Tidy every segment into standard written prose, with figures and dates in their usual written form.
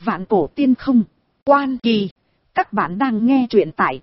Vạn cổ tiên không. Quan Kỳ. Các bạn đang nghe truyện tại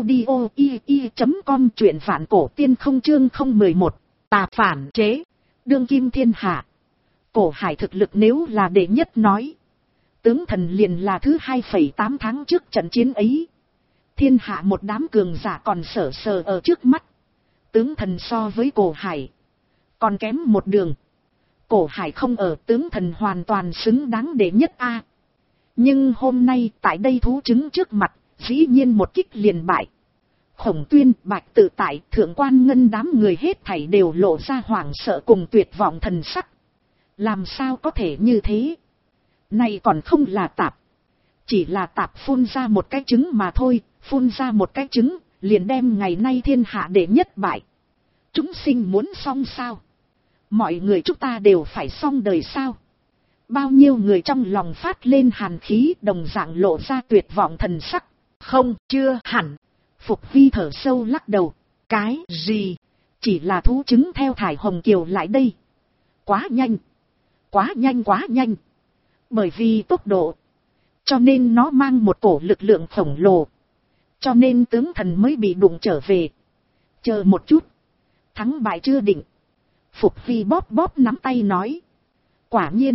audio.com, truyện vạn cổ tiên không chương 011. Tà phản chế. Đương kim thiên hạ. Cổ Hải thực lực nếu là đệ nhất nói, tướng thần liền là thứ 2,8 tháng trước trận chiến ấy. Thiên hạ một đám cường giả còn sở sờ ở trước mắt. Tướng thần so với Cổ Hải còn kém một đường. Cổ Hải không ở, tướng thần hoàn toàn xứng đáng đệ nhất a. Nhưng hôm nay tại đây thú chứng trước mặt, dĩ nhiên một kích liền bại. Khổng Tuyên, Bạch Tự Tại, Thượng Quan Ngân đám người hết thảy đều lộ ra hoảng sợ cùng tuyệt vọng thần sắc. Làm sao có thể như thế? Này còn không là tạp. Chỉ là tạp phun ra một cái trứng mà thôi, phun ra một cái trứng, liền đem ngày nay thiên hạ đệ nhất bại. Chúng sinh muốn xong sao? Mọi người chúng ta đều phải xong đời sao? Bao nhiêu người trong lòng phát lên hàn khí, đồng dạng lộ ra tuyệt vọng thần sắc. Không, chưa hẳn. Phục Vi thở sâu lắc đầu. Cái gì? Chỉ là thú chứng theo thải hồng kiều lại đây. Quá nhanh. Quá nhanh quá nhanh. Bởi vì tốc độ, cho nên nó mang một cổ lực lượng khổng lồ. Cho nên tướng thần mới bị đụng trở về. Chờ một chút. Thắng bại chưa định. Phục Vi bóp bóp nắm tay nói. Quả nhiên.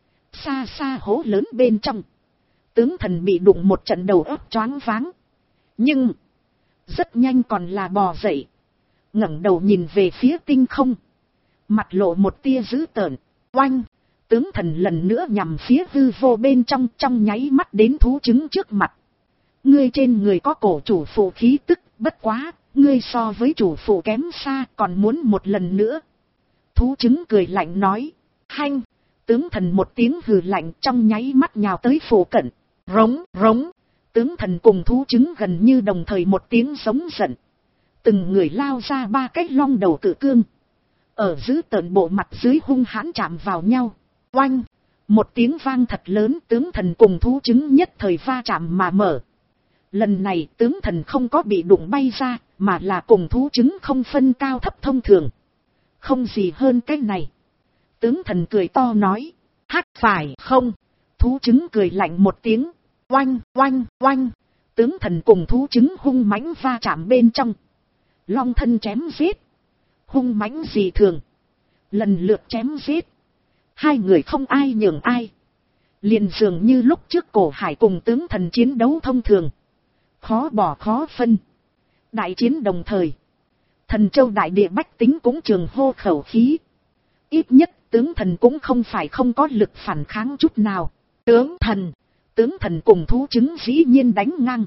Xa xa hố lớn bên trong, tướng thần bị đụng một trận đầu óc choáng váng. Nhưng rất nhanh còn là bò dậy, ngẩng đầu nhìn về phía tinh không, mặt lộ một tia dữ tợn. Oanh! Tướng thần lần nữa nhằm phía hư vô bên trong, trong nháy mắt đến thú chứng trước mặt. Ngươi trên người có cổ chủ phụ khí tức, bất quá, ngươi so với chủ phụ kém xa, còn muốn một lần nữa. Thú chứng cười lạnh nói. Hanh! Tướng thần một tiếng hừ lạnh, trong nháy mắt nhào tới phủ cận. Rống, rống. Tướng thần cùng thú chứng gần như đồng thời một tiếng giống giận. Từng người lao ra ba cái long đầu cự cương. Ở giữ tợn bộ mặt dưới hung hãn chạm vào nhau. Oanh! Một tiếng vang thật lớn, tướng thần cùng thú chứng nhất thời va chạm mà mở. Lần này tướng thần không có bị đụng bay ra, mà là cùng thú chứng không phân cao thấp thông thường. Không gì hơn cái này. Tướng thần cười to nói. Hát phải không? Thú chứng cười lạnh một tiếng. Oanh, oanh, oanh. Tướng thần cùng thú chứng hung mãnh va chạm bên trong. Long thân chém giết. Hung mãnh dị thường. Lần lượt chém giết. Hai người không ai nhường ai. Liền dường như lúc trước Cổ Hải cùng tướng thần chiến đấu thông thường. Khó bỏ khó phân. Đại chiến đồng thời. Thần châu đại địa bách tính cũng trường hô khẩu khí. Ít nhất tướng thần cũng không phải không có lực phản kháng chút nào. Tướng thần cùng thú chứng dĩ nhiên đánh ngang.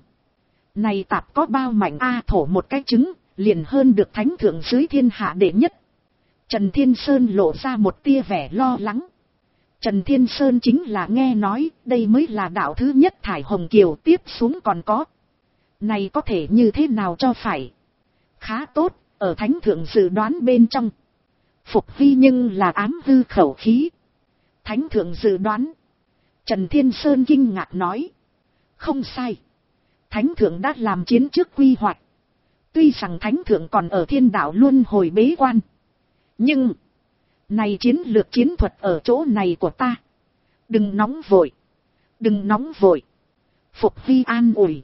Này tạp có bao mạnh a, thổ một cái trứng, liền hơn được thánh thượng dưới thiên hạ đệ nhất. Trần Thiên Sơn lộ ra một tia vẻ lo lắng. Trần Thiên Sơn chính là nghe nói, đây mới là đạo thứ nhất thải hồng kiều, tiếp xuống còn có. Này có thể như thế nào cho phải? Khá tốt, ở thánh thượng dự đoán bên trong. Phục Vi nhưng là ám hư khẩu khí. Thánh thượng dự đoán. Trần Thiên Sơn kinh ngạc nói. Không sai. Thánh thượng đã làm chiến trước quy hoạch. Tuy rằng thánh thượng còn ở thiên đạo luân hồi bế quan. Nhưng này chiến lược chiến thuật ở chỗ này của ta. Đừng nóng vội. Đừng nóng vội. Phục Vi an ủi.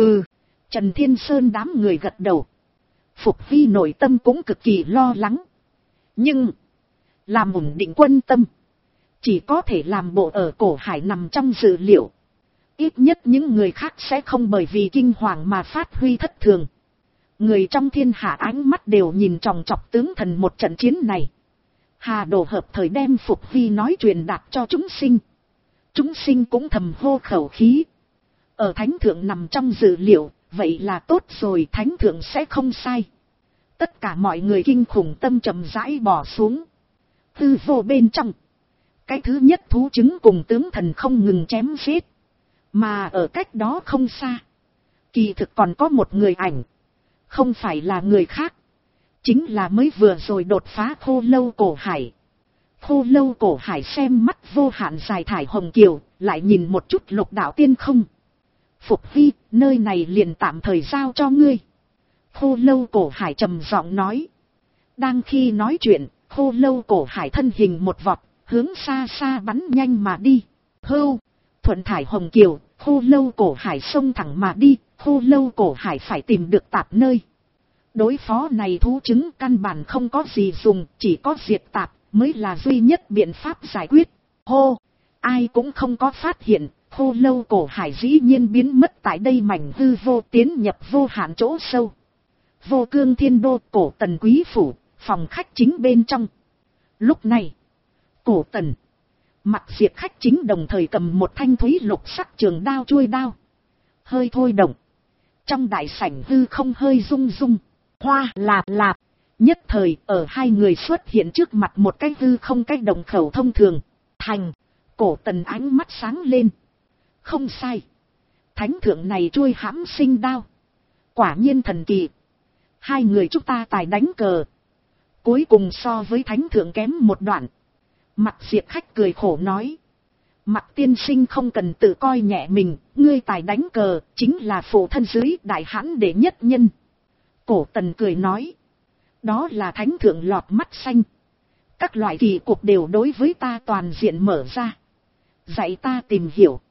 Trần Thiên Sơn đám người gật đầu. Phục Vi nội tâm cũng cực kỳ lo lắng. Nhưng làm ổn định quân tâm, chỉ có thể làm bộ ở Cổ Hải nằm trong dự liệu. Ít nhất những người khác sẽ không bởi vì kinh hoàng mà phát huy thất thường. Người trong thiên hạ ánh mắt đều nhìn chòng chọc tướng thần một trận chiến này. Hà Đồ hợp thời đem Phục Vi nói truyền đạt cho chúng sinh. Chúng sinh cũng thầm hô khẩu khí. Ở thánh thượng nằm trong dự liệu, vậy là tốt rồi, thánh thượng sẽ không sai. Tất cả mọi người kinh khủng tâm chậm rãi bỏ xuống. Hư vô bên trong. Cái thứ nhất thú chứng cùng tướng thần không ngừng chém giết. Mà ở cách đó không xa. Kỳ thực còn có một người ảnh. Không phải là người khác. Chính là mới vừa rồi đột phá Khô Lâu Cổ Hải. Khô Lâu Cổ Hải xem mắt vô hạn dài thải hồng kiều, lại nhìn một chút lục đạo tiên không. Phục Vi, nơi này liền tạm thời giao cho ngươi. Khô Lâu Cổ Hải trầm giọng nói. Đang khi nói chuyện, Khô Lâu Cổ Hải thân hình một vọt, hướng xa xa bắn nhanh mà đi. Hưu, Thuận thải hồng kiều, khô lâu cổ hải xông thẳng mà đi, khô lâu cổ hải phải tìm được tạp nơi. Đối phó này thú trứng căn bản không có gì dùng, chỉ có diệt tạp mới là duy nhất biện pháp giải quyết. Hô! Ai cũng không có phát hiện, khô lâu cổ hải dĩ nhiên biến mất tại đây mảnh hư vô, tiến nhập vô hạn chỗ sâu. Vô Cương Thiên Đô, Cổ Tần quý phủ, phòng khách chính bên trong. Lúc này, Cổ Tần, Mặc Diệp khách chính đồng thời cầm một thanh thúy lục sắc trường đao chuôi đao. Hơi thôi động. Trong đại sảnh hư không hơi rung rung. Hoa lạp lạp. Nhất thời ở hai người xuất hiện trước mặt một cái hư không cái đồng khẩu thông thường. Thành. Cổ Tần ánh mắt sáng lên. Không sai. Thánh thượng này chuôi hãm sinh đao. Quả nhiên thần kỳ. Hai người chúng ta tài đánh cờ. Cuối cùng so với thánh thượng kém một đoạn. Mặc Diệp khách cười khổ nói. Mặc tiên sinh không cần tự coi nhẹ mình. Ngươi tài đánh cờ chính là phụ thân dưới đại hãn đệ nhất nhân. Cổ Tần cười nói. Đó là thánh thượng lọt mắt xanh. Các loại kỳ cuộc đều đối với ta toàn diện mở ra. Dạy ta tìm hiểu.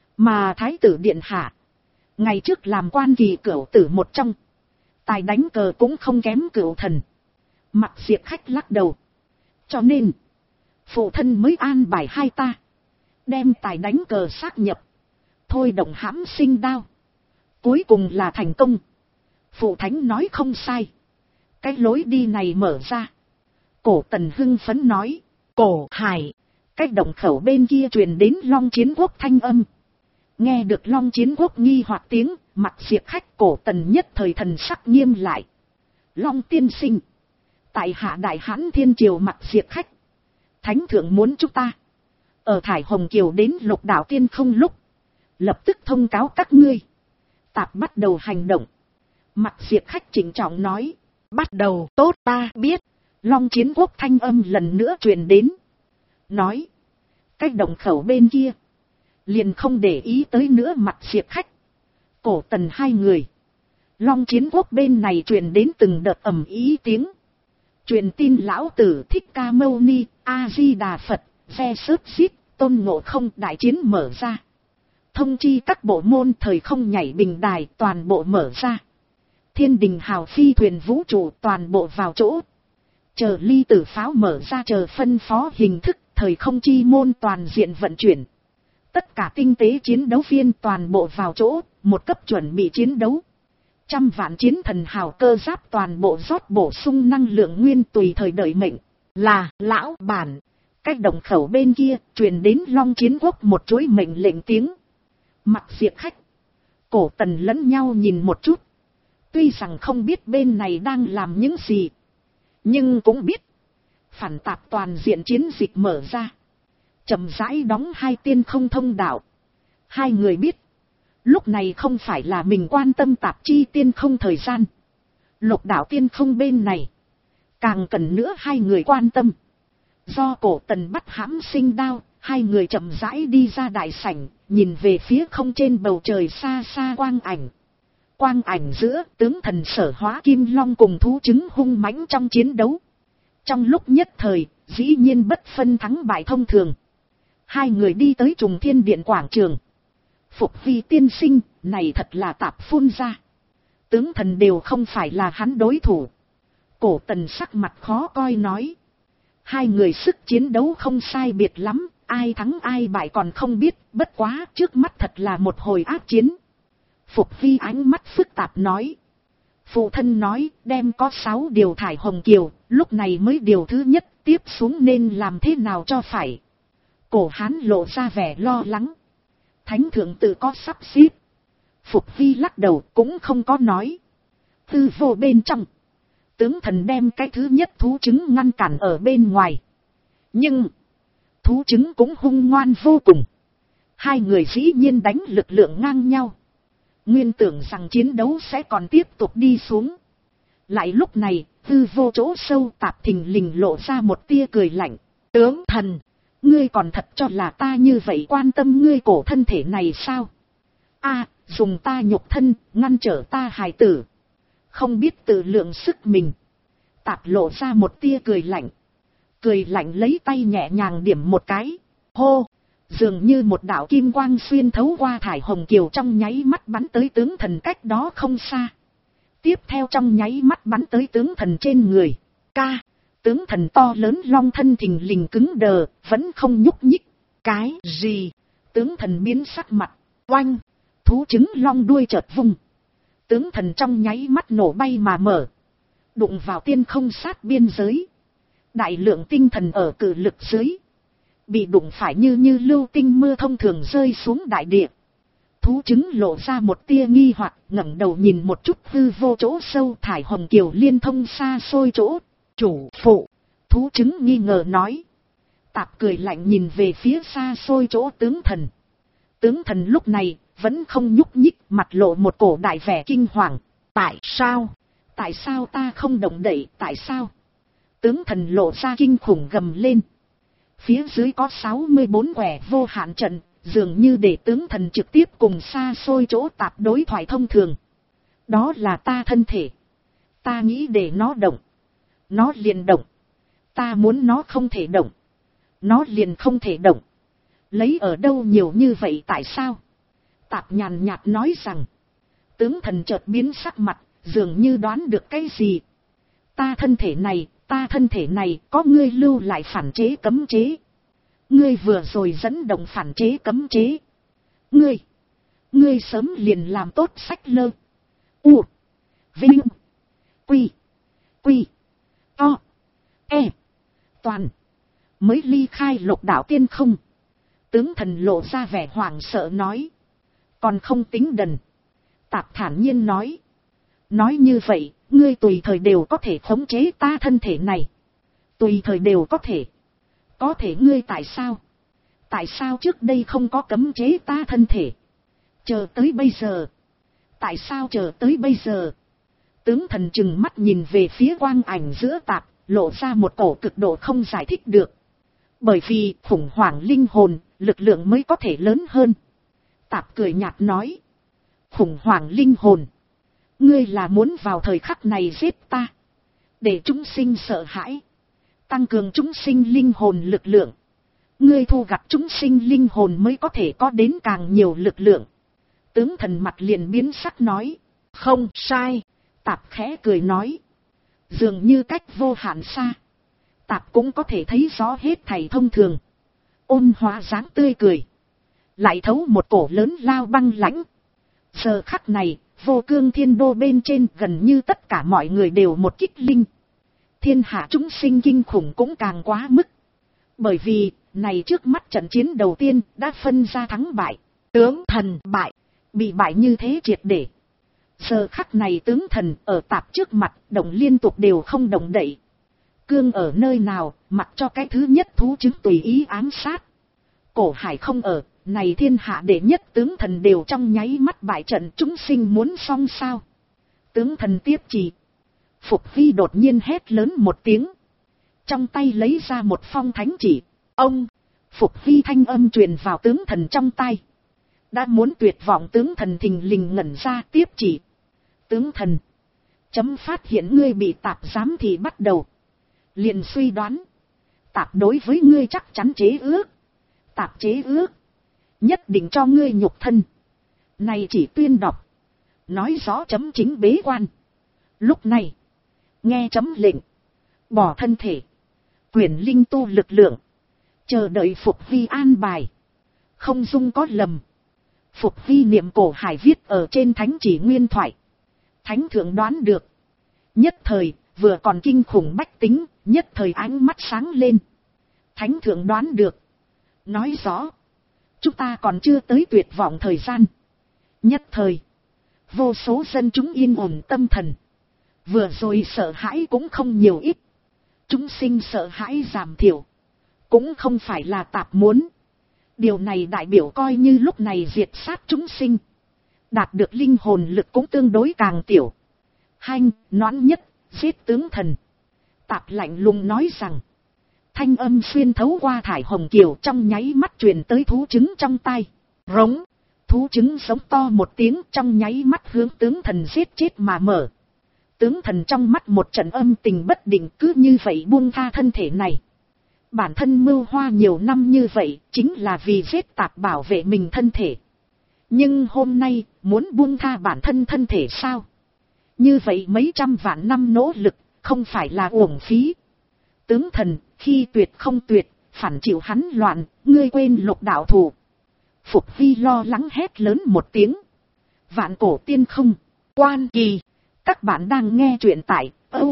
Mà thái tử điện hạ. Ngày trước làm quan kỳ cửu tử một trong. Tài đánh cờ cũng không kém cửu thần. Mặc Diệp khách lắc đầu. Cho nên. Phụ thân mới an bài hai ta. Đem tài đánh cờ xác nhập. Thôi động hãm sinh đao. Cuối cùng là thành công. Phụ thánh nói không sai. Cái lối đi này mở ra. Cổ Tần hưng phấn nói. Cổ Hải. Cái động khẩu bên kia truyền đến Long Chiến Quốc thanh âm. Nghe được Long Chiến Quốc nghi hoặc tiếng. Mặc Diệp khách Cổ Tần nhất thời thần sắc nghiêm lại. Long tiên sinh. Tại hạ đại hãn thiên triều Mặc Diệp khách. Thánh thượng muốn chúng ta. Ở thải hồng kiều đến lục đảo tiên không lúc. Lập tức thông cáo các ngươi. Tạp bắt đầu hành động. Mặc Diệp khách chỉnh trọng nói. Bắt đầu tốt ta biết. Long Chiến Quốc thanh âm lần nữa truyền đến. Nói. Cái động khẩu bên kia. Liền không để ý tới nữa Mặc Diệp khách. Cổ Tần hai người. Long Chiến Quốc bên này truyền đến từng đợt ầm ý tiếng. Truyền tin lão tử Thích Ca Mâu Ni, A-di-đà Phật, xe sớt xít, Tôn Ngộ Không đại chiến mở ra. Thông chi các bộ môn thời không nhảy bình đài toàn bộ mở ra. Thiên đình hào phi thuyền vũ trụ toàn bộ vào chỗ. Chờ ly tử pháo mở ra chờ phân phó hình thức thời không chi môn toàn diện vận chuyển. Tất cả tinh tế chiến đấu viên toàn bộ vào chỗ, một cấp chuẩn bị chiến đấu. 100 vạn chiến thần hào cơ giáp toàn bộ rót bổ sung năng lượng nguyên tùy thời đợi mệnh. Là lão bản. Cách động khẩu bên kia truyền đến Long Chiến Quốc một chuỗi mệnh lệnh tiếng. Mặc Diệp khách. Cổ Tần lẫn nhau nhìn một chút. Tuy rằng không biết bên này đang làm những gì. Nhưng cũng biết. Phản tạp toàn diện chiến dịch mở ra. Chậm rãi đóng hai tiên không thông đạo. Hai người biết. Lúc này không phải là mình quan tâm tạp chi tiên không thời gian. Lục đảo tiên không bên này. Càng cần nữa hai người quan tâm. Do Cổ Tần bắt hãm sinh đao. Hai người chậm rãi đi ra đại sảnh. Nhìn về phía không trên bầu trời xa xa quang ảnh. Quang ảnh giữa tướng thần Sở Hóa Kim Long cùng thú trứng hung mãnh trong chiến đấu. Trong lúc nhất thời, dĩ nhiên bất phân thắng bại thông thường. Hai người đi tới Trùng Thiên Điện quảng trường. Phục Vi tiên sinh, này thật là tạp phun ra. Tướng thần đều không phải là hắn đối thủ. Cổ Tần sắc mặt khó coi nói. Hai người sức chiến đấu không sai biệt lắm, ai thắng ai bại còn không biết, bất quá trước mắt thật là một hồi ác chiến. Phục Vi ánh mắt phức tạp nói. Phụ thân nói đem có 6 điều thải hồng kiều, lúc này mới điều thứ nhất, tiếp xuống nên làm thế nào cho phải. Cổ Hán lộ ra vẻ lo lắng. Thánh thượng tự có sắp xếp. Phục Vi lắc đầu cũng không có nói. Tư vô bên trong. Tướng thần đem cái thứ nhất thú trứng ngăn cản ở bên ngoài. Nhưng. Thú trứng cũng hung ngoan vô cùng. Hai người dĩ nhiên đánh lực lượng ngang nhau. Nguyên tưởng rằng chiến đấu sẽ còn tiếp tục đi xuống. Lại lúc này. Tư vô chỗ sâu tạp thình lình lộ ra một tia cười lạnh. Tướng thần. Ngươi còn thật cho là ta như vậy quan tâm ngươi cổ thân thể này sao? Dùng ta nhục thân, ngăn trở ta hài tử. Không biết tự lượng sức mình. Tạp lộ ra một tia cười lạnh. Cười lạnh lấy tay nhẹ nhàng điểm một cái. Hô! Dường như một đạo kim quang xuyên thấu qua thải hồng kiều trong nháy mắt bắn tới tướng thần cách đó không xa. Tiếp theo trong nháy mắt bắn tới tướng thần trên người. Tướng thần to lớn long thân thình lình cứng đờ, vẫn không nhúc nhích. Cái gì? Tướng thần biến sắc mặt. Oanh! Thú trứng long đuôi chợt vung. Tướng thần trong nháy mắt nổ bay mà mở. Đụng vào tiên không sát biên giới. Đại lượng tinh thần ở cự lực dưới. Bị đụng phải như lưu tinh mưa thông thường rơi xuống đại địa. Thú trứng lộ ra một tia nghi hoặc, ngẩng đầu nhìn một chút hư vô chỗ sâu thải hồng kiều liên thông xa xôi chỗ. Chủ phụ, thú trứng nghi ngờ nói. Tạp cười lạnh nhìn về phía xa xôi chỗ tướng thần. Tướng thần lúc này vẫn không nhúc nhích, mặt lộ một cổ đại vẻ kinh hoàng. Tại sao? Tại sao ta không động đậy? Tại sao? Tướng thần lộ ra kinh khủng gầm lên. Phía dưới có 64 quẻ vô hạn trận, dường như để tướng thần trực tiếp cùng xa xôi chỗ tạp đối thoại thông thường. Đó là ta thân thể. Ta nghĩ để nó động. Nó liền động. Ta muốn nó không thể động. Nó liền không thể động. Lấy ở đâu nhiều như vậy tại sao? Tạp nhàn nhạt nói rằng. Tướng thần chợt biến sắc mặt, dường như đoán được cái gì. Ta thân thể này có ngươi lưu lại phản chế cấm chế. Ngươi vừa rồi dẫn động phản chế cấm chế. Ngươi sớm liền làm tốt sách lơ. U. Vinh. Quy. To. E. Toàn. Mới ly khai Lục Đạo Tiên không. Tướng thần lộ ra vẻ hoảng sợ nói. Còn không tính đần. Tạp thản nhiên nói. Nói như vậy, ngươi tùy thời đều có thể khống chế ta thân thể này. Tùy thời đều có thể. Có thể ngươi tại sao? Tại sao trước đây không có cấm chế ta thân thể? Chờ tới bây giờ. Tại sao chờ tới bây giờ? Tướng thần trừng mắt nhìn về phía quang ảnh giữa tạp, lộ ra một cổ cực độ không giải thích được. Bởi vì khủng hoảng linh hồn, lực lượng mới có thể lớn hơn. Tạp cười nhạt nói. Khủng hoảng linh hồn. Ngươi là muốn vào thời khắc này giết ta. Để chúng sinh sợ hãi. Tăng cường chúng sinh linh hồn lực lượng. Ngươi thu gặt chúng sinh linh hồn mới có thể có đến càng nhiều lực lượng. Tướng thần mặt liền biến sắc nói. Không sai. Tạp khẽ cười nói. Dường như cách vô hạn xa. Tạp cũng có thể thấy rõ hết thảy thông thường. Ôn hóa dáng tươi cười. Lại thấu một cổ lớn lao băng lãnh. Giờ khắc này, vô cương thiên đô bên trên gần như tất cả mọi người đều một kích linh. Thiên hạ chúng sinh kinh khủng cũng càng quá mức. Bởi vì, này trước mắt trận chiến đầu tiên đã phân ra thắng bại. Tướng thần bại, bị bại như thế triệt để. Giờ khắc này tướng thần ở tạp trước mặt động liên tục đều không động đậy. Cương ở nơi nào, mặc cho cái thứ nhất thú chứng tùy ý ám sát. Cổ hải không ở, này thiên hạ đệ nhất tướng thần đều trong nháy mắt bại trận, chúng sinh muốn xong sao. Tướng thần tiếp chỉ. Phục Hy đột nhiên hét lớn một tiếng. Trong tay lấy ra một phong thánh chỉ. Ông! Phục Hy thanh âm truyền vào tướng thần trong tay. Đã muốn tuyệt vọng tướng thần thình lình ngẩn ra tiếp chỉ. Tướng thần! Chấm phát hiện ngươi bị tạp giám thì bắt đầu. Liền suy đoán. Tạp đối với ngươi chắc chắn chế ước. Tạp chế ước. Nhất định cho ngươi nhục thân. Này chỉ tuyên đọc. Nói rõ chấm chính bế quan. Lúc này. Nghe chấm lệnh. Bỏ thân thể. Quyển linh tu lực lượng. Chờ đợi Phục Hy an bài. Không dung có lầm. Phục Hy niệm cổ hải viết ở trên thánh chỉ nguyên thoại. Thánh thượng đoán được. Nhất thời, vừa còn kinh khủng bách tính, nhất thời ánh mắt sáng lên. Thánh thượng đoán được. Nói rõ. Chúng ta còn chưa tới tuyệt vọng thời gian. Nhất thời. Vô số dân chúng yên ổn tâm thần. Vừa rồi sợ hãi cũng không nhiều ít. Chúng sinh sợ hãi giảm thiểu. Cũng không phải là tạp muốn. Điều này đại biểu coi như lúc này diệt sát chúng sinh. Đạt được linh hồn lực cũng tương đối càng tiểu. Hanh, noãn nhất, giết tướng thần. Tạp lạnh lùng nói rằng. Thanh âm xuyên thấu qua thải hồng kiều trong nháy mắt truyền tới thú trứng trong tay. Rống. Thú trứng giống to một tiếng trong nháy mắt hướng tướng thần giết chết mà mở. Tướng thần trong mắt một trận âm tình bất định cứ như vậy buông tha thân thể này. Bản thân mưu hoa nhiều năm như vậy chính là vì giết tạp bảo vệ mình thân thể. Nhưng hôm nay muốn buông tha bản thân thân thể sao? Như vậy mấy trăm vạn năm nỗ lực không phải là uổng phí. Tướng thần, khi tuyệt không tuyệt, phản chịu hắn loạn, ngươi quên lục đạo thủ. Phục Hy lo lắng hét lớn một tiếng. Vạn cổ tiên không, Quan Kỳ. Các bạn đang nghe truyện tại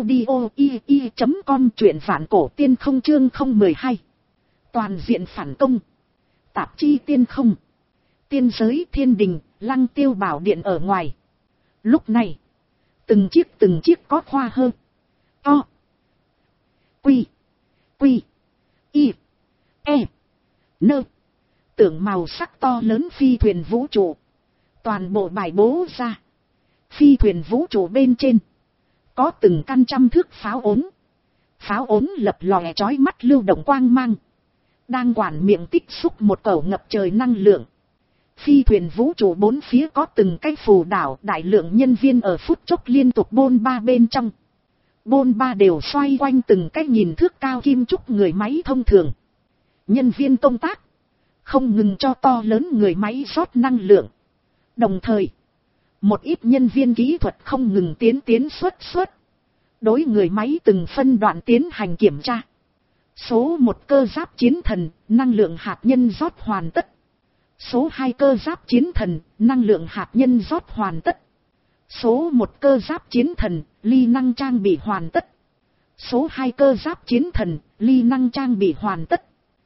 audio.com, truyện vạn cổ tiên không chương 012. Toàn diện phản công. Tạp chi tiên không. Tiên giới thiên đình, Lăng Tiêu Bảo Điện ở ngoài. Lúc này, từng chiếc có khoa hơn. To. Quy. Quy. Y. E. Nơ. Tưởng màu sắc to lớn phi thuyền vũ trụ. Toàn bộ bài bố ra. Phi thuyền vũ trụ bên trên. Có từng căn trăm thước pháo ốm. Pháo ốm lập lòe chói mắt lưu động quang mang. Đang quản miệng tích xúc một cầu ngập trời năng lượng. Phi thuyền vũ trụ bốn phía có từng cái phù đảo, đại lượng nhân viên ở phút chốc liên tục bôn ba bên trong. Bôn ba đều xoay quanh từng cái nhìn thước cao kim trúc người máy thông thường. Nhân viên công tác không ngừng cho to lớn người máy rót năng lượng. Đồng thời, một ít nhân viên kỹ thuật không ngừng tiến xuất. Đối người máy từng phân đoạn tiến hành kiểm tra. Số 1 cơ giáp chiến thần, năng lượng hạt nhân rót hoàn tất. Số 2 cơ giáp chiến thần, năng lượng hạt nhân rót hoàn tất. Số 1 cơ giáp chiến thần, ly năng trang bị hoàn tất. Số 2 cơ giáp chiến thần, ly năng trang bị hoàn tất.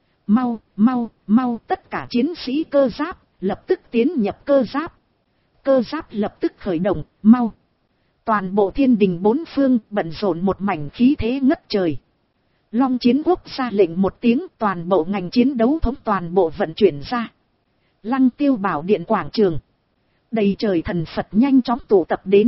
Mau, tất cả chiến sĩ cơ giáp, lập tức tiến nhập cơ giáp. Cơ giáp lập tức khởi động, mau. Toàn bộ thiên đình bốn phương bận rộn một mảnh khí thế ngất trời. Long Chiến Quốc ra lệnh một tiếng, toàn bộ ngành chiến đấu thống toàn bộ vận chuyển ra. Lăng Tiêu Bảo Điện quảng trường. Đầy trời thần Phật nhanh chóng tụ tập đến.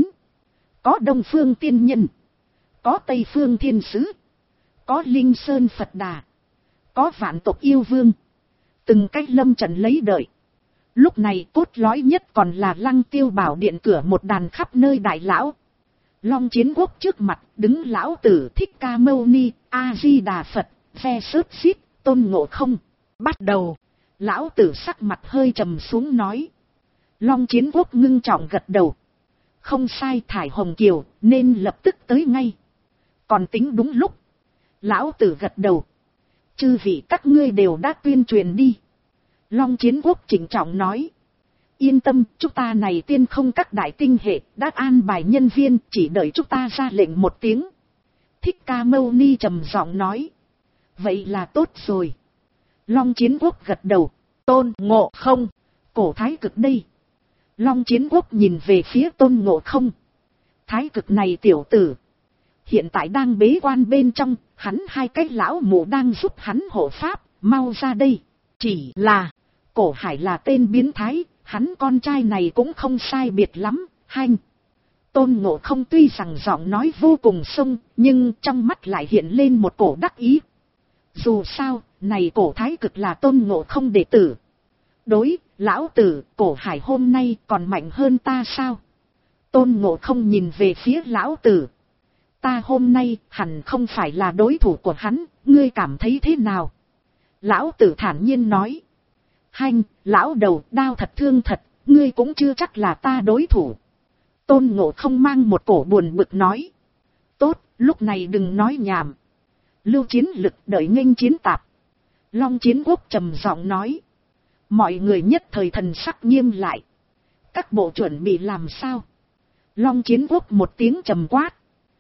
Có Đông Phương Tiên Nhân. Có Tây Phương Thiên Sứ. Có Linh Sơn Phật Đà. Có vạn tộc yêu vương. Từng cách lâm trận lấy đợi. Lúc này cốt lõi nhất còn là Lăng Tiêu Bảo Điện cửa một đàn khắp nơi đại lão. Long Chiến Quốc trước mặt đứng lão tử Thích Ca Mâu Ni, A Di Đà Phật, Ve Sớt Xít, Tôn Ngộ Không. Bắt đầu. Lão tử sắc mặt hơi trầm xuống nói. Long Chiến Quốc ngưng trọng gật đầu. Không sai, Thải Hồng Kiều nên lập tức tới ngay. Còn tính đúng lúc. Lão tử gật đầu. Chư vị các ngươi đều đã tuyên truyền đi. Long Chiến Quốc chỉnh trọng nói. Yên tâm, chúng ta này tiên không các đại tinh hệ đã an bài nhân viên, chỉ đợi chúng ta ra lệnh một tiếng. Thích Ca Mâu Ni trầm giọng nói. Vậy là tốt rồi. Long Chiến Quốc gật đầu. Tôn Ngộ Không, cổ Thái Cực đây. Long Chiến Quốc nhìn về phía Tôn Ngộ Không. Thái Cực này tiểu tử, hiện tại đang bế quan bên trong, hắn hai cái lão mụ đang giúp hắn hộ pháp, mau ra đây. Chỉ là, Cổ Hải là tên biến thái, hắn con trai này cũng không sai biệt lắm, hanh. Tôn Ngộ Không tuy rằng giọng nói vô cùng sông, nhưng trong mắt lại hiện lên một cổ đắc ý. Dù sao, này Cổ Thái Cực là Tôn Ngộ Không đệ tử. Đối, lão tử, Cổ Hải hôm nay còn mạnh hơn ta sao? Tôn Ngộ Không nhìn về phía lão tử. Ta hôm nay hẳn không phải là đối thủ của hắn, ngươi cảm thấy thế nào? Lão tử thản nhiên nói. Hanh, lão đầu, đao thật thương thật, ngươi cũng chưa chắc là ta đối thủ. Tôn Ngộ Không mang một cổ buồn bực nói. Tốt, lúc này đừng nói nhảm. Lưu chiến lực đợi nghênh chiến tạp. Long Chiến Quốc trầm giọng nói. Mọi người nhất thời thần sắc nghiêm lại. Các bộ chuẩn bị làm sao? Long Chiến Quốc một tiếng trầm quát.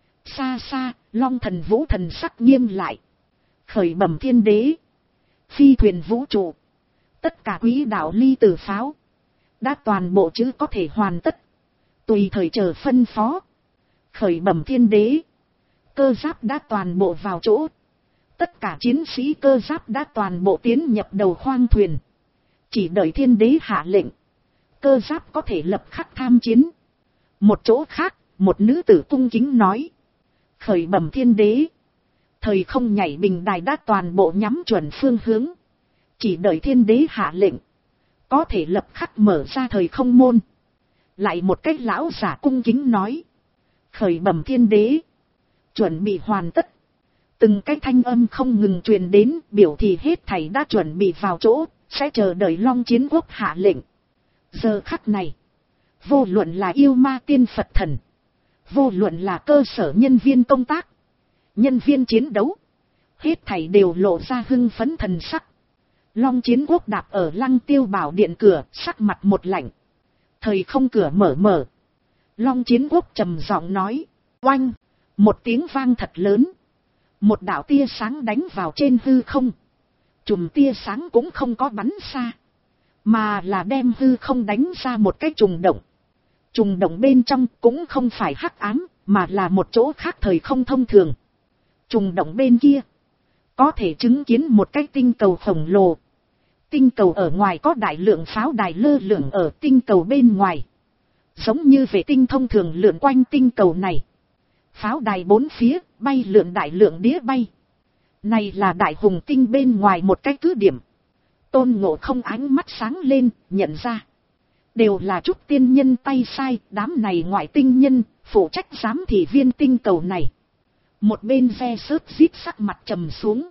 Xa xa, Long Thần Vũ thần sắc nghiêm lại. Khởi bẩm thiên đế. Phi thuyền vũ trụ. Tất cả quý đạo ly tử pháo. Đã toàn bộ chữ có thể hoàn tất. Tùy thời chờ phân phó. Khởi bẩm thiên đế. Cơ giáp đã toàn bộ vào chỗ. Tất cả chiến sĩ cơ giáp đã toàn bộ tiến nhập đầu khoang thuyền. Chỉ đợi thiên đế hạ lệnh. Cơ giáp có thể lập khắc tham chiến. Một chỗ khác, một nữ tử cung kính nói. Khởi bẩm thiên đế. Thời không nhảy bình đài đã toàn bộ nhắm chuẩn phương hướng. Chỉ đợi thiên đế hạ lệnh. Có thể lập khắc mở ra thời không môn. Lại một cách lão giả cung kính nói. Khởi bẩm thiên đế. Chuẩn bị hoàn tất. Từng cái thanh âm không ngừng truyền đến, biểu thị hết thảy đã chuẩn bị vào chỗ, sẽ chờ đợi Long Chiến Quốc hạ lệnh. Giờ khắc này, vô luận là yêu ma tiên Phật thần, vô luận là cơ sở nhân viên công tác, nhân viên chiến đấu, hết thảy đều lộ ra hưng phấn thần sắc. Long Chiến Quốc đạp ở Lăng Tiêu Bảo Điện cửa, sắc mặt một lạnh. Thời không cửa mở. Long Chiến Quốc trầm giọng nói, oanh, một tiếng vang thật lớn. Một đạo tia sáng đánh vào trên hư không. Chùm tia sáng cũng không có bắn xa, mà là đem hư không đánh ra một cái trùng động. Trùng động bên trong cũng không phải hắc ám, mà là một chỗ khác thời không thông thường. Trùng động bên kia, có thể chứng kiến một cái tinh cầu khổng lồ. Tinh cầu ở ngoài có đại lượng pháo đài lơ lửng ở tinh cầu bên ngoài. Giống như vệ tinh thông thường lượn quanh tinh cầu này. Pháo đài bốn phía, bay lượn đại lượng đĩa bay. Này là đại hùng tinh bên ngoài một cái cứ điểm. Tôn Ngộ Không ánh mắt sáng lên, nhận ra. Đều là chút tiên nhân tay sai, đám này ngoại tinh nhân, phụ trách giám thị viên tinh cầu này. Một bên ve sớt rít sắc mặt trầm xuống.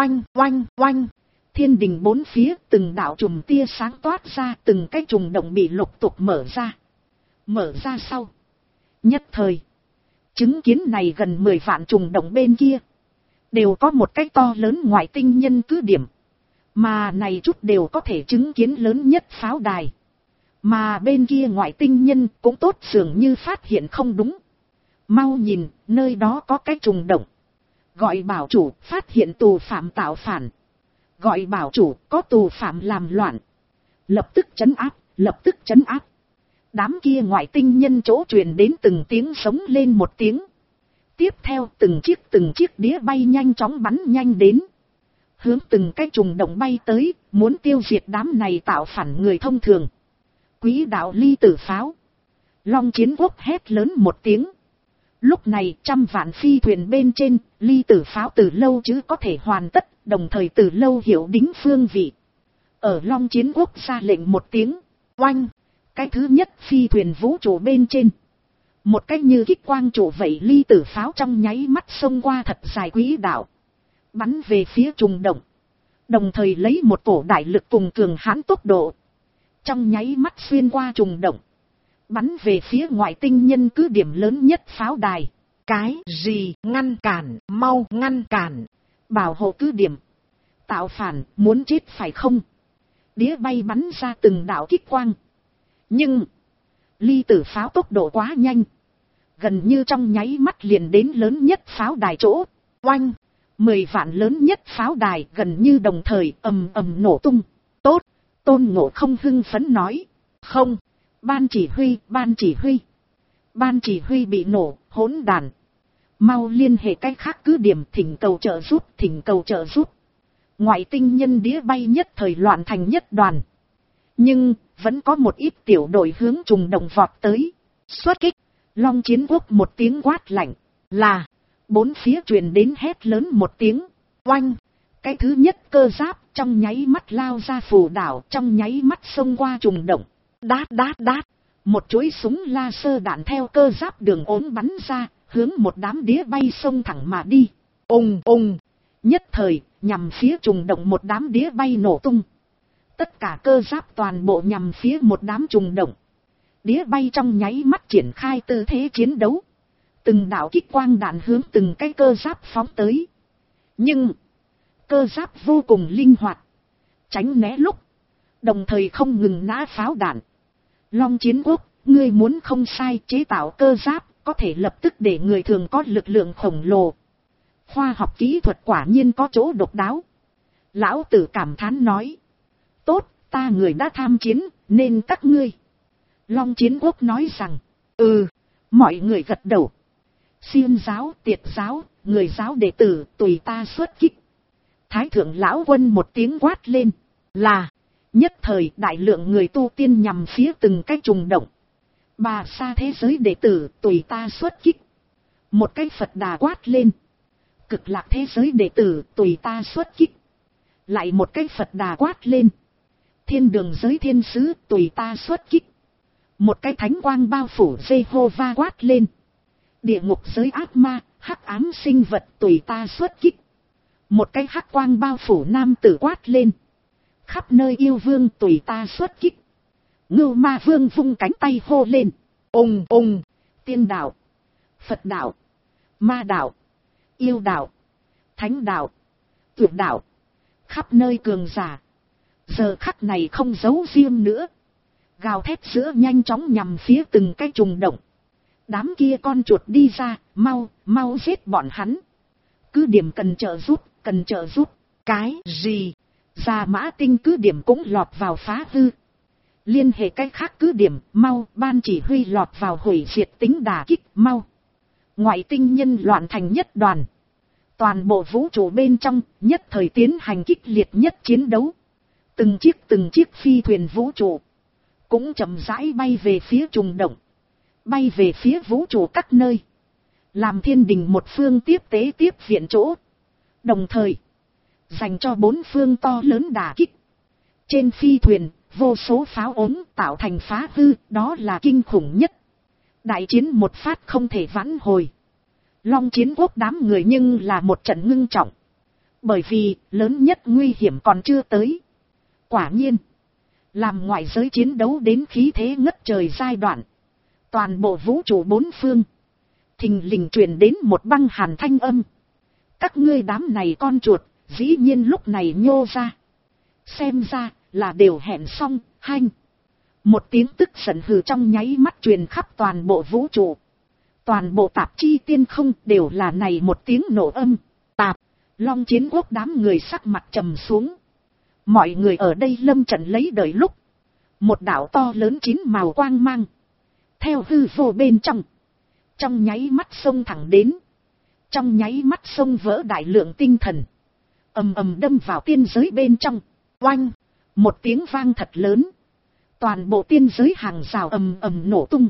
Oanh. Thiên đình bốn phía, từng đạo chùm tia sáng toát ra, từng cái trùng động bị lục tục mở ra. Mở ra sau. Nhất thời, chứng kiến này gần 10 vạn trùng động bên kia. Đều có một cái to lớn ngoại tinh nhân cứ điểm. Mà này chút đều có thể chứng kiến lớn nhất pháo đài. Mà bên kia ngoại tinh nhân cũng tốt dường như phát hiện không đúng. Mau nhìn, nơi đó có cái trùng động. Gọi bảo chủ, phát hiện tù phạm tạo phản. Gọi bảo chủ, có tù phạm làm loạn. Lập tức trấn áp. Đám kia ngoại tinh nhân chỗ truyền đến từng tiếng sống lên một tiếng. Tiếp theo từng chiếc đĩa bay nhanh chóng bắn nhanh đến. Hướng từng cái trùng động bay tới, muốn tiêu diệt đám này tạo phản người thông thường. Quý đạo ly tử pháo. Long Chiến Quốc hét lớn một tiếng. Lúc này 100 vạn phi thuyền bên trên, ly tử pháo từ lâu chứ có thể hoàn tất, đồng thời từ lâu hiểu đính phương vị. Ở Long Chiến Quốc ra lệnh một tiếng, oanh, cái thứ nhất phi thuyền vũ trụ bên trên. Một cái như kích quang trụ vậy ly tử pháo trong nháy mắt xông qua thật dài quỹ đạo. Bắn về phía trùng động. Đồng thời lấy một cổ đại lực cùng cường hãn tốc độ. Trong nháy mắt xuyên qua trùng động. Bắn về phía ngoại tinh nhân cứ điểm lớn nhất pháo đài. Cái gì ngăn cản, mau ngăn cản. Bảo hộ cứ điểm. Tạo phản, muốn chết phải không? Đĩa bay bắn ra từng đạo kích quang. Nhưng, ly tử pháo tốc độ quá nhanh. Gần như trong nháy mắt liền đến lớn nhất pháo đài chỗ. Oanh, 10 vạn lớn nhất pháo đài gần như đồng thời ầm ầm nổ tung. Tốt, Tôn Ngộ Không hưng phấn nói. Không, ban chỉ huy bị nổ, hỗn đàn. Mau liên hệ cách khác cứ điểm thỉnh cầu trợ giúp. Ngoại tinh nhân đĩa bay nhất thời loạn thành nhất đoàn. Nhưng, vẫn có một ít tiểu đội hướng trùng đồng vọt tới. Xuất kích, Long Chiến Quốc một tiếng quát lạnh, là, bốn phía truyền đến hét lớn một tiếng, oanh, cái thứ nhất cơ giáp trong nháy mắt lao ra phù đảo, trong nháy mắt xông qua trùng động, đát, một chuỗi súng laser đạn theo cơ giáp đường ốm bắn ra, hướng một đám đĩa bay xông thẳng mà đi, ùng, nhất thời, nhằm phía trùng động một đám đĩa bay nổ tung. Tất cả cơ giáp toàn bộ nhằm phía một đám trùng động. Đĩa bay trong nháy mắt triển khai tư thế chiến đấu. Từng đạo kích quang đạn hướng từng cái cơ giáp phóng tới. Nhưng, cơ giáp vô cùng linh hoạt. Tránh né lúc. Đồng thời không ngừng nã pháo đạn. Long Chiến Quốc, ngươi muốn không sai chế tạo cơ giáp, có thể lập tức để người thường có lực lượng khổng lồ. Khoa học kỹ thuật quả nhiên có chỗ độc đáo. Lão tử cảm thán nói. Tốt, ta người đã tham chiến, nên các ngươi. Long Chiến Quốc nói rằng, mọi người gật đầu. Xiên giáo, tiệt giáo, người giáo đệ tử, tùy ta xuất kích. Thái thượng lão quân một tiếng quát lên, là, nhất thời đại lượng người tu tiên nhằm phía từng cái trùng động. Bà sa thế giới đệ tử, tùy ta xuất kích. Một cái Phật Đà quát lên, cực lạc thế giới đệ tử, tùy ta xuất kích. Lại một cái Phật Đà quát lên, thiên đường giới thiên sứ, tùy ta xuất kích. Một cái thánh quang bao phủ Giê-hô-va quát lên, địa ngục giới ác ma, Hắc ám sinh vật tùy ta xuất kích. Một cái hắc quang bao phủ nam tử quát lên. Khắp nơi yêu vương tùy ta xuất kích. Ngưu ma vương vung cánh tay hô lên. Ùng ùng, tiên đạo, Phật đạo, ma đạo, yêu đạo, thánh đạo, tuyệt đạo. Khắp nơi cường giả. Giờ khắc này không giấu riêng nữa. Gào thét giữa nhanh chóng nhằm phía từng cái trùng động. Đám kia con chuột đi ra, mau, mau giết bọn hắn. Cứ điểm cần trợ giúp, cần trợ giúp. Cái gì? Già Mã Tinh cứ điểm cũng lọt vào phá hư. Liên hệ cái khác cứ điểm, mau, ban chỉ huy lọt vào hủy diệt tính đả kích, mau. Ngoại tinh nhân loạn thành nhất đoàn. Toàn bộ vũ trụ bên trong, nhất thời tiến hành kích liệt nhất chiến đấu. Từng chiếc phi thuyền vũ trụ cũng chậm rãi bay về phía trùng động, bay về phía vũ trụ các nơi, làm thiên đình một phương tiếp tế tiếp viện chỗ, đồng thời dành cho bốn phương to lớn đả kích. Trên phi thuyền, vô số pháo ống tạo thành phá hư, đó là kinh khủng nhất. Đại chiến một phát không thể vãn hồi. Long Chiến Quốc đám người nhưng là một trận ngưng trọng, bởi vì lớn nhất nguy hiểm còn chưa tới. Quả nhiên, làm ngoại giới chiến đấu đến khí thế ngất trời giai đoạn, toàn bộ vũ trụ bốn phương thình lình truyền đến một băng hàn thanh âm. Các ngươi đám này con chuột, dĩ nhiên lúc này nhô ra. Xem ra là đều hẹn xong, hanh. Một tiếng tức giận hừ trong nháy mắt truyền khắp toàn bộ vũ trụ. Toàn bộ tạp chi tiên không đều là này một tiếng nổ âm. Tạp, Long Chiến Quốc đám người sắc mặt trầm xuống. Mọi người ở đây lâm trận lấy đợi lúc. Một đạo to lớn chín màu quang mang. Theo hư vô bên trong. Trong nháy mắt xông thẳng đến. Trong nháy mắt xông vỡ đại lượng tinh thần. Ầm ầm đâm vào tiên giới bên trong. Oanh, một tiếng vang thật lớn. Toàn bộ tiên giới hàng rào ầm ầm nổ tung.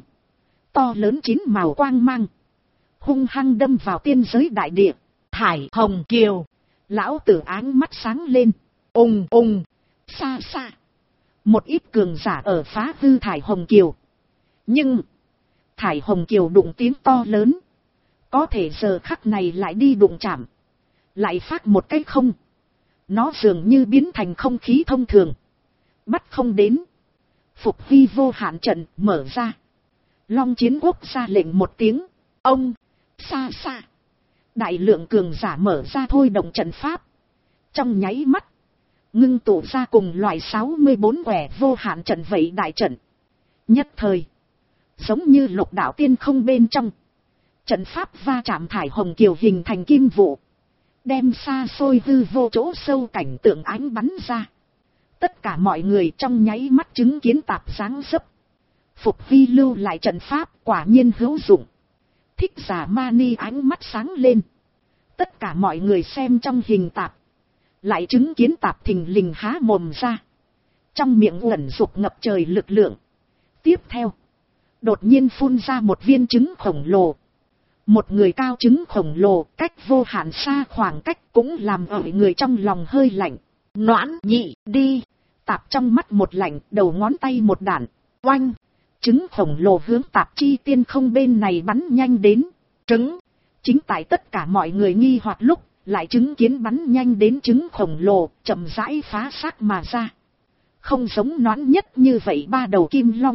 To lớn chín màu quang mang. Hung hăng đâm vào tiên giới đại địa. Hải Hồng Kiều. Lão tử áng mắt sáng lên. Ùng ùng, xa xa. Một ít cường giả ở phá hư Thải Hồng Kiều. Nhưng, Thải Hồng Kiều đụng tiếng to lớn. Có thể giờ khắc này lại đi đụng chạm. Lại phát một cái không. Nó dường như biến thành không khí thông thường. Bắt không đến. Phục huy vô hạn trận mở ra. Long Chiến Quốc ra lệnh một tiếng. Ông, xa xa. Đại lượng cường giả mở ra thôi động trận pháp. Trong nháy mắt. Ngưng tụ ra cùng loại 64 quẻ vô hạn trận vậy đại trận. Nhất thời. Giống như lục đạo tiên không bên trong. Trận pháp va chạm Thải Hồng Kiều hình thành kim vụ. Đem xa xôi hư vô chỗ sâu cảnh tượng ánh bắn ra. Tất cả mọi người trong nháy mắt chứng kiến tạp dáng dấp. Phục vi lưu lại trận pháp quả nhiên hữu dụng. Thích giả Mani ánh mắt sáng lên. Tất cả mọi người xem trong hình tạp. Lại chứng kiến tạp thình lình há mồm ra. Trong miệng uẩn dục ngập trời lực lượng. Tiếp theo. Đột nhiên phun ra một viên trứng khổng lồ. Một người cao trứng khổng lồ cách vô hạn xa khoảng cách cũng làm ở người trong lòng hơi lạnh. Noãn nhị đi. Tạp trong mắt một lạnh, đầu ngón tay một đạn. Oanh. Trứng khổng lồ hướng tạp chi tiên không bên này bắn nhanh đến. Trứng. Chính tại tất cả mọi người nghi hoặc lúc. Lại chứng kiến bắn nhanh đến trứng khổng lồ, chậm rãi phá xác mà ra. Không giống noãn nhất như vậy ba đầu kim long.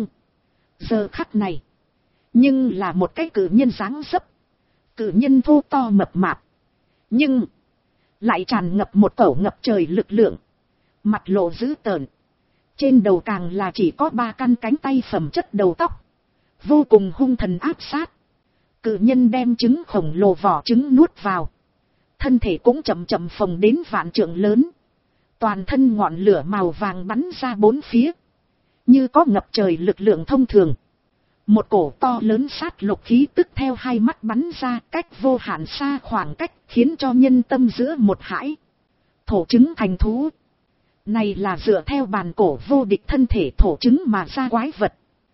Giờ khắc này. Nhưng là một cái cử nhân dáng dấp. Cử nhân thô to mập mạp. Nhưng. Lại tràn ngập một cẩu ngập trời lực lượng. Mặt lộ dữ tợn. Trên đầu càng là chỉ có 3 căn cánh tay phẩm chất đầu tóc. Vô cùng hung thần áp sát. Cử nhân đem trứng khổng lồ vỏ trứng nuốt vào. Thân thể cũng chậm chậm phồng đến vạn trượng lớn. Toàn thân ngọn lửa màu vàng bắn ra bốn phía. Như có ngập trời lực lượng thông thường. Một cổ to lớn sát lục khí tức theo hai mắt bắn ra cách vô hạn xa khoảng cách khiến cho nhân tâm giữa một hãi. Thổ trứng thành thú. Này là dựa theo bàn cổ vô địch thân thể thổ trứng mà ra quái vật.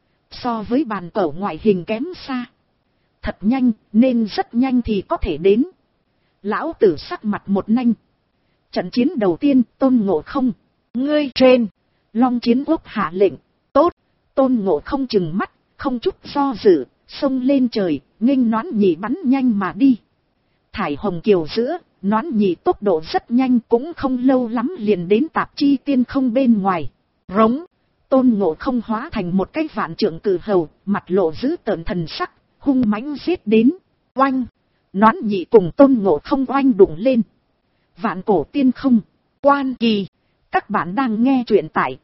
So với bàn cổ ngoại hình kém xa. Thật nhanh nên rất nhanh thì có thể đến. Lão tử sắc mặt một nanh. Trận chiến đầu tiên Tôn Ngộ Không. Ngươi trên. Long Chiến Quốc hạ lệnh. Tốt. Tôn Ngộ Không chừng mắt. Không chút do dự. Xông lên trời. Nghênh nón nhị bắn nhanh mà đi. thải hồng kiều giữa, nón nhị tốc độ rất nhanh, cũng không lâu lắm liền đến Tạp Chi Tiên Không bên ngoài. Rống, Tôn Ngộ Không hóa thành một cái vạn trượng cử hầu, mặt lộ dữ tợn thần sắc, hung mãnh giết đến. Oanh, nón nhị cùng Tôn Ngộ Không oanh đụng lên. Vạn cổ tiên không, quan kỳ. Các bạn đang nghe truyện tại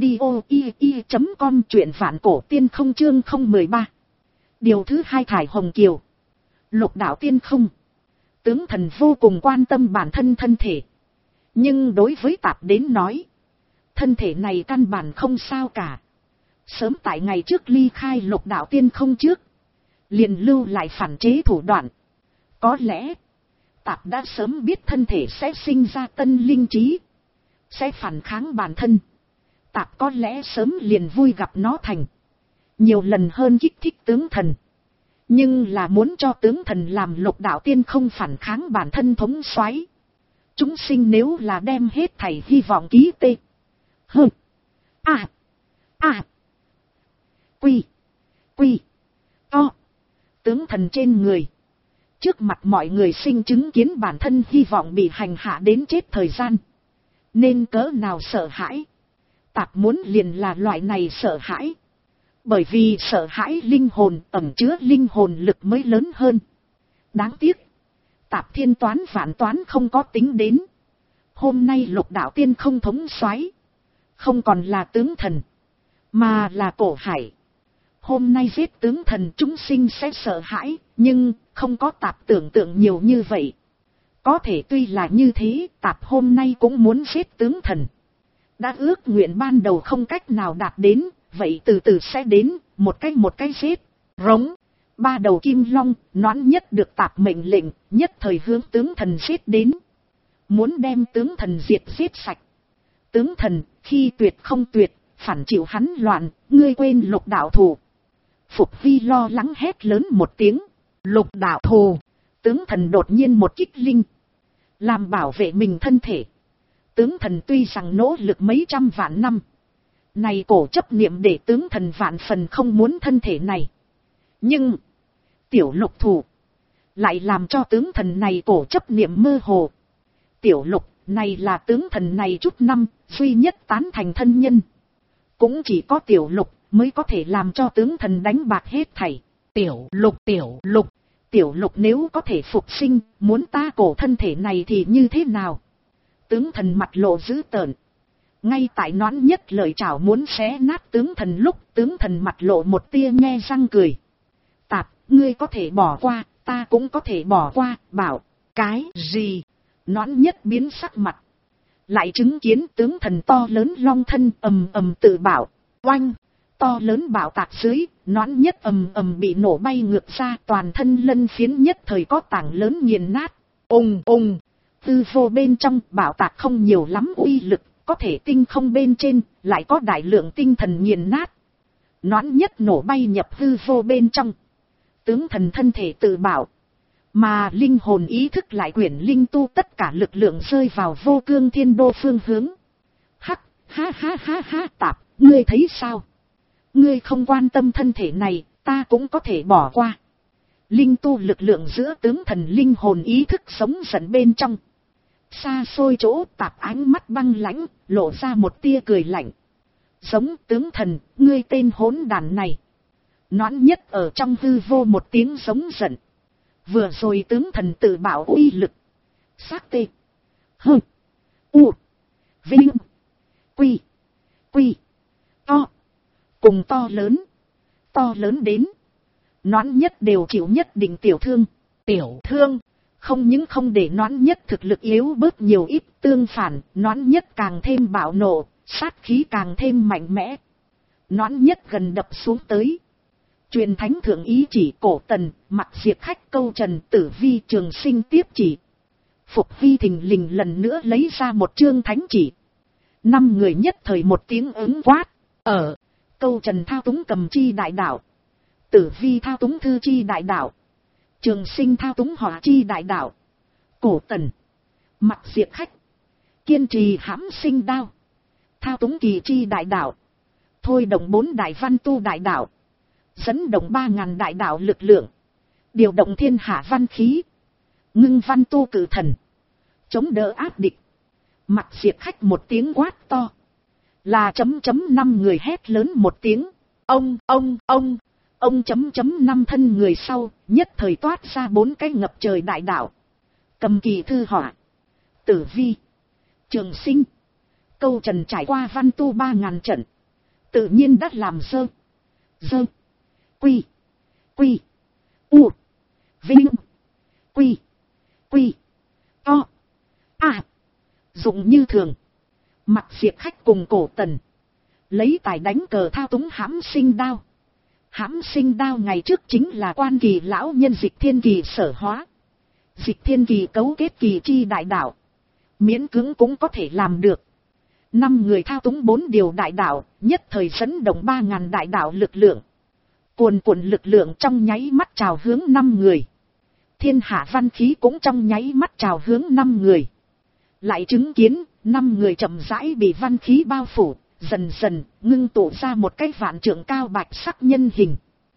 audio.com, truyện vạn cổ tiên không chương 013. Điều thứ hai, thải hồng kiều. Lục đạo tiên không. Tướng thần vô cùng quan tâm bản thân thân thể. Nhưng đối với Tạp đến nói, thân thể này căn bản không sao cả. Sớm tại ngày trước ly khai lục đạo tiên không trước, liền lưu lại phản chế thủ đoạn. Có lẽ Tạp đã sớm biết thân thể sẽ sinh ra tân linh trí, sẽ phản kháng bản thân. Tạp có lẽ sớm liền vui gặp nó thành. Nhiều lần hơn kích thích tướng thần. Nhưng là muốn cho tướng thần làm lục đạo tiên không phản kháng bản thân thống soái. Chúng sinh nếu là đem hết thảy hy vọng ký tê. Hơ. À. À. Quy. Quy. To. Tướng thần trên người. Trước mặt mọi người sinh chứng kiến bản thân hy vọng bị hành hạ đến chết thời gian. Nên cỡ nào sợ hãi. Tạp muốn liền là loại này sợ hãi. Bởi vì sợ hãi linh hồn ẩn chứa linh hồn lực mới lớn hơn. Đáng tiếc. Tạp thiên toán vạn toán không có tính đến. Hôm nay lục đạo tiên không thống soái, không còn là tướng thần, mà là Cổ Hải. Hôm nay giết tướng thần chúng sinh sẽ sợ hãi, nhưng không có Tạp tưởng tượng nhiều như vậy. Có thể tuy là như thế, Tạp hôm nay cũng muốn giết tướng thần. Đã ước nguyện ban đầu không cách nào đạt đến, vậy từ từ sẽ đến, một cái giết. Rống, ba đầu kim long, nón nhất được Tạp mệnh lệnh, nhất thời hướng tướng thần giết đến. Muốn đem tướng thần diệt giết sạch. Tướng thần, khi tuyệt không tuyệt, phản chịu hắn loạn, ngươi quên lục đạo thù. Phục Vi lo lắng hét lớn một tiếng. Lục đạo thù. Tướng thần đột nhiên một kích linh. Làm bảo vệ mình thân thể. Tướng thần tuy rằng nỗ lực mấy trăm vạn năm. Này cổ chấp niệm để tướng thần vạn phần không muốn thân thể này. Nhưng, tiểu lục thù lại làm cho tướng thần này cổ chấp niệm mơ hồ. Tiểu lục này là tướng thần này chút năm duy nhất tán thành thân nhân. Cũng chỉ có tiểu lục mới có thể làm cho tướng thần đánh bạc hết thảy. Tiểu lục nếu có thể phục sinh, muốn ta cổ thân thể này thì như thế nào? Tướng thần mặt lộ dữ tợn. Ngay tại nón nhất lời chào muốn xé nát tướng thần lúc, tướng thần mặt lộ một tia nhe răng cười. Tạp, ngươi có thể bỏ qua, ta cũng có thể bỏ qua. Bảo, cái gì? Nón nhất biến sắc mặt. Lại chứng kiến tướng thần to lớn long thân ầm ầm tự bảo. Oanh, to lớn bảo tạc dưới, nón nhất ầm ầm bị nổ bay ngược ra, toàn thân lân phiến nhất thời có tảng lớn nghiền nát. Ùng ùng, tư vô bên trong bảo tạc không nhiều lắm uy lực, có thể tinh không bên trên, lại có đại lượng tinh thần nghiền nát. Nón nhất nổ bay nhập hư vô bên trong. Tướng thần thân thể tự bảo. Mà linh hồn ý thức lại quyển linh tu tất cả lực lượng rơi vào vô cương thiên đô phương hướng. Hắc, ha ha ha ha, Tạp, ngươi thấy sao? Ngươi không quan tâm thân thể này, ta cũng có thể bỏ qua. Linh tu lực lượng giữa tướng thần linh hồn ý thức sống giận bên trong. Xa xôi chỗ Tạp ánh mắt băng lãnh, lộ ra một tia cười lạnh. Giống tướng thần, ngươi tên hỗn đàn này. Nón nhất ở trong hư vô một tiếng giống giận. Vừa rồi tướng thần tự bảo uy lực. Xác tê. Hơ. U. Vinh. Quy. Quy. To. Cùng to lớn. To lớn đến. Nón nhất đều chịu nhất định tiểu thương. Tiểu thương. Không những không để nón nhất thực lực yếu bớt nhiều ít, tương phản, nón nhất càng thêm bạo nộ, sát khí càng thêm mạnh mẽ. Nón nhất gần đập xuống tới. Truyền thánh thượng ý chỉ Cổ Tần, Mặc Diệt Khách, Câu Trần, Tử Vi, Trường Sinh tiếp chỉ. Phục Vi thình lình lần nữa lấy ra một chương thánh chỉ. 5 người nhất thời một tiếng ứng quát. Ở, Câu Trần thao túng cầm chi đại đạo. Tử Vi thao túng thư chi đại đạo. Trường Sinh thao túng hỏa chi đại đạo. Cổ Tần, Mặc Diệt Khách, kiên trì hãm sinh đao. Thao túng kỳ chi đại đạo. Thôi động 4 đại văn tu đại đạo. Dẫn động 3000 đại đạo lực lượng. Điều động thiên hạ văn khí. ngưng văn tu cử thần, chống đỡ áp địch. Mặt diệt khách một tiếng quát to, là năm người hét lớn một tiếng, ông năm thân người sau nhất thời toát ra 4 cái ngập trời đại đạo. Cầm kỳ thư họa, Tử Vi, Trường Sinh, Câu Trần trải qua văn tu 3000 trận, tự nhiên đã làm dơ quy u vinh quy to dụng như thường. Mặt diệt khách cùng Cổ Tần lấy tài đánh cờ thao túng hãm sinh đao. Hãm sinh đao ngày trước chính là quan kỳ lão nhân Dịch Thiên Kỳ sở hóa. Dịch Thiên Kỳ cấu kết kỳ chi đại đạo, miễn cưỡng cũng có thể làm được. 5 người thao túng 4 điều đại đạo, nhất thời dẫn động 3000 đại đạo lực lượng. Cuồn cuộn lực lượng trong nháy mắt trào hướng 5 người. Thiên hạ văn khí cũng trong nháy mắt trào hướng 5 người. Lại chứng kiến 5 người chậm rãi bị văn khí bao phủ, dần dần ngưng tụ ra một cái vạn trượng cao bạch sắc nhân hình.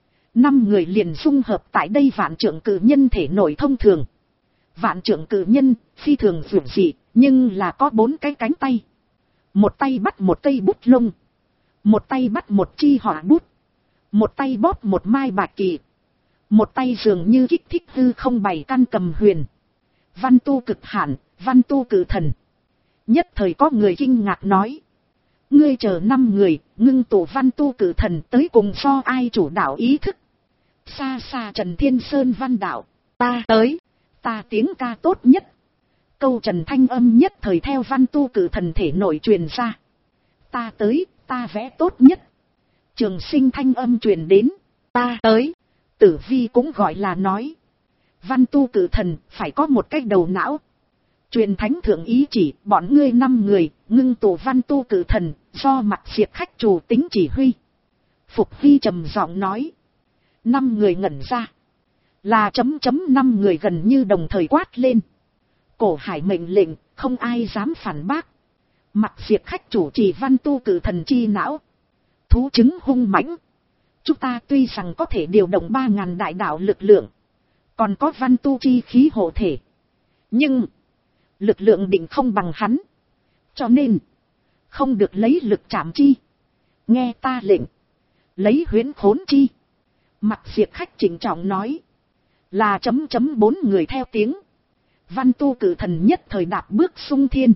5 người liền dung hợp tại đây vạn trượng cử nhân thể nội thông thường. Vạn trượng cử nhân phi thường vượt dị, nhưng là có 4 cái cánh tay. Một tay bắt một cây bút lông, một tay bắt một chi họa bút, một tay bóp một mai bạc kỳ, một tay dường như kích thích hư không bày căn cầm huyền. Văn tu cực hạn, văn tu cử thần. Nhất thời có người kinh ngạc nói, ngươi chờ 5 người ngưng tụ văn tu cử thần tới cùng do ai chủ đạo ý thức? Xa xa Trần Thiên Sơn văn đạo, ta tới, ta tiếng ca tốt nhất. Câu Trần thanh âm nhất thời theo văn tu cử thần thể nội truyền ra, ta tới, ta vẽ tốt nhất. Trường Sinh thanh âm truyền đến, ta tới. Tử Vi cũng gọi là nói, văn tu cử thần phải có một cái đầu não. Truyền thánh thượng ý chỉ, bọn ngươi 5 người ngưng tụ văn tu cử thần, do mặt diệt khách chủ tính chỉ huy. Phục Hy trầm giọng nói, 5 người ngẩn ra, là 5 người gần như đồng thời quát lên. Cổ Hải mệnh lệnh, không ai dám phản bác. Mặt diệt khách chủ trì văn tu cử thần chi não, thú chứng hung mãnh. Chúng ta tuy rằng có thể điều động 3000 đại đạo lực lượng, còn có văn tu chi khí hộ thể, nhưng lực lượng định không bằng hắn, cho nên không được lấy lực chạm chi. Nghe ta lệnh, lấy huyễn khốn chi. Mặt diệt khách chỉnh trọng nói, là 4 người theo tiếng. Văn tu cử thần nhất thời đạp bước xung thiên,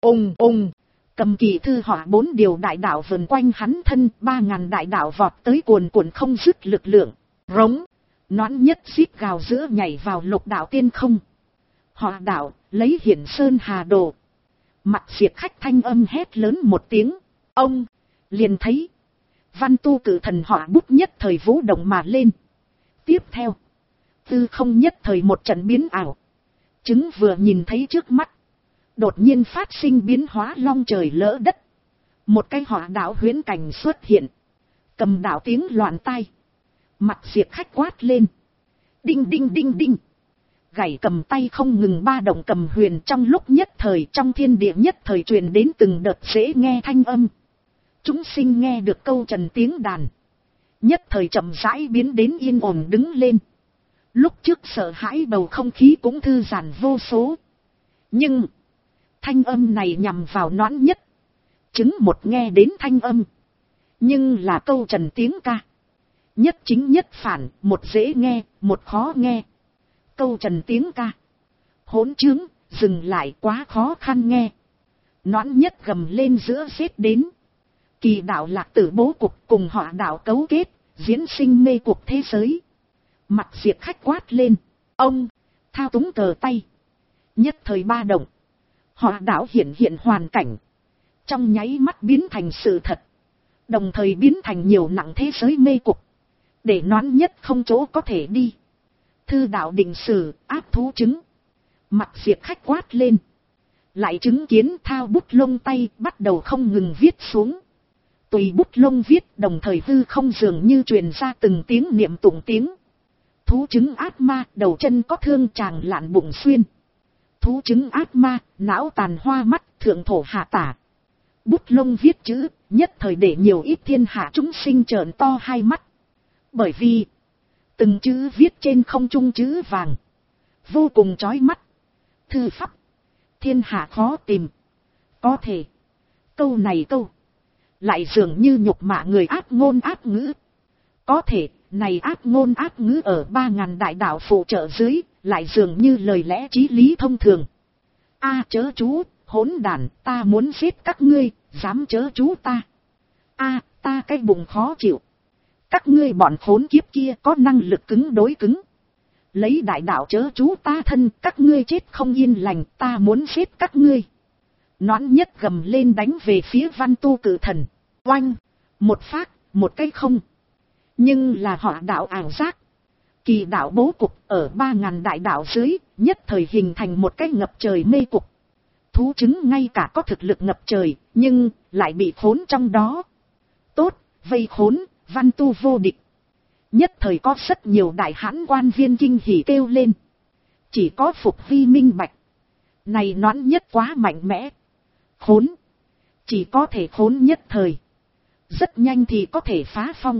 cầm kỳ thư họa 4 điều đại đạo vần quanh hắn thân, 3000 đại đạo vọt tới cuồn cuộn không dứt lực lượng. Rống, noãn nhất xít gào giữa nhảy vào lục đạo tiên không. Họ đạo, lấy hiển sơn hà đồ. Mặt diệt khách thanh âm hét lớn một tiếng, ông, liền thấy văn tu cử thần họ bút nhất thời vũ động mà lên. Tiếp theo, tư không nhất thời một trận biến ảo. Chứng vừa nhìn thấy trước mắt, đột nhiên phát sinh biến hóa long trời lỡ đất. Một cái họa đạo huyễn cảnh xuất hiện, cầm đạo tiếng loạn tai. Mặt diệt khách quát lên, đinh đinh đinh đinh. Gảy cầm tay không ngừng ba động cầm huyền, trong lúc nhất thời trong thiên địa nhất thời truyền đến từng đợt dễ nghe thanh âm. Chúng sinh nghe được Câu Trần tiếng đàn, nhất thời chậm rãi biến đến yên ổn đứng lên. Lúc trước sợ hãi bầu không khí cũng thư giãn vô số. Nhưng thanh âm này nhằm vào noãn nhất. Chứng một nghe đến thanh âm, nhưng là Câu Trần tiếng ca. Nhất chính nhất phản, một dễ nghe, một khó nghe. Câu Trần tiếng ca, hỗn trướng, dừng lại, quá khó khăn nghe. Noãn nhất gầm lên giữa xếp đến. Kỳ đạo lạc tử bố cục cùng họ đạo cấu kết, diễn sinh mê cuộc thế giới. Mặt diệt khách quát lên, ông, thao túng cờ tay. Nhất thời ba động, họ đạo hiện hoàn cảnh, trong nháy mắt biến thành sự thật. Đồng thời biến thành nhiều nặng thế giới mê cục, để noãn nhất không chỗ có thể đi. Thư đạo định sử, áp thú chứng. Mặt diệt khách quát lên, lại chứng kiến thao bút lông tay bắt đầu không ngừng viết xuống. Tùy bút lông viết, đồng thời hư không dường như truyền ra từng tiếng niệm tụng tiếng. Thú chứng ác ma, đầu chân có thương chàng lạn bụng xuyên. Thú chứng ác ma, não tàn hoa mắt, thượng thổ hạ tả. Bút lông viết chữ, nhất thời để nhiều ít thiên hạ chúng sinh trợn to hai mắt. Bởi vì từng chữ viết trên không trung chữ vàng, vô cùng chói mắt. Thư pháp, thiên hạ khó tìm. Có thể, câu này câu, lại dường như nhục mạ người ác ngôn ác ngữ. Có thể, này ác ngôn ác ngữ ở 3.000 đại đạo phụ trợ dưới, lại dường như lời lẽ chí lý thông thường. A chớ chú, hỗn đản, ta muốn giết các ngươi, dám chớ chú ta. A, ta cái bụng khó chịu. Các ngươi bọn khốn kiếp kia có năng lực cứng đối cứng. Lấy đại đạo chớ chú ta thân, các ngươi chết không yên lành, ta muốn giết các ngươi. Noãn Nhất gầm lên đánh về phía Văn Tu Cự Thần. Oanh, một phát, một cái không. Nhưng là họ đạo ảo giác. Kỳ đạo bố cục ở 3.000 đại đạo dưới, nhất thời hình thành một cái ngập trời mê cục. Thú chứng ngay cả có thực lực ngập trời, nhưng lại bị khốn trong đó. Tốt, vây khốn, Văn Tu vô địch. Nhất thời có rất nhiều đại hãn quan viên kinh hỉ kêu lên. Chỉ có Phục Vi minh bạch. Này Noãn Nhất quá mạnh mẽ. Khốn. Chỉ có thể khốn nhất thời. Rất nhanh thì có thể phá phong.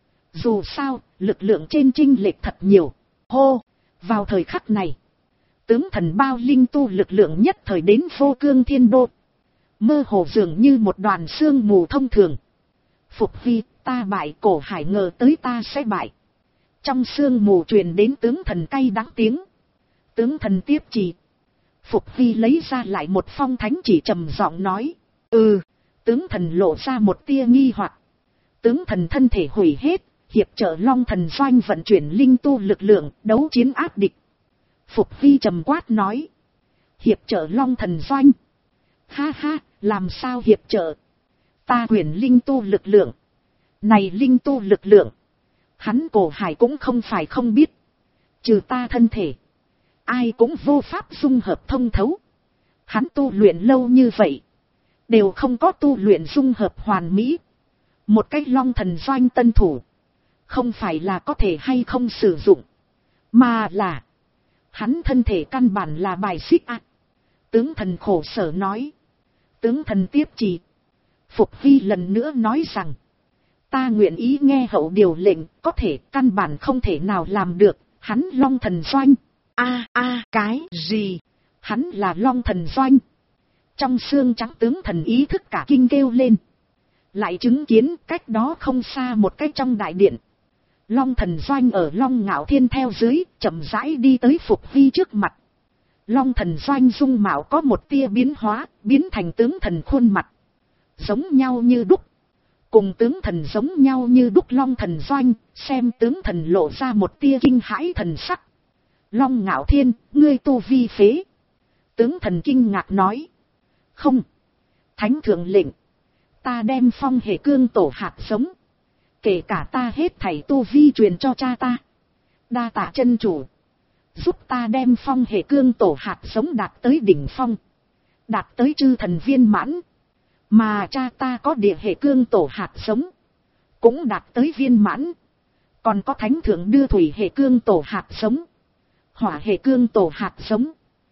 Dù sao, lực lượng trên chênh lệch thật nhiều. Hô, vào thời khắc này. Tướng thần bao linh tu lực lượng nhất thời đến vô cương thiên đô. Mơ hồ dường như một đoàn sương mù thông thường. Phục Vi, ta bại, Cổ Hải ngờ tới ta sẽ bại. Trong sương mù truyền đến tướng thần cay đắng tiếng. Tướng thần tiếp chỉ. Phục Vi lấy ra lại một phong thánh chỉ trầm giọng nói. Tướng thần lộ ra một tia nghi hoặc. Tướng thần thân thể hủy hết, hiệp trợ Long Thần Doanh vận chuyển linh tu lực lượng, đấu chiến áp địch. Phục Vi trầm quát nói. Hiệp trợ Long Thần Doanh. Ha ha, làm sao hiệp trợ? Ta quyền linh tu lực lượng. Này linh tu lực lượng. Hắn Cổ Hải cũng không phải không biết. Trừ ta thân thể. Ai cũng vô pháp dung hợp thông thấu. Hắn tu luyện lâu như vậy. Đều không có tu luyện dung hợp hoàn mỹ. Một cái Long Thần Doanh tân thủ. Không phải là có thể hay không sử dụng. Mà là. Hắn thân thể căn bản là bài xích ạ. Tướng thần khổ sở nói. Tướng thần tiếp chỉ. Phục Vi lần nữa nói rằng. Ta nguyện ý nghe hậu điều lệnh, có thể căn bản không thể nào làm được, hắn Long Thần Doanh. Cái gì? Hắn là Long Thần Doanh. Trong xương trắng tướng thần ý thức cả kinh kêu lên. Lại chứng kiến cách đó không xa một cái trong đại điện. Long Thần Doanh ở Long Ngạo Thiên theo dưới, chậm rãi đi tới Phục Vi trước mặt. Long Thần Doanh dung mạo có một tia biến hóa, biến thành tướng thần khuôn mặt. Giống nhau như đúc. Cùng tướng thần giống nhau như đúc Long Thần Doanh, xem tướng thần lộ ra một tia kinh hãi thần sắc. Long Ngạo Thiên, ngươi tu vi phế. Tướng thần kinh ngạc nói. Không. Thánh thượng lệnh. Ta đem Phong Hệ Cương tổ hạt giống. Kể cả ta hết thảy tu vi truyền cho cha ta. Đa tạ chân chủ. Giúp ta đem Phong Hệ Cương tổ hạt giống đạt tới đỉnh phong. Đạt tới chư thần viên mãn. Mà cha ta có Địa Hệ Cương tổ hạt giống. Cũng đạt tới viên mãn. Còn có Thánh thượng đưa Thủy Hệ Cương tổ hạt giống. Hỏa Hệ Cương tổ hạt giống.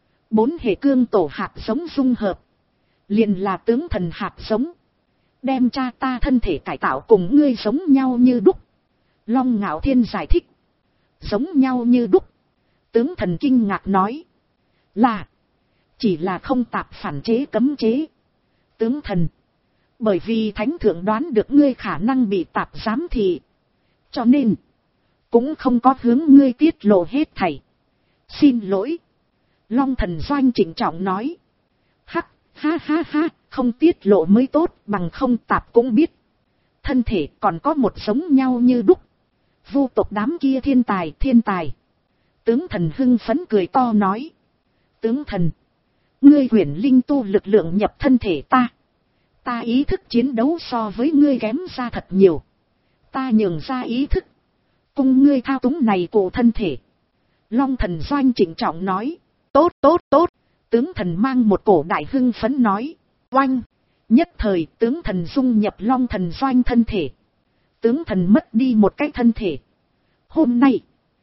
4 Hệ Cương tổ hạt giống dung hợp. Liền là tướng thần hạt giống. Đem cha ta thân thể cải tạo cùng ngươi giống nhau như đúc. Long Ngạo Thiên giải thích. Giống nhau như đúc. Tướng thần kinh ngạc nói. Là. Chỉ là không tạp phản chế cấm chế. Tướng thần. Bởi vì thánh thượng đoán được ngươi khả năng bị tạp giám thị. Cho nên. Cũng không có hướng ngươi tiết lộ hết thảy. Xin lỗi. Long Thần Doanh trịnh trọng nói. Hắc. Ha ha ha, không tiết lộ mới tốt, bằng không tạp cũng biết. Thân thể còn có một giống nhau như đúc. Vu tộc đám kia thiên tài. Tướng thần hưng phấn cười to nói. Tướng thần, ngươi huyền linh tu lực lượng nhập thân thể ta. Ta ý thức chiến đấu so với ngươi kém ra thật nhiều. Ta nhường ra ý thức. Cùng ngươi thao túng này cổ thân thể. Long Thần Doanh trịnh trọng nói. Tốt. Tướng thần mang một cổ đại hưng phấn nói. Oanh. Nhất thời tướng thần dung nhập Long Thần Doanh thân thể. Tướng thần mất đi một cái thân thể. Hôm nay.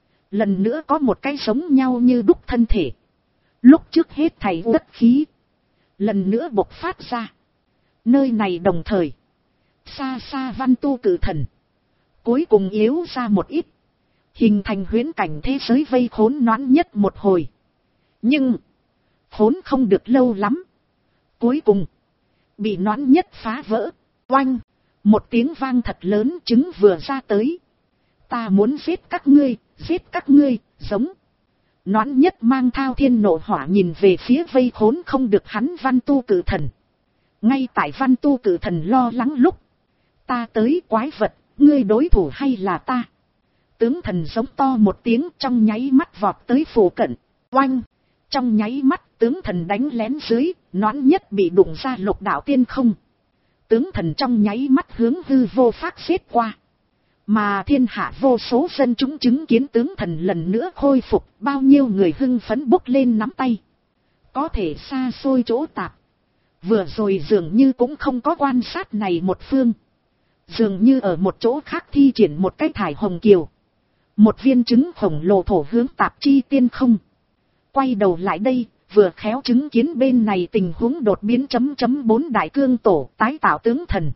Lần nữa có một cái giống nhau như đúc thân thể. Lúc trước hết thảy đất khí. Lần nữa bộc phát ra. Nơi này đồng thời. Xa xa Văn Tu Cự Thần. Cuối cùng yếu ra một ít. Hình thành huyễn cảnh thế giới vây khốn Noãn Nhất một hồi. Nhưng, khốn không được lâu lắm. Cuối cùng, bị Noãn Nhất phá vỡ. Oanh, một tiếng vang thật lớn, trứng vừa ra tới. Ta muốn giết các ngươi, giống. Noãn Nhất mang thao thiên nộ hỏa nhìn về phía vây khốn không được hắn Văn Tu Cự Thần. Ngay tại Văn Tu Cự Thần lo lắng lúc, ta tới quái vật, ngươi đối thủ hay là ta? Tướng thần giống to một tiếng, trong nháy mắt vọt tới phủ cận. Oanh, trong nháy mắt tướng thần đánh lén dưới, Noãn Nhất bị đụng ra lục đạo tiên không. Tướng thần trong nháy mắt hướng hư vô phát xếp qua. Mà thiên hạ vô số dân chúng chứng kiến tướng thần lần nữa khôi phục, bao nhiêu người hưng phấn bốc lên nắm tay. Có thể xa xôi chỗ tạp. Vừa rồi dường như cũng không có quan sát này một phương. Dường như ở một chỗ khác thi triển một cái thải hồng kiều. Một viên trứng khổng lồ thổ hướng tạp chi tiên không. Quay đầu lại đây, vừa khéo chứng kiến bên này tình huống đột biến .4 đại cương tổ tái tạo tướng thần.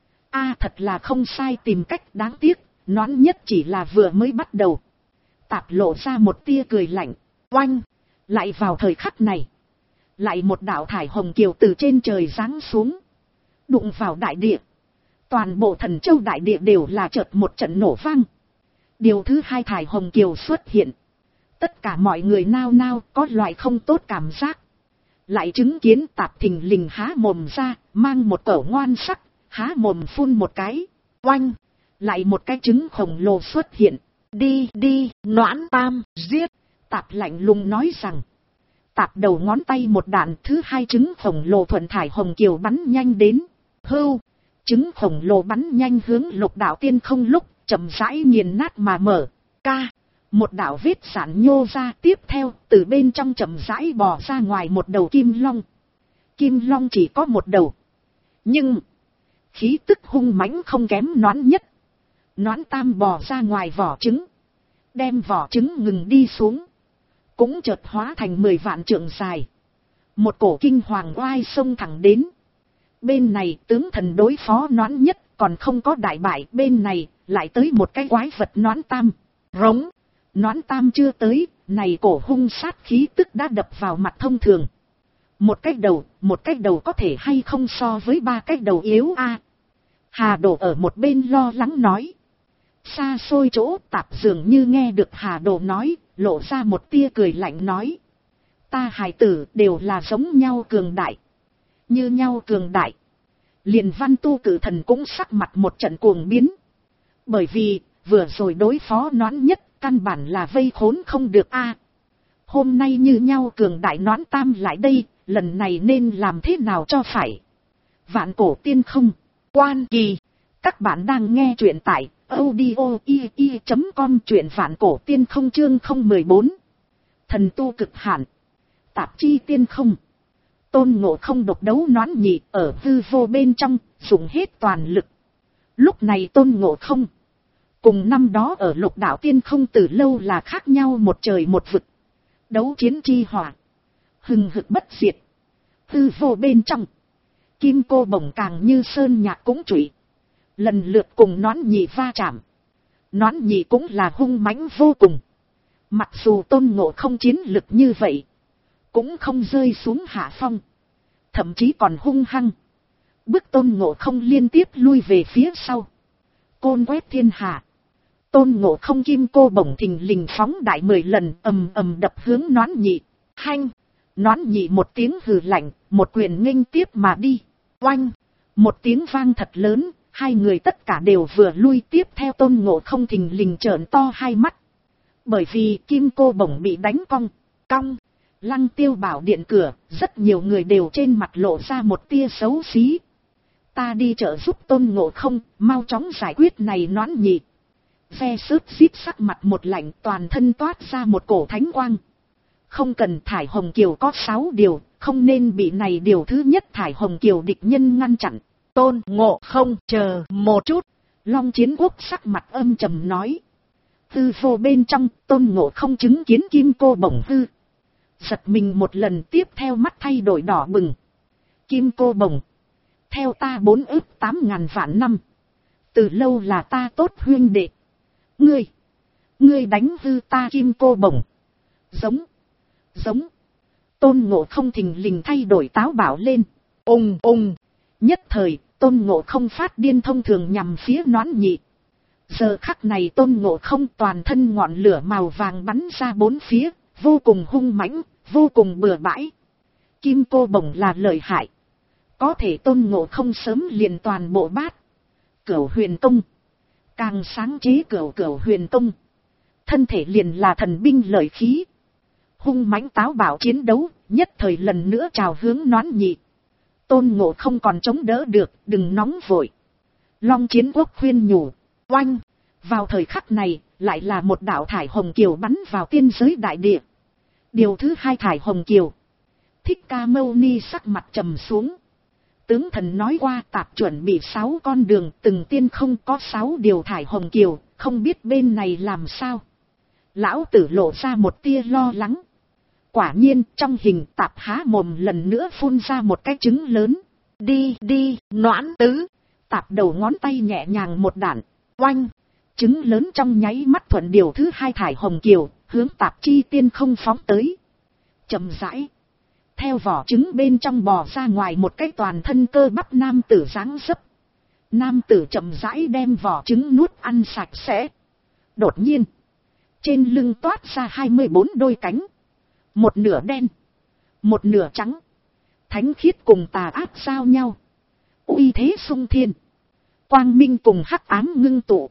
Thật là không sai tìm cách, đáng tiếc, Noãn Nhất chỉ là vừa mới bắt đầu. Tạp lộ ra một tia cười lạnh. Oanh, lại vào thời khắc này. Lại một đạo thải hồng kiều từ trên trời giáng xuống. Đụng vào đại địa. Toàn bộ Thần Châu đại địa đều là chợt một trận nổ vang. Điều thứ hai thải hồng kiều xuất hiện. Tất cả mọi người nao nao có loại không tốt cảm giác. Lại chứng kiến Tạp thình lình há mồm ra, mang một cẩu ngoan sắc, há mồm phun một cái. Oanh, lại một cái trứng khổng lồ xuất hiện. Đi, Noãn Tam, giết. Tạp lạnh lùng nói rằng. Tạp đầu ngón tay một đạn, thứ hai trứng khổng lồ thuận thải hồng kiều bắn nhanh đến. Hưu, trứng khổng lồ bắn nhanh hướng lục đạo tiên không lúc, chậm rãi nghiền nát mà mở. Ca, một đạo vết sản nhô ra, tiếp theo, từ bên trong chậm rãi bò ra ngoài một đầu kim long. Kim long chỉ có một đầu. Nhưng, khí tức hung mãnh không kém Noãn Nhất. Noãn Tam bò ra ngoài vỏ trứng. Đem vỏ trứng ngừng đi xuống. Cũng chợt hóa thành 10 vạn trượng dài. Một cổ kinh hoàng oai xông thẳng đến. Bên này tướng thần đối phó Noãn Nhất còn không có đại bại. Bên này lại tới một cái quái vật Noãn Tam. Rống. Noãn Tam chưa tới. Này cổ hung sát khí tức đã đập vào mặt thông thường. Một cái đầu có thể hay không so với 3 cái đầu yếu a? Hà Đồ ở một bên lo lắng nói. Xa xôi chỗ Tạp dường như nghe được Hà Đồ nói, lộ ra một tia cười lạnh nói. Ta hài tử đều là giống nhau cường đại. Như nhau cường đại. Liền Văn Tu Cự Thần cũng sắc mặt một trận cuồng biến. Bởi vì, vừa rồi đối phó Noãn Nhất, căn bản là vây khốn không được a. Hôm nay như nhau cường đại Noãn Tam lại đây, lần này nên làm thế nào cho phải. Vạn Cổ Tiên Không, Quan Kỳ. Các bạn đang nghe truyện tại audio.com, truyện Vạn Cổ Tiên Không chương 014. Thần tu cực hạn. Tạp chi tiên không. Tôn Ngộ Không độc đấu Noãn Nhị ở hư vô bên trong, dùng hết toàn lực. Lúc này Tôn Ngộ Không cùng năm đó ở lục đạo tiên không từ lâu là khác nhau một trời một vực. Đấu chiến chi hỏa, hừng hực bất diệt. Hư vô bên trong, kim cô bổng càng như sơn nhạc cũng trụy. Lần lượt cùng Noãn Nhị va chạm. Noãn Nhị cũng là hung mãnh vô cùng. Mặc dù Tôn Ngộ Không chiến lực như vậy, cũng không rơi xuống hạ phong. Thậm chí còn hung hăng. Bức Tôn Ngộ Không liên tiếp lui về phía sau. Côn quét thiên hạ. Tôn Ngộ Không kim cô bổng thình lình phóng đại 10 lần, ầm ầm đập hướng Noãn Nhị. Hanh! Noãn Nhị một tiếng hừ lạnh, một quyền nghênh tiếp mà đi. Oanh! Một tiếng vang thật lớn. Hai người tất cả đều vừa lui, tiếp theo Tôn Ngộ Không thình lình trợn to hai mắt. Bởi vì kim cô bổng bị đánh cong. Lăng Tiêu Bảo Điện cửa, rất nhiều người đều trên mặt lộ ra một tia xấu xí. Ta đi trợ giúp Tôn Ngộ Không, mau chóng giải quyết này Noãn Nhị. Ve sớt xít sắc mặt một lạnh, toàn thân toát ra một cổ thánh quang. Không cần, thải hồng kiều có 6 điều, không nên bị này điều thứ nhất thải hồng kiều địch nhân ngăn chặn. Tôn Ngộ Không chờ một chút. Long Chiến Quốc sắc mặt âm trầm nói. Hư vô bên trong, Tôn Ngộ Không chứng kiến kim cô bổng hư. Giật mình một lần, tiếp theo mắt thay đổi đỏ bừng. Kim cô bổng. Theo ta 4.800.000 vạn năm. Từ lâu là ta tốt huynh đệ. Ngươi đánh hư ta kim cô bổng. Giống. Tôn Ngộ Không thình lình thay đổi táo bảo lên. Ùng ùng. Nhất thời, Tôn Ngộ Không phát điên thông thường nhằm phía Noãn Nhị. Giờ khắc này Tôn Ngộ Không toàn thân ngọn lửa màu vàng bắn ra bốn phía, vô cùng hung mãnh, vô cùng bừa bãi. Kim cô bổng là lợi hại. Có thể Tôn Ngộ Không sớm liền toàn bộ bát Cửu Huyền Công. Càng sáng chế Cửu Huyền Công. Thân thể liền là thần binh lợi khí. Hung mãnh táo bạo chiến đấu, nhất thời lần nữa trào hướng Noãn Nhị. Tôn Ngộ Không còn chống đỡ được, đừng nóng vội. Long Chiến Quốc khuyên nhủ. Oanh! Vào thời khắc này, lại là một đạo thải hồng kiều bắn vào tiên giới đại địa. Điều thứ hai thải hồng kiều. Thích Ca Mâu Ni sắc mặt trầm xuống. Tướng thần nói qua tạp chuẩn bị 6 con đường, từng tiên không có 6 điều thải hồng kiều, không biết bên này làm sao. Lão tử lộ ra một tia lo lắng. Quả nhiên trong hình tạp há mồm lần nữa phun ra một cái trứng lớn. Đi, Noãn Tứ. Tạp đầu ngón tay nhẹ nhàng một đạn. Oanh! Trứng lớn trong nháy mắt thuận điều thứ hai thải hồng kiều, hướng tạp chi tiên không phóng tới. Chậm rãi. Theo vỏ trứng bên trong bò ra ngoài một cái toàn thân cơ bắp nam tử dáng dấp. Nam tử chậm rãi đem vỏ trứng nuốt ăn sạch sẽ. Đột nhiên. Trên lưng toát ra 24 đôi cánh. Một nửa đen. Một nửa trắng. Thánh khiết cùng tà ác giao nhau. Uy thế sung thiên. Quang minh cùng hắc ám ngưng tụ.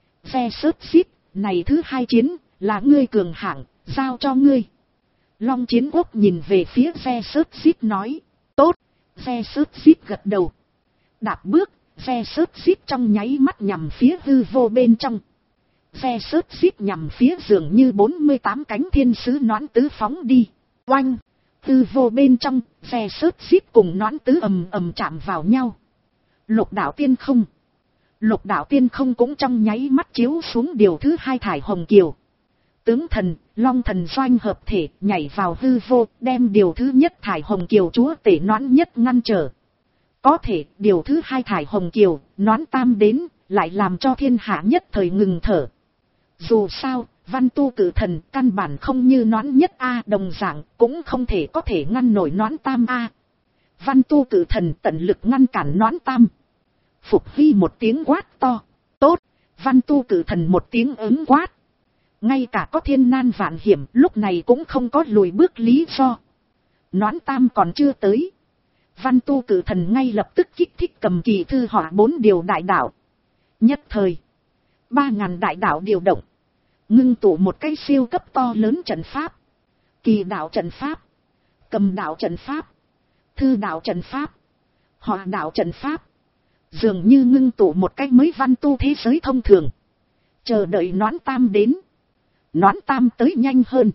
Ve sớt xít, này thứ hai chiến, là ngươi cường hạng, giao cho ngươi. Long Chiến Quốc nhìn về phía ve sớt xít nói. Tốt, ve sớt xít gật đầu. Đạp bước, ve sớt xít trong nháy mắt nhằm phía hư vô bên trong. Ve sớt xít nhằm phía dường như 48 cánh thiên sứ Noãn Tứ phóng đi. Oanh! Hư vô bên trong, ve sớt xít cùng Noãn Tứ ầm ầm chạm vào nhau. Lục đạo tiên không. Lục đạo tiên không cũng trong nháy mắt chiếu xuống điều thứ hai thải hồng kiều. Tướng thần, long thần doanh hợp thể nhảy vào hư vô, đem điều thứ nhất thải hồng kiều chúa tể Noãn Nhất ngăn trở. Có thể điều thứ hai thải hồng kiều, Noãn Tam đến, lại làm cho thiên hạ nhất thời ngừng thở. Dù sao, Văn Tu Cử Thần căn bản không như Noãn Nhất A đồng dạng, cũng không thể có thể ngăn nổi Noãn Tam A. Văn Tu Cử Thần tận lực ngăn cản Noãn Tam. Phục Hy một tiếng quát to. Tốt, Văn Tu Cử Thần một tiếng ứng quát. Ngay cả có thiên nan vạn hiểm lúc này cũng không có lùi bước lý do. Noãn Tam còn chưa tới. Văn Tu Cử Thần ngay lập tức kích thích Cầm Kỳ Thư Họa 4 điều đại đạo. Nhất thời 3.000 đại đạo điều động. Ngưng tụ một cái siêu cấp to lớn trận pháp. Kỳ đạo trận pháp. Cầm đạo trận pháp. Thư đạo trận pháp. Họa đạo trận pháp. Dường như ngưng tụ một cái mới văn tu thế giới thông thường. Chờ đợi Noãn Tam đến. Noãn Tam tới nhanh hơn.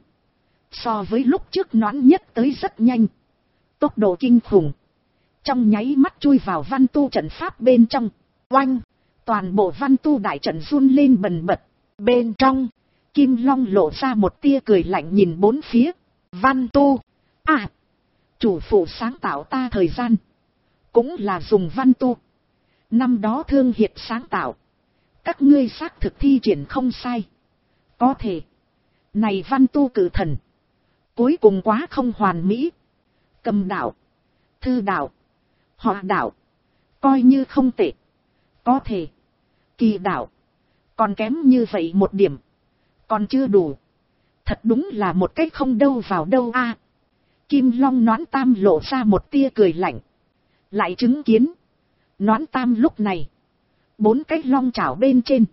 So với lúc trước Noãn Nhất tới rất nhanh. Tốc độ kinh khủng. Trong nháy mắt chui vào văn tu trận pháp bên trong. Oanh! Toàn bộ văn tu đại trận run lên bần bật. Bên trong, Kim Long lộ ra một tia cười lạnh nhìn bốn phía. Văn tu! À! Chủ phụ sáng tạo ta thời gian. Cũng là dùng văn tu. Năm đó Thương Hiệt sáng tạo. Các ngươi xác thực thi triển không sai. Có thể. Này Văn Tu Cử Thần. Cuối cùng quá không hoàn mỹ. Cầm đạo. Thư đạo. Họa đạo. Coi như không tệ. Có thể. Kỳ đạo. Còn kém như vậy một điểm. Còn chưa đủ. Thật đúng là một cách không đâu vào đâu a. Kim Long Noãn Tam lộ ra một tia cười lạnh. Lại chứng kiến. Noãn Tam lúc này. 4 cái long chảo bên trên.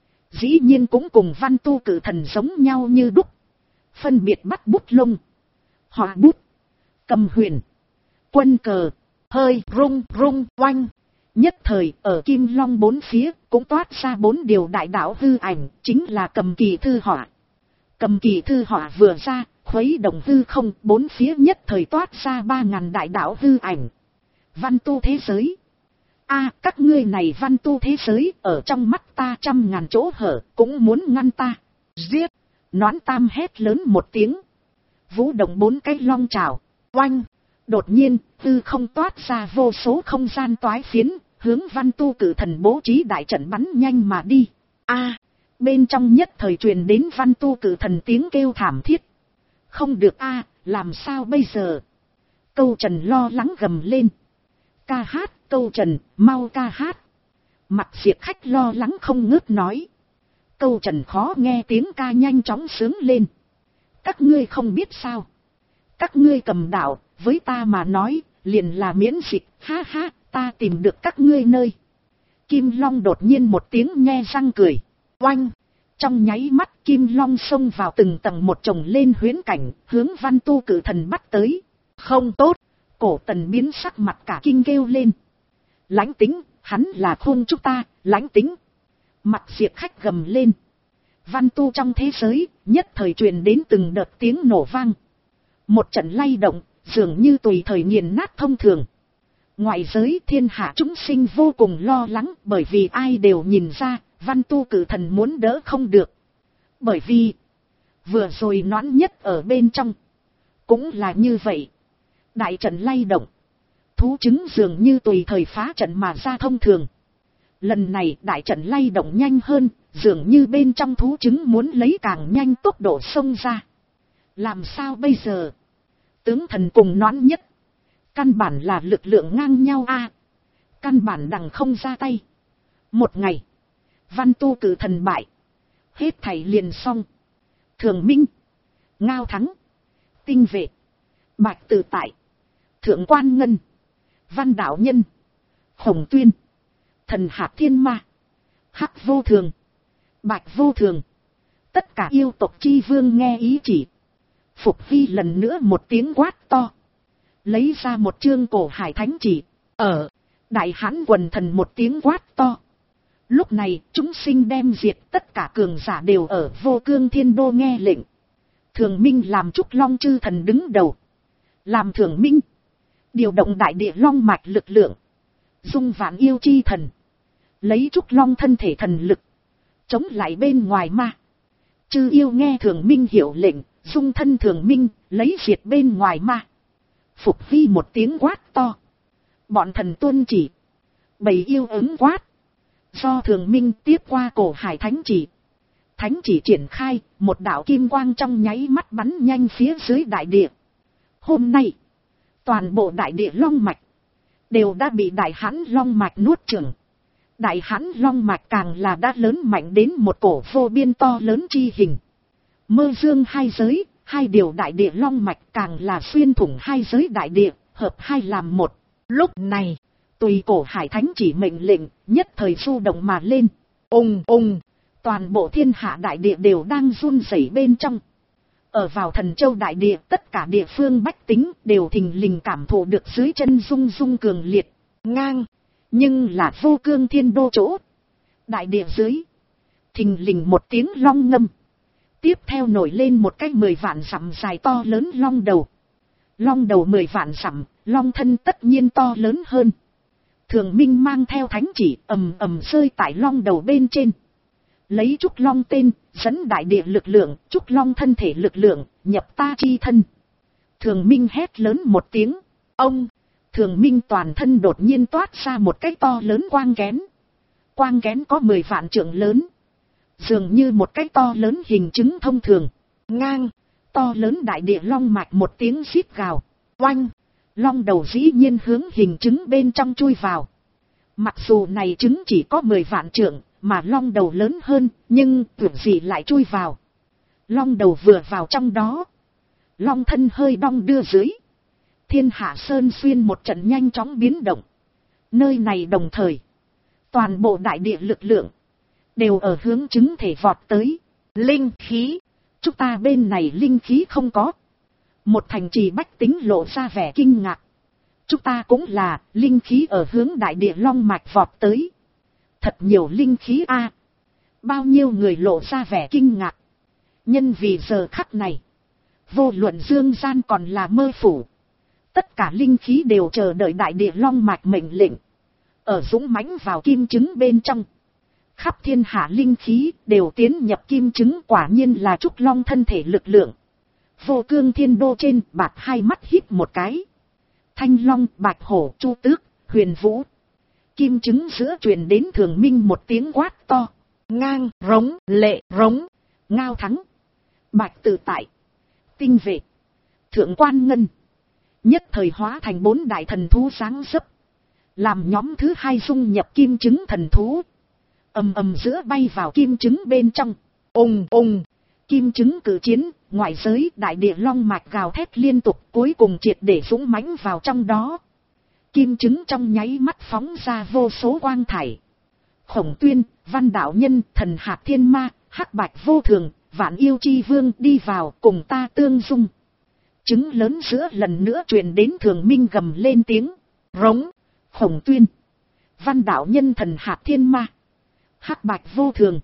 Dĩ nhiên cũng cùng Văn Tu Cử Thần giống nhau như đúc. Phân biệt bắt bút lông. Họa bút. Cầm huyền. Quân cờ. Hơi rung rung oanh. Nhất thời ở Kim Long 4 phía cũng toát ra 4 điều đại đạo hư ảnh. Chính là Cầm Kỳ Thư Họa. Cầm Kỳ Thư Họa vừa ra. Khuấy động hư không. 4 phía nhất thời toát ra 3.000 đại đạo hư ảnh. Văn tu thế giới. A, các ngươi này văn tu thế giới ở trong mắt ta 100.000 chỗ hở cũng muốn ngăn ta. Giết! Noãn Tam hét lớn một tiếng. Vũ động 4 cái long trào. Oanh! Đột nhiên, hư không toát ra vô số không gian toái phiến, hướng Văn Tu Cử Thần bố trí đại trận bắn nhanh mà đi. A! Bên trong nhất thời truyền đến Văn Tu Cử Thần tiếng kêu thảm thiết. Không được a, làm sao bây giờ? Câu Trần lo lắng gầm lên. Ca hát, Câu Trần, mau ca hát. Mặt diệt khách lo lắng không ngớt nói. Câu Trần khó nghe tiếng ca nhanh chóng sướng lên. Các ngươi không biết sao. Các ngươi cầm đạo, với ta mà nói, liền là miễn dịch, ha ha, ta tìm được các ngươi nơi. Kim Long đột nhiên một tiếng nhe răng cười. Oanh! Trong nháy mắt Kim Long xông vào từng tầng một chồng lên huyễn cảnh, hướng Văn Tu Cử Thần bắt tới. Không tốt! Cổ Tần biến sắc mặt cả kinh kêu lên. Lãnh Tính, hắn là khôn chúng ta, Lãnh Tính. Mặt diệt khách gầm lên. Văn tu trong thế giới, nhất thời truyền đến từng đợt tiếng nổ vang. Một trận lay động, dường như tùy thời nghiền nát thông thường. Ngoại giới thiên hạ chúng sinh vô cùng lo lắng, bởi vì ai đều nhìn ra, Văn Tu Cử Thần muốn đỡ không được. Bởi vì, vừa rồi Noãn Nhất ở bên trong, cũng là như vậy. Đại trận lay động, thú trứng dường như tùy thời phá trận mà ra thông thường. Lần này đại trận lay động nhanh hơn, dường như bên trong thú trứng muốn lấy càng nhanh tốc độ xông ra. Làm sao bây giờ? Tướng thần cùng Noãn Nhất, căn bản là lực lượng ngang nhau a, căn bản đằng không ra tay. Một ngày, Văn Tu Cử Thần bại, hết thảy liền xong. Thường Minh, Ngao Thắng, Tinh Vệ, Bạch Tự Tại, Thượng Quan Ngân, Văn Đạo Nhân, Khổng Tuyên, Thần Hạc Thiên Ma, Hắc Vô Thường, Bạch Vô Thường, tất cả yêu tộc chi vương nghe ý chỉ. Phục Hy lần nữa một tiếng quát to, lấy ra một chương cổ hải thánh chỉ. Ở Đại Hãn quần thần một tiếng quát to. Lúc này chúng sinh đem diệt, tất cả cường giả đều ở Vô Cương Thiên Đô nghe lệnh. Thường Minh làm Trúc Long chư thần đứng đầu, làm Thường Minh điều động đại địa long mạch lực lượng, dung vạn yêu chi thần, lấy Trúc Long thân thể thần lực, chống lại bên ngoài ma. Chư yêu nghe Thường Minh hiệu lệnh, dung thân Thường Minh, lấy diệt bên ngoài ma. Phục Hy một tiếng quát to, bọn thần tuân chỉ. Bầy yêu ứng quát, do Thường Minh tiếp qua cổ hải thánh chỉ. Thánh chỉ triển khai, một đạo kim quang trong nháy mắt bắn nhanh phía dưới đại địa. Hôm nay, toàn bộ đại địa long mạch đều đã bị Đại Hãn long mạch nuốt chửng. Đại Hãn long mạch càng là đã lớn mạnh đến một cổ vô biên to lớn chi hình. Mơ dương hai giới, hai điều đại địa long mạch càng là xuyên thủng hai giới đại địa, hợp hai làm một. Lúc này, tùy cổ hải thánh chỉ mệnh lệnh, nhất thời du động mà lên. Ùng ùng, toàn bộ thiên hạ đại địa đều đang run rẩy bên trong. Ở vào Thần Châu đại địa, tất cả địa phương bách tính đều thình lình cảm thụ được dưới chân rung rung cường liệt, ngang. Nhưng là Vô Cương Thiên Đô chỗ, đại địa dưới, thình lình một tiếng long ngâm. Tiếp theo nổi lên một cái 10 vạn dặm dài to lớn long đầu. Long đầu 10 vạn dặm, long thân tất nhiên to lớn hơn. Thường Minh mang theo thánh chỉ ầm ầm rơi tại long đầu bên trên. Lấy Trúc Long tên, dẫn đại địa lực lượng, Trúc Long thân thể lực lượng, nhập ta chi thân. Thường Minh hét lớn một tiếng. Ông! Thường Minh toàn thân đột nhiên toát ra một cái to lớn quang kén. Quang kén có 10 vạn trượng lớn. Dường như một cái to lớn hình trứng thông thường. Ngang! To lớn đại địa long mạch một tiếng rít gào. Oanh! Long đầu dĩ nhiên hướng hình trứng bên trong chui vào. Mặc dù này trứng chỉ có 10 vạn trượng, mà long đầu lớn hơn, nhưng tưởng gì lại chui vào. Long đầu vừa vào trong đó, long thân hơi đong đưa dưới. Thiên hạ sơn xuyên một trận nhanh chóng biến động. Nơi này đồng thời, toàn bộ đại địa lực lượng đều ở hướng trứng thể vọt tới. Linh khí, chúng ta bên này linh khí không có. Một thành trì bách tính lộ ra vẻ kinh ngạc. Chúng ta cũng là, linh khí ở hướng đại địa long mạch vọt tới. Thật nhiều linh khí a. Bao nhiêu người lộ ra vẻ kinh ngạc. Nhân vì giờ khắc này, vô luận dương gian còn là mơ phủ, tất cả linh khí đều chờ đợi đại địa long mạch mệnh lệnh. Ở dũng mãnh vào kim trứng bên trong. Khắp thiên hạ linh khí đều tiến nhập kim trứng, quả nhiên là Trúc Long thân thể lực lượng. Vô Cương Thiên Đô trên, Bạt hai mắt hít một cái. Thanh Long, Bạch Hổ, Chu Tước, Huyền Vũ. Kim trứng giữa truyền đến Thường Minh một tiếng quát to. Ngang, rống, lệ, rống, Ngao Thắng, Bạch Tự Tại, Tinh Vệ, Thượng quan ngân. Nhất thời hóa thành 4 đại thần thú sáng dấp. Làm nhóm thứ 2 dung nhập kim chứng thần thú. Ầm ầm giữa bay vào kim chứng bên trong. Ùng ùng. Kim chứng cử chiến, ngoại giới đại địa long mạch gào thét liên tục, cuối cùng triệt để dũng mãnh vào trong đó. Kim chứng trong nháy mắt phóng ra vô số quang thải. Khổng Tuyên, Văn Đạo Nhân, Thần Hạc Thiên Ma, Hắc Bạch Vô Thường, Vạn Yêu Chi Vương đi vào cùng ta tương dung. Chứng lớn giữa lần nữa truyền đến Thường Minh gầm lên tiếng. Rống. Khổng Tuyên, Văn Đạo Nhân, Thần Hạc Thiên Ma, Hắc Bạch Vô Thường.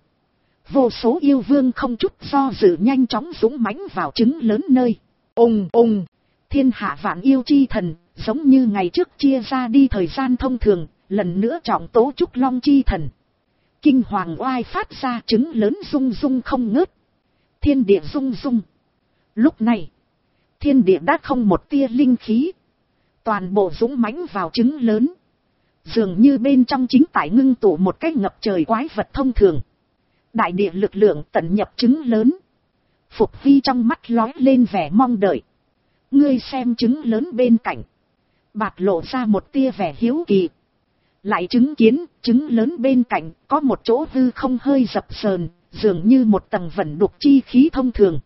Vô số yêu vương không chút do dự nhanh chóng dũng mãnh vào chứng lớn nơi. Ùng ùng. Thiên hạ vạn yêu chi thần, giống như ngày trước chia ra đi thời gian thông thường, lần nữa trọng tố trúc long chi thần. Kinh hoàng oai phát ra, chứng lớn rung rung không ngớt. Thiên địa rung rung. Lúc này, thiên địa đã không một tia linh khí. Toàn bộ dũng mãnh vào chứng lớn. Dường như bên trong chính tại ngưng tụ một cái ngập trời quái vật thông thường. Đại địa lực lượng tận nhập chứng lớn. Phục Hy trong mắt lóe lên vẻ mong đợi. Ngươi xem chứng lớn bên cạnh. Bạt lộ ra một tia vẻ hiếu kỳ. Lại chứng kiến, chứng lớn bên cạnh, có một chỗ hư không hơi dập sờn, dường như một tầng vẩn đục chi khí thông thường.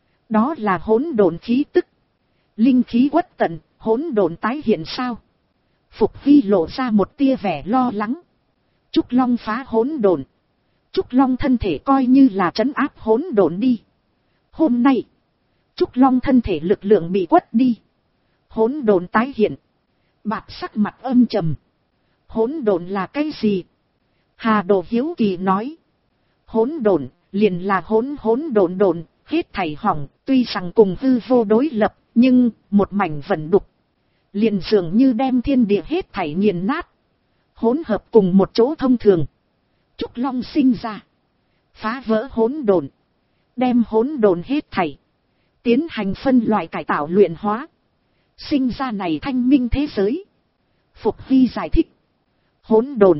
Đó là hỗn độn khí tức. Linh khí quất tận, hỗn độn tái hiện sao? Phục Hy lộ ra một tia vẻ lo lắng. Trúc Long phá hỗn độn. Trúc Long thân thể coi như là trấn áp hỗn độn đi. Hôm nay, Trúc Long thân thể lực lượng bị quất đi. Hỗn độn tái hiện. Bạt sắc mặt âm trầm. Hỗn độn là cái gì? Hà Đồ hiếu kỳ nói. Hỗn độn liền là hỗn độn, hết thảy hỏng, tuy rằng cùng hư vô đối lập, nhưng một mảnh vẩn đục. Liền dường như đem thiên địa hết thảy nghiền nát. Hỗn hợp cùng một chỗ thông thường. Trúc Long sinh ra, phá vỡ hỗn độn, đem hỗn độn hết thảy tiến hành phân loại cải tạo luyện hóa, sinh ra này thanh minh thế giới. Phục Hy giải thích. Hỗn độn,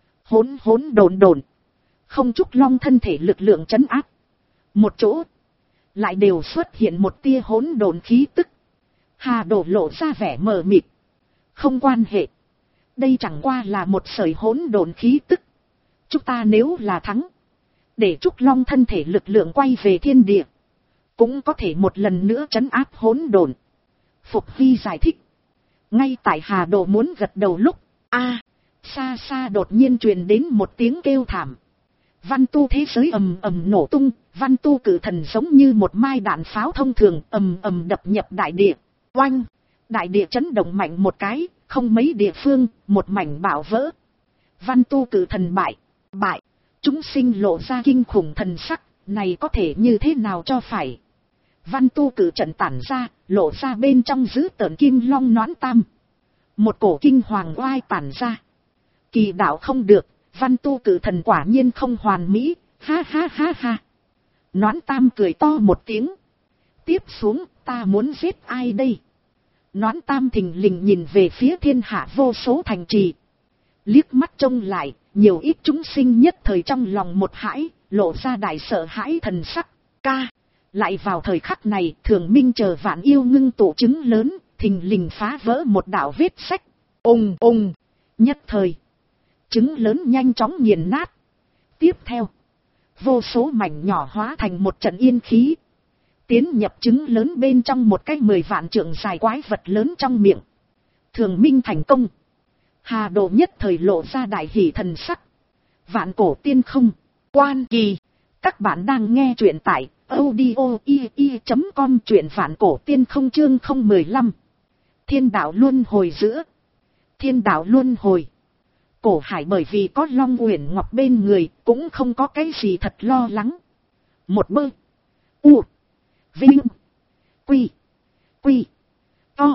hỗn độn, không Trúc Long thân thể lực lượng trấn áp. Một chỗ lại đều xuất hiện một tia hỗn độn khí tức. Hà Đồ lộ ra vẻ mờ mịt. Không quan hệ, đây chẳng qua là một sợi hỗn độn khí tức. Chúng ta nếu là thắng, để Trúc Long thân thể lực lượng quay về thiên địa, cũng có thể một lần nữa trấn áp hỗn độn. Phục Hy giải thích. Ngay tại Hà Đồ muốn gật đầu lúc, xa xa đột nhiên truyền đến một tiếng kêu thảm. Văn tu thế giới ầm ầm nổ tung, văn tu cử thần giống như một mai đạn pháo thông thường ầm ầm đập nhập đại địa. Oanh! Đại địa chấn động mạnh một cái, không mấy địa phương, một mảnh bạo vỡ. Văn tu cử thần bại. Chúng sinh lộ ra kinh khủng thần sắc, này có thể như thế nào cho phải. Văn tu cử trận tản ra, lộ ra bên trong giữ tợn kim long noãn tam. Một cổ kinh hoàng oai tản ra. Kỳ đạo không được, văn tu cử thần quả nhiên không hoàn mỹ, ha ha ha ha. Noãn tam cười to một tiếng. Tiếp xuống, ta muốn giết ai đây? Noãn tam thình lình nhìn về phía thiên hạ vô số thành trì. Liếc mắt trông lại, nhiều ít chúng sinh nhất thời trong lòng một hãi, lộ ra đại sợ hãi thần sắc. Lại vào thời khắc này, Thường Minh chờ vạn yêu ngưng tụ chứng lớn, thình lình phá vỡ một đạo vết sách. Ùng. Nhất thời, chứng lớn nhanh chóng nghiền nát. Tiếp theo, vô số mảnh nhỏ hóa thành một trận yên khí. Tiến nhập chứng lớn bên trong một cái 10 vạn trượng dài quái vật lớn trong miệng. Thường Minh thành công. Hà Đồ nhất thời lộ ra đại hỷ thần sắc. Vạn cổ tiên không, quan kỳ. Các bạn đang nghe truyện tại audio.com, truyện vạn cổ tiên không chương 015. Thiên đạo luân hồi giữa. Thiên đạo luân hồi. Cổ Hải bởi vì có Long Uyển Ngọc bên người, cũng không có cái gì thật lo lắng. Một bơ. U. Vinh. Quy. To.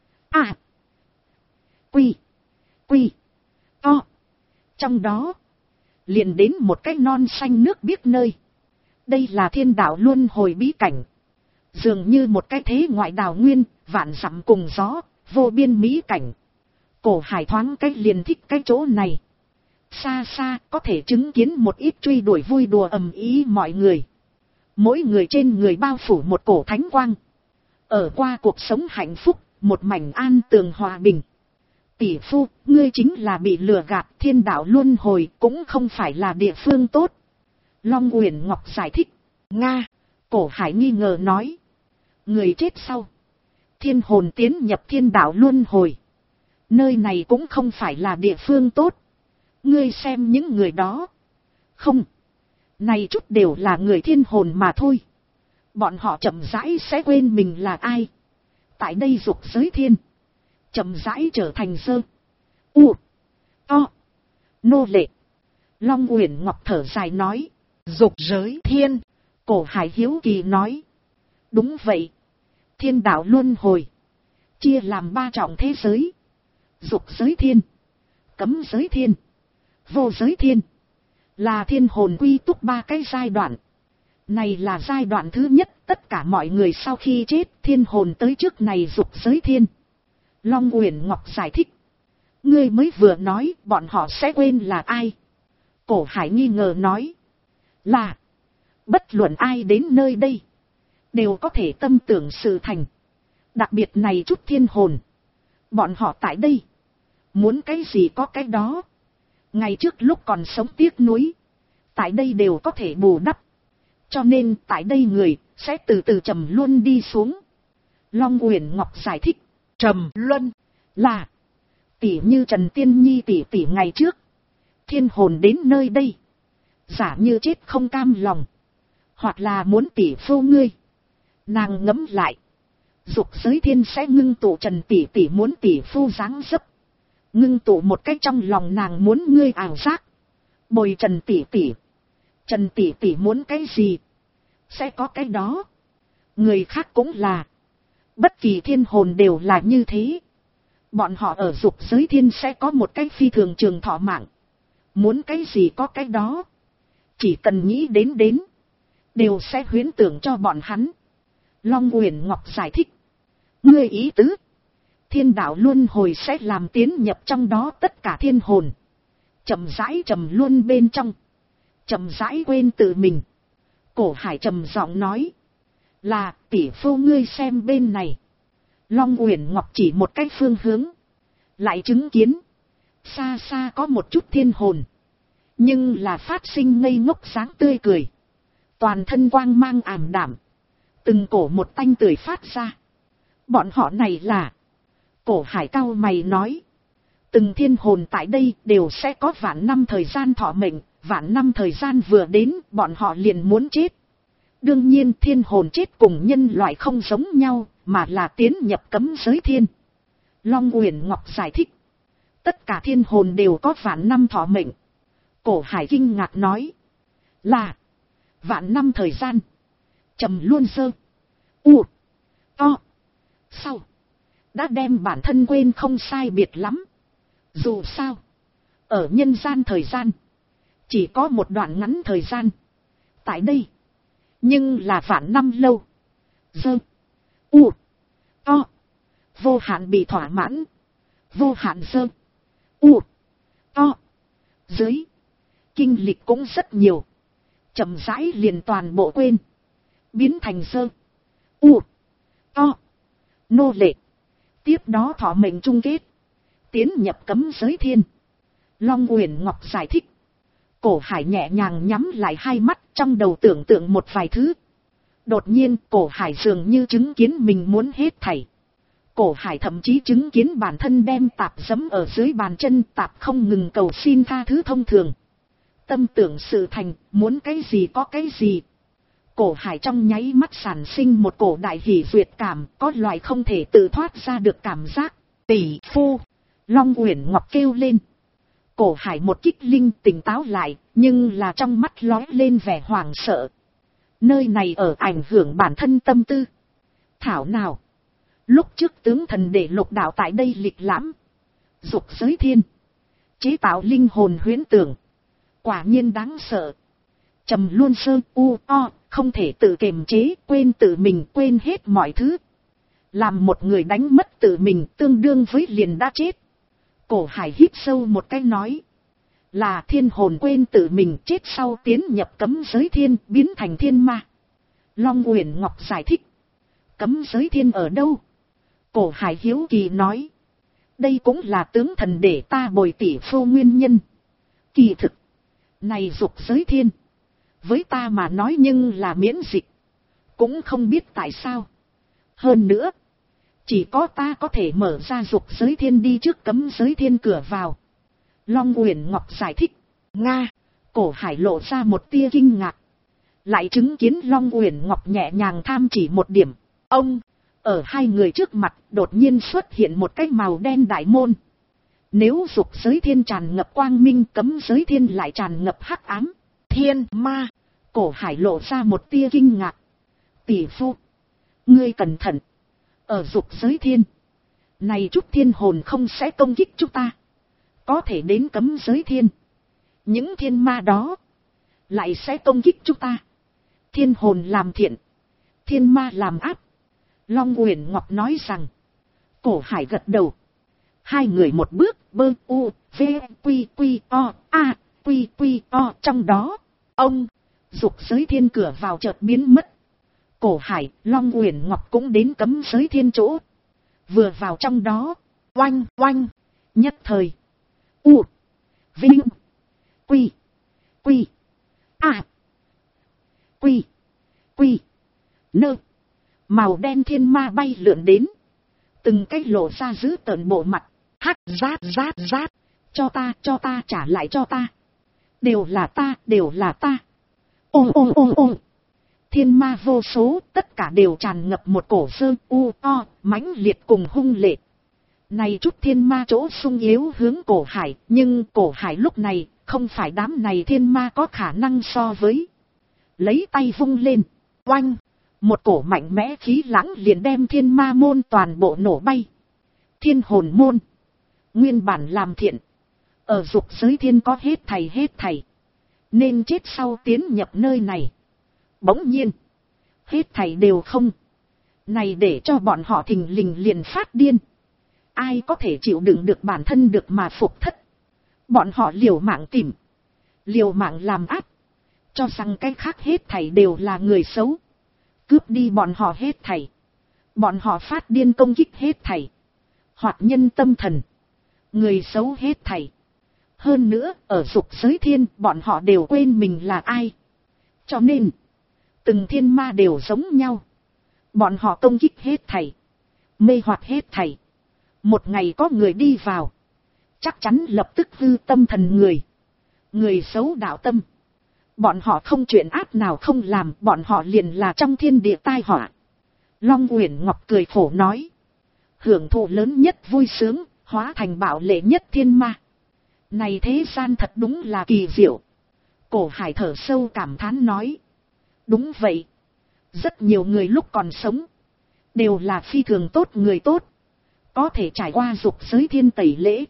Quy. To. Trong đó, liền đến một cái non xanh nước biếc nơi. Đây là thiên đạo luân hồi bí cảnh. Dường như một cái thế ngoại đào nguyên, vạn dặm cùng gió, vô biên mỹ cảnh. Cổ Hải thoáng cách liền thích cái chỗ này. Xa xa có thể chứng kiến một ít truy đuổi vui đùa ầm ĩ mọi người. Mỗi người trên người bao phủ một cổ thánh quang. Ở qua cuộc sống hạnh phúc, một mảnh an tường hòa bình. Tỷ phu, ngươi chính là bị lừa gạt, thiên đạo luân hồi cũng không phải là địa phương tốt. Long Uyển Ngọc giải thích. Nga, Cổ Hải nghi ngờ nói. Người chết sau, thiên hồn tiến nhập thiên đạo luân hồi. Nơi này cũng không phải là địa phương tốt. Ngươi xem những người đó. Không, này chút đều là người thiên hồn mà thôi. Bọn họ chậm rãi sẽ quên mình là ai. Tại đây dục giới thiên, chậm rãi trở thành sơ, u, to, nô lệ. Long Uyển Ngọc thở dài nói. Dục giới thiên. Cổ Hải hiếu kỳ nói. Đúng vậy. Thiên đạo luân hồi chia làm 3 trọng thế giới. Dục giới thiên, cấm giới thiên, vô giới thiên. Là thiên hồn quy túc 3 cái giai đoạn. Này là giai đoạn thứ nhất, tất cả mọi người sau khi chết thiên hồn tới trước này dục giới thiên. Long Uyển Ngọc giải thích. Ngươi mới vừa nói bọn họ sẽ quên là ai. Cổ Hải nghi ngờ nói. Là, bất luận ai đến nơi đây, đều có thể tâm tưởng sự thành. Đặc biệt này chút thiên hồn. Bọn họ tại đây, muốn cái gì có cái đó. Ngày trước lúc còn sống tiếc nuối, tại đây đều có thể bù đắp. Cho nên tại đây người sẽ từ từ trầm luân đi xuống. Long Uyển Ngọc giải thích. Trầm luân là tỉ như Trần Tiên Nhi tỷ ngày trước, thiên hồn đến nơi đây, giả như chết không cam lòng, hoặc là muốn tỷ phu ngươi. Nàng ngẫm lại, dục giới thiên sẽ ngưng tụ Trần tỷ muốn tỷ phu dáng dấp, ngưng tụ một cách trong lòng nàng muốn ngươi ảo giác, bồi Trần tỷ. Trần tỷ muốn cái gì, sẽ có cái đó. Người khác cũng là, bất kỳ thiên hồn đều là như thế. Bọn họ ở dục giới thiên sẽ có một cái phi thường trường thọ mạng, muốn cái gì có cái đó. Chỉ cần nghĩ đến, đều sẽ huyễn tưởng cho bọn hắn. Long Uyển Ngọc giải thích. Ngươi ý tứ, thiên đạo luân hồi sẽ làm tiến nhập trong đó tất cả thiên hồn, chậm rãi trầm luân bên trong, chậm rãi quên tự mình. Cổ Hải trầm giọng nói. Là, tỷ phu ngươi xem bên này. Long Uyển Ngọc chỉ một cái phương hướng, lại chứng kiến xa xa có một chút thiên hồn, nhưng là phát sinh ngây ngốc sáng tươi cười, toàn thân quang mang ảm đạm, từng cổ một tanh tươi phát ra. Bọn họ này là, Cổ Hải cau mày nói, từng thiên hồn tại đây đều sẽ có vạn năm thời gian thọ mệnh, vạn năm thời gian vừa đến bọn họ liền muốn chết. Đương nhiên thiên hồn chết cùng nhân loại không giống nhau, mà là tiến nhập cấm giới thiên. Long Uyển Ngọc giải thích. Tất cả thiên hồn đều có vạn năm thọ mệnh. Cổ Hải kinh ngạc nói. Là, vạn năm thời gian. Trầm luôn sơ, u, to, sau, đã đem bản thân quên không sai biệt lắm. Dù sao, ở nhân gian thời gian, chỉ có một đoạn ngắn thời gian. Tại đây, nhưng là vạn năm lâu. Dơ, u, to, vô hạn bị thỏa mãn. Vô hạn dơ, u, to, dưới, kinh lịch cũng rất nhiều. Chậm rãi liền toàn bộ quên, biến thành dơ, u, to, nô lệ. Tiếp đó thọ mệnh chung kết, tiến nhập cấm giới thiên. Long Uyển Ngọc giải thích. Cổ Hải nhẹ nhàng nhắm lại hai mắt, trong đầu tưởng tượng một vài thứ. Đột nhiên Cổ Hải dường như chứng kiến mình muốn hết thảy. Cổ Hải thậm chí chứng kiến bản thân đem tạp giẫm ở dưới bàn chân, tạp không ngừng cầu xin tha thứ thông thường. Tâm tưởng sự thành, muốn cái gì có cái gì. Cổ Hải trong nháy mắt sản sinh một cổ đại hỉ duyệt cảm, có loại không thể tự thoát ra được cảm giác. Tỷ phu, Long Uyển Ngọc kêu lên. Cổ Hải một kích linh tỉnh táo lại, nhưng là trong mắt lóe lên vẻ hoảng sợ. Nơi này ở ảnh hưởng bản thân tâm tư. Thảo nào, lúc trước tướng thần để lục đạo tại đây lịch lãm, dục giới thiên, chế tạo linh hồn huyễn tưởng, quả nhiên đáng sợ. Trầm luôn sơ u o, không thể tự kiềm chế, quên tự mình, quên hết mọi thứ. Làm một người đánh mất tự mình tương đương với liền đã chết. Cổ Hải hít sâu một cái nói. Là thiên hồn quên tự mình, chết sau tiến nhập cấm giới thiên, biến thành thiên ma. Long Uyển Ngọc giải thích. cấm giới thiên ở đâu? Cổ Hải hiếu kỳ nói. Đây cũng là tướng thần để ta bồi tỷ phu nguyên nhân. Kỳ thực, này dục giới thiên, với ta mà nói nhưng là miễn dịch. Cũng không biết tại sao. Hơn nữa, chỉ có ta có thể mở ra dục giới thiên đi trước cấm giới thiên cửa vào. Long Uyển Ngọc giải thích. Nga. Cổ Hải lộ ra một tia kinh ngạc. Lại chứng kiến Long Uyển Ngọc nhẹ nhàng tham chỉ một điểm. Ông, ở hai người trước mặt đột nhiên xuất hiện một cái màu đen đại môn. Nếu dục giới thiên tràn ngập quang minh, cấm giới thiên lại tràn ngập hắc ám. Thiên ma. Cổ Hải lộ ra một tia kinh ngạc. Tỷ phu, ngươi cẩn thận. Ở dục giới thiên, này chút thiên hồn không sẽ công kích chúng ta. Có thể đến cấm giới thiên, những thiên ma đó lại sẽ công kích chúng ta. Thiên hồn làm thiện, thiên ma làm ác. Long Uyển Ngọc nói rằng. Cổ Hải gật đầu. Hai người một bước bơ u v q q o a q q o trong đó. Ông, dục giới thiên cửa vào chợt biến mất. Cổ Hải, Long Uyển Ngọc cũng đến cấm giới thiên chỗ. Vừa vào trong đó, oanh oanh, nhất thời. U, vinh, quy, quy, a, quy, quy, nơ. Màu đen thiên ma bay lượn đến. Từng cái lộ ra giữ tợn bộ mặt. Hắc rát rát rát. Cho ta, trả lại cho ta. Đều là ta, đều là ta. Ôm ôm ôm ôm. Thiên ma vô số, tất cả đều tràn ngập một cổ sơ u o, mãnh liệt cùng hung lệ. Này chút thiên ma chỗ sung yếu hướng Cổ Hải, nhưng Cổ Hải lúc này, không phải đám này thiên ma có khả năng so với. Lấy tay vung lên, oanh, một cổ mạnh mẽ khí lãng liền đem thiên ma môn toàn bộ nổ bay. Thiên hồn môn, nguyên bản làm thiện, ở dục giới thiên có hết thảy, nên chết sau tiến nhập nơi này. Bỗng nhiên, hết thảy đều không. Này để cho bọn họ thình lình liền phát điên. Ai có thể chịu đựng được bản thân được mà phục thất. Bọn họ liều mạng tìm, liều mạng làm ác, cho rằng cái khác hết thảy đều là người xấu. Cướp đi bọn họ hết thảy. Bọn họ phát điên công kích hết thảy. Hoặc nhân tâm thần, người xấu hết thảy. Hơn nữa, ở dục giới thiên, bọn họ đều quên mình là ai. Cho nên, từng thiên ma đều giống nhau. Bọn họ công kích hết thảy, mê hoặc hết thảy. Một ngày có người đi vào, chắc chắn lập tức hư tâm thần người. Người xấu đạo tâm. Bọn họ không chuyện ác nào không làm, bọn họ liền là trong thiên địa tai họa. Long Uyển Ngọc cười khổ nói. Hưởng thụ lớn nhất vui sướng, hóa thành bạo lệ nhất thiên ma. Này thế gian thật đúng là kỳ diệu. Cổ Hải thở sâu cảm thán nói. Đúng vậy. Rất nhiều người lúc còn sống, đều là phi thường tốt người tốt. Có thể trải qua dục giới thiên tẩy lễ.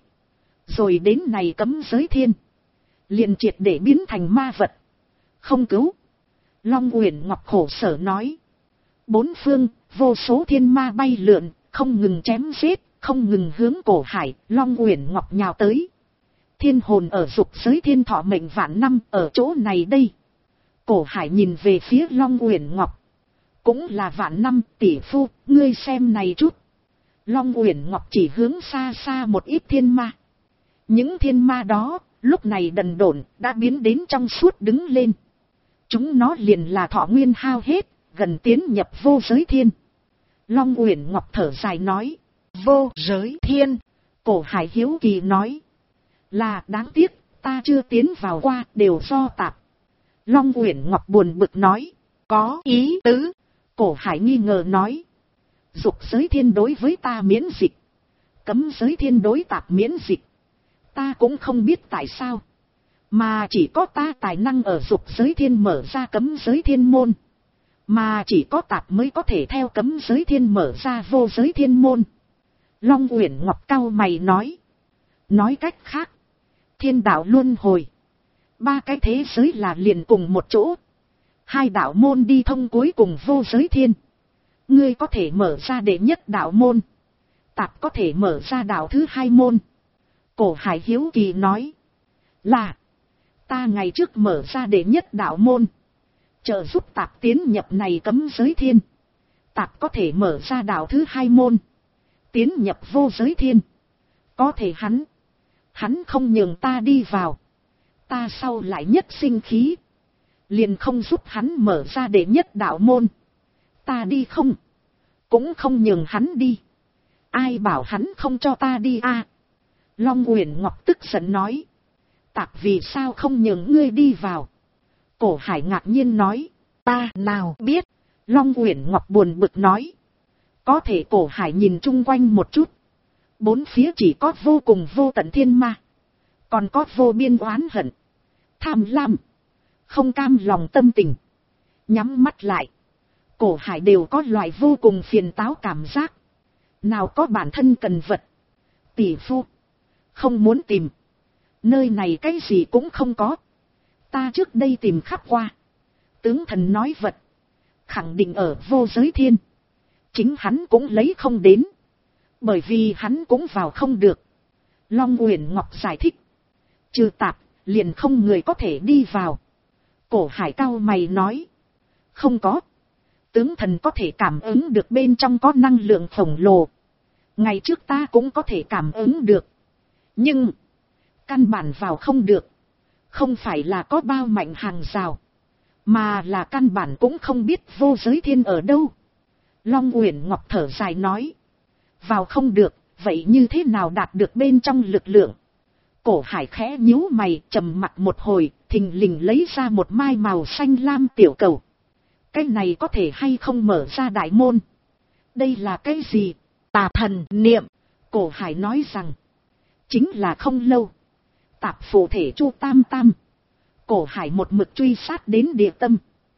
Rồi đến này cấm giới thiên, liền triệt để biến thành ma vật. Không cứu. Long Uyển Ngọc khổ sở nói. Bốn phương, vô số thiên ma bay lượn, không ngừng chém giết, không ngừng hướng Cổ Hải, Long Uyển Ngọc nhào tới. Thiên hồn ở dục giới thiên thọ mệnh vạn năm ở chỗ này đây. Cổ Hải nhìn về phía Long Uyển Ngọc. Cũng là vạn năm, tỷ phu, ngươi xem này chút. Long Uyển Ngọc chỉ hướng xa xa một ít thiên ma. Những thiên ma đó, lúc này đần độn, đã biến đến trong suốt đứng lên. Chúng nó liền là thọ nguyên hao hết, gần tiến nhập vô giới thiên. Long Uyển Ngọc thở dài nói. Vô giới thiên. Cổ Hải hiếu kỳ nói. Là đáng tiếc, ta chưa tiến vào qua, đều do tạp. Long Uyển Ngọc buồn bực nói. Có ý tứ. Cổ Hải nghi ngờ nói. Dục giới thiên đối với ta miễn dịch, cấm giới thiên đối tạp miễn dịch. Ta cũng không biết tại sao, mà chỉ có ta tài năng ở dục giới thiên mở ra cấm giới thiên môn, mà chỉ có tạp mới có thể theo cấm giới thiên mở ra vô giới thiên môn. Long Uyển Ngọc cau mày nói. Nói cách khác, thiên đạo luân hồi, ba cái thế giới là liền cùng một chỗ. Hai đạo môn đi thông cuối cùng vô giới thiên. Ngươi có thể mở ra đệ nhất đạo môn, tạp có thể mở ra đạo thứ hai môn. Cổ Hải hiếu kỳ nói. Là, ta ngày trước mở ra đệ nhất đạo môn, trợ giúp tạp tiến nhập này cấm giới thiên. Tạp có thể mở ra đạo thứ 2 môn, tiến nhập vô giới thiên. Có thể hắn không nhường ta đi vào. Ta sau lại nhất sinh khí, liền không giúp hắn mở ra đệ nhất đạo môn. Ta đi không, cũng không nhường hắn đi. Ai bảo hắn không cho ta đi a? Long Uyển Ngọc tức giận nói. Tạp vì sao không nhường ngươi đi vào? Cổ Hải ngạc nhiên nói. Ta nào biết. Long Uyển Ngọc buồn bực nói. Có thể Cổ Hải nhìn chung quanh một chút. Bốn phía chỉ có vô cùng vô tận thiên ma. Còn có vô biên oán hận, tham lam, không cam lòng tâm tình. Nhắm mắt lại, Cổ Hải đều có loại vô cùng phiền táo cảm giác. Nào có bản thân cần vật. Tỷ phu, không muốn tìm. Nơi này cái gì cũng không có. Ta trước đây tìm khắp qua. Tướng thần nói vật khẳng định ở vô giới thiên. Chính hắn cũng lấy không đến, bởi vì hắn cũng vào không được. Long Uyển Ngọc giải thích. Trừ Tạp, liền không người có thể đi vào. Cổ Hải cao mày nói. Không có. Tướng thần có thể cảm ứng được bên trong có năng lượng khổng lồ. Ngày trước ta cũng có thể cảm ứng được. Nhưng, căn bản vào không được. Không phải là có bao mạnh hàng rào, mà là căn bản cũng không biết vô giới thiên ở đâu. Long Uyển Ngọc thở dài nói. Vào không được, vậy như thế nào đạt được bên trong lực lượng? Cổ Hải khẽ nhíu mày, trầm mặt một hồi, thình lình lấy ra một mai màu xanh lam tiểu cầu. Cái này có thể hay không mở ra đại môn? Đây là cái gì? Tà thần niệm. Cổ Hải nói rằng. Chính là không lâu, Tạp phụ thể Chu Tam Tam. Cổ Hải một mực truy sát đến địa tâm,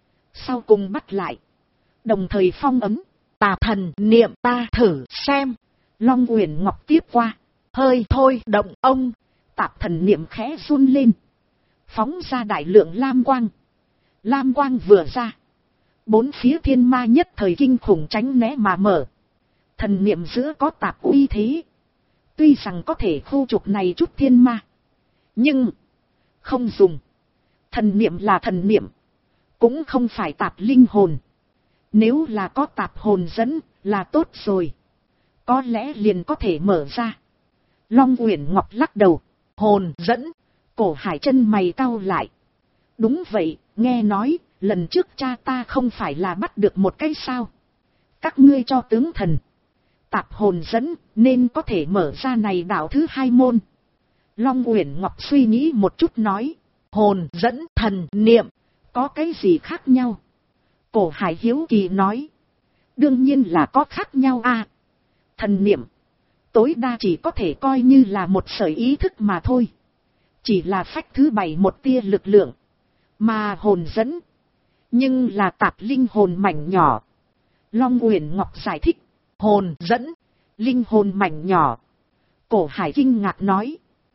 sau cùng bắt lại, đồng thời phong ấn. Tà thần niệm ta thử xem. Long Uyển Ngọc tiếp qua. Hơi thôi động ông. Tạp thần niệm khẽ run lên, phóng ra đại lượng lam quang. Lam quang vừa ra, bốn phía thiên ma nhất thời kinh khủng tránh né mà mở. Thần niệm giữa có Tạp uy thế, tuy rằng có thể khu trục này chút thiên ma, nhưng không dùng. Thần niệm là thần niệm, cũng không phải Tạp linh hồn. Nếu là có Tạp hồn dẫn là tốt rồi, có lẽ liền có thể mở ra. Long Uyển Ngọc lắc đầu. Hồn dẫn. Cổ Hải chân mày cau lại. Đúng vậy, nghe nói lần trước cha ta không phải là bắt được một cái sao? Các ngươi cho tướng thần Tạp hồn dẫn, nên có thể mở ra này đạo thứ 2 môn. Long Uyển Ngọc suy nghĩ một chút nói. Hồn dẫn thần niệm, có cái gì khác nhau? Cổ Hải hiếu kỳ nói. Đương nhiên là có khác nhau a. Thần niệm tối đa chỉ có thể coi như là một sợi ý thức mà thôi. Chỉ là phách thứ 7 một tia lực lượng. Mà hồn dẫn, nhưng là Tạp linh hồn mảnh nhỏ. Long Uyển Ngọc giải thích. Hồn dẫn, linh hồn mảnh nhỏ. Cổ Hải kinh ngạc nói.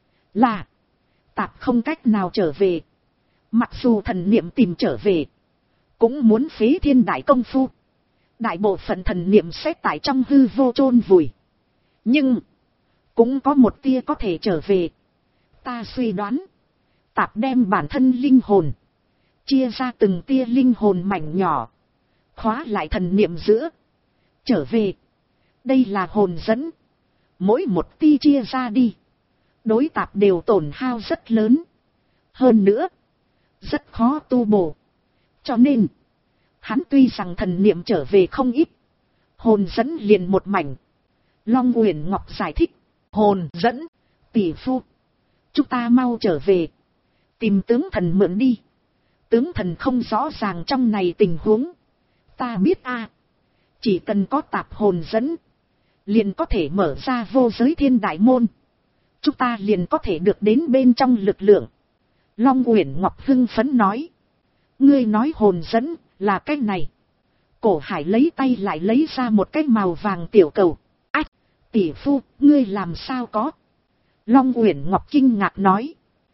Là, Tạp không cách nào trở về. Mặc dù thần niệm tìm trở về, cũng muốn phế thiên đại công phu. Đại bộ phận thần niệm sẽ tại trong hư vô chôn vùi. Nhưng, cũng có một tia có thể trở về. Ta suy đoán, Tạp đem bản thân linh hồn chia ra từng tia linh hồn mảnh nhỏ, khóa lại thần niệm giữa, trở về. Đây là hồn dẫn. Mỗi một tia chia ra đi, đối Tạp đều tổn hao rất lớn. Hơn nữa, rất khó tu bổ. Cho nên, hắn tuy rằng thần niệm trở về không ít, hồn dẫn liền một mảnh. Long Uyển Ngọc giải thích. Hồn dẫn, tỷ phu, chúng ta mau trở về, tìm tướng thần mượn đi. Tướng thần không rõ ràng trong này tình huống. Ta biết a, chỉ cần có Tạp hồn dẫn, liền có thể mở ra vô giới thiên đại môn. Chúng ta liền có thể được đến bên trong lực lượng. Long Uyển Ngọc hưng phấn nói. Ngươi nói hồn dẫn là cái này? Cổ Hải lấy tay lại lấy ra một cái màu vàng tiểu cầu. Ách, tỷ phu, ngươi làm sao có? Long Uyển Ngọc kinh ngạc nói.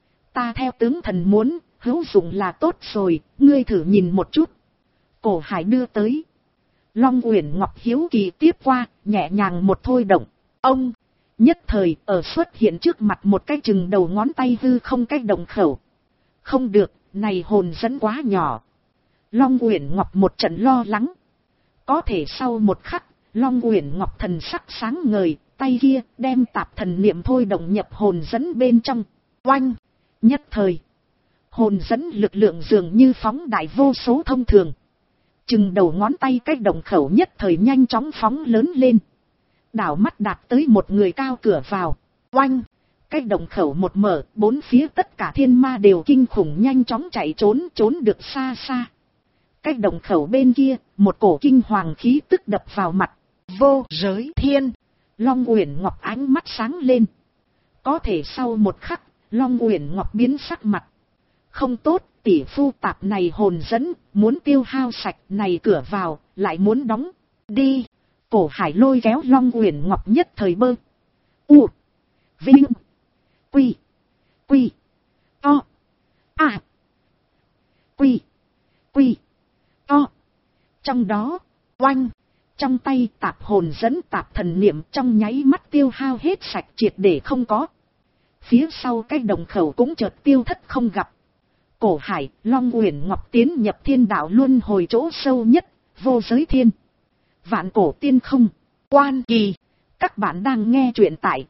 Ta theo tướng thần muốn, hữu dụng là tốt rồi, ngươi thử nhìn một chút. Cổ Hải đưa tới. Long Uyển Ngọc hiếu kỳ tiếp qua, nhẹ nhàng một thôi động. Ông, nhất thời ở xuất hiện trước mặt một cái chừng đầu ngón tay hư không cái động khẩu. Không được, này hồn dẫn quá nhỏ. Long Uyển Ngọc một trận lo lắng. Có thể sau một khắc, Long Uyển Ngọc thần sắc sáng ngời, tay kia đem tạp thần niệm thôi động nhập hồn dẫn bên trong. Oanh! Nhất thời, hồn dẫn lực lượng dường như phóng đại vô số thông thường. Chừng đầu ngón tay cách động khẩu nhất thời nhanh chóng phóng lớn lên. Đảo mắt đạt tới một người cao cửa vào. Oanh! Cách động khẩu một mở, bốn phía tất cả thiên ma đều kinh khủng nhanh chóng chạy trốn được xa xa. Cách động khẩu bên kia, một cổ kinh hoàng khí tức đập vào mặt. Vô giới thiên! Long Uyển Ngọc ánh mắt sáng lên. Có thể sau một khắc, Long Uyển Ngọc biến sắc mặt. Không tốt, tỷ phu tạp này hồn dẫn, muốn tiêu hao sạch này cửa vào, lại muốn đóng. Đi! Cổ Hải lôi kéo Long Uyển Ngọc nhất thời bơ. U! Vinh! Quy! Quy! To! À! Quy! Quy! To! Trong đó, oanh! Trong tay tạp hồn dẫn tạp thần niệm trong nháy mắt tiêu hao hết sạch triệt để không có. Phía sau cái đồng khẩu cũng chợt tiêu thất không gặp. Cổ Hải, Long Uyển Ngọc tiến nhập thiên đạo luân hồi chỗ sâu nhất, vô giới thiên. Vạn cổ tiên không, quan kỳ. Các bạn đang nghe truyện tại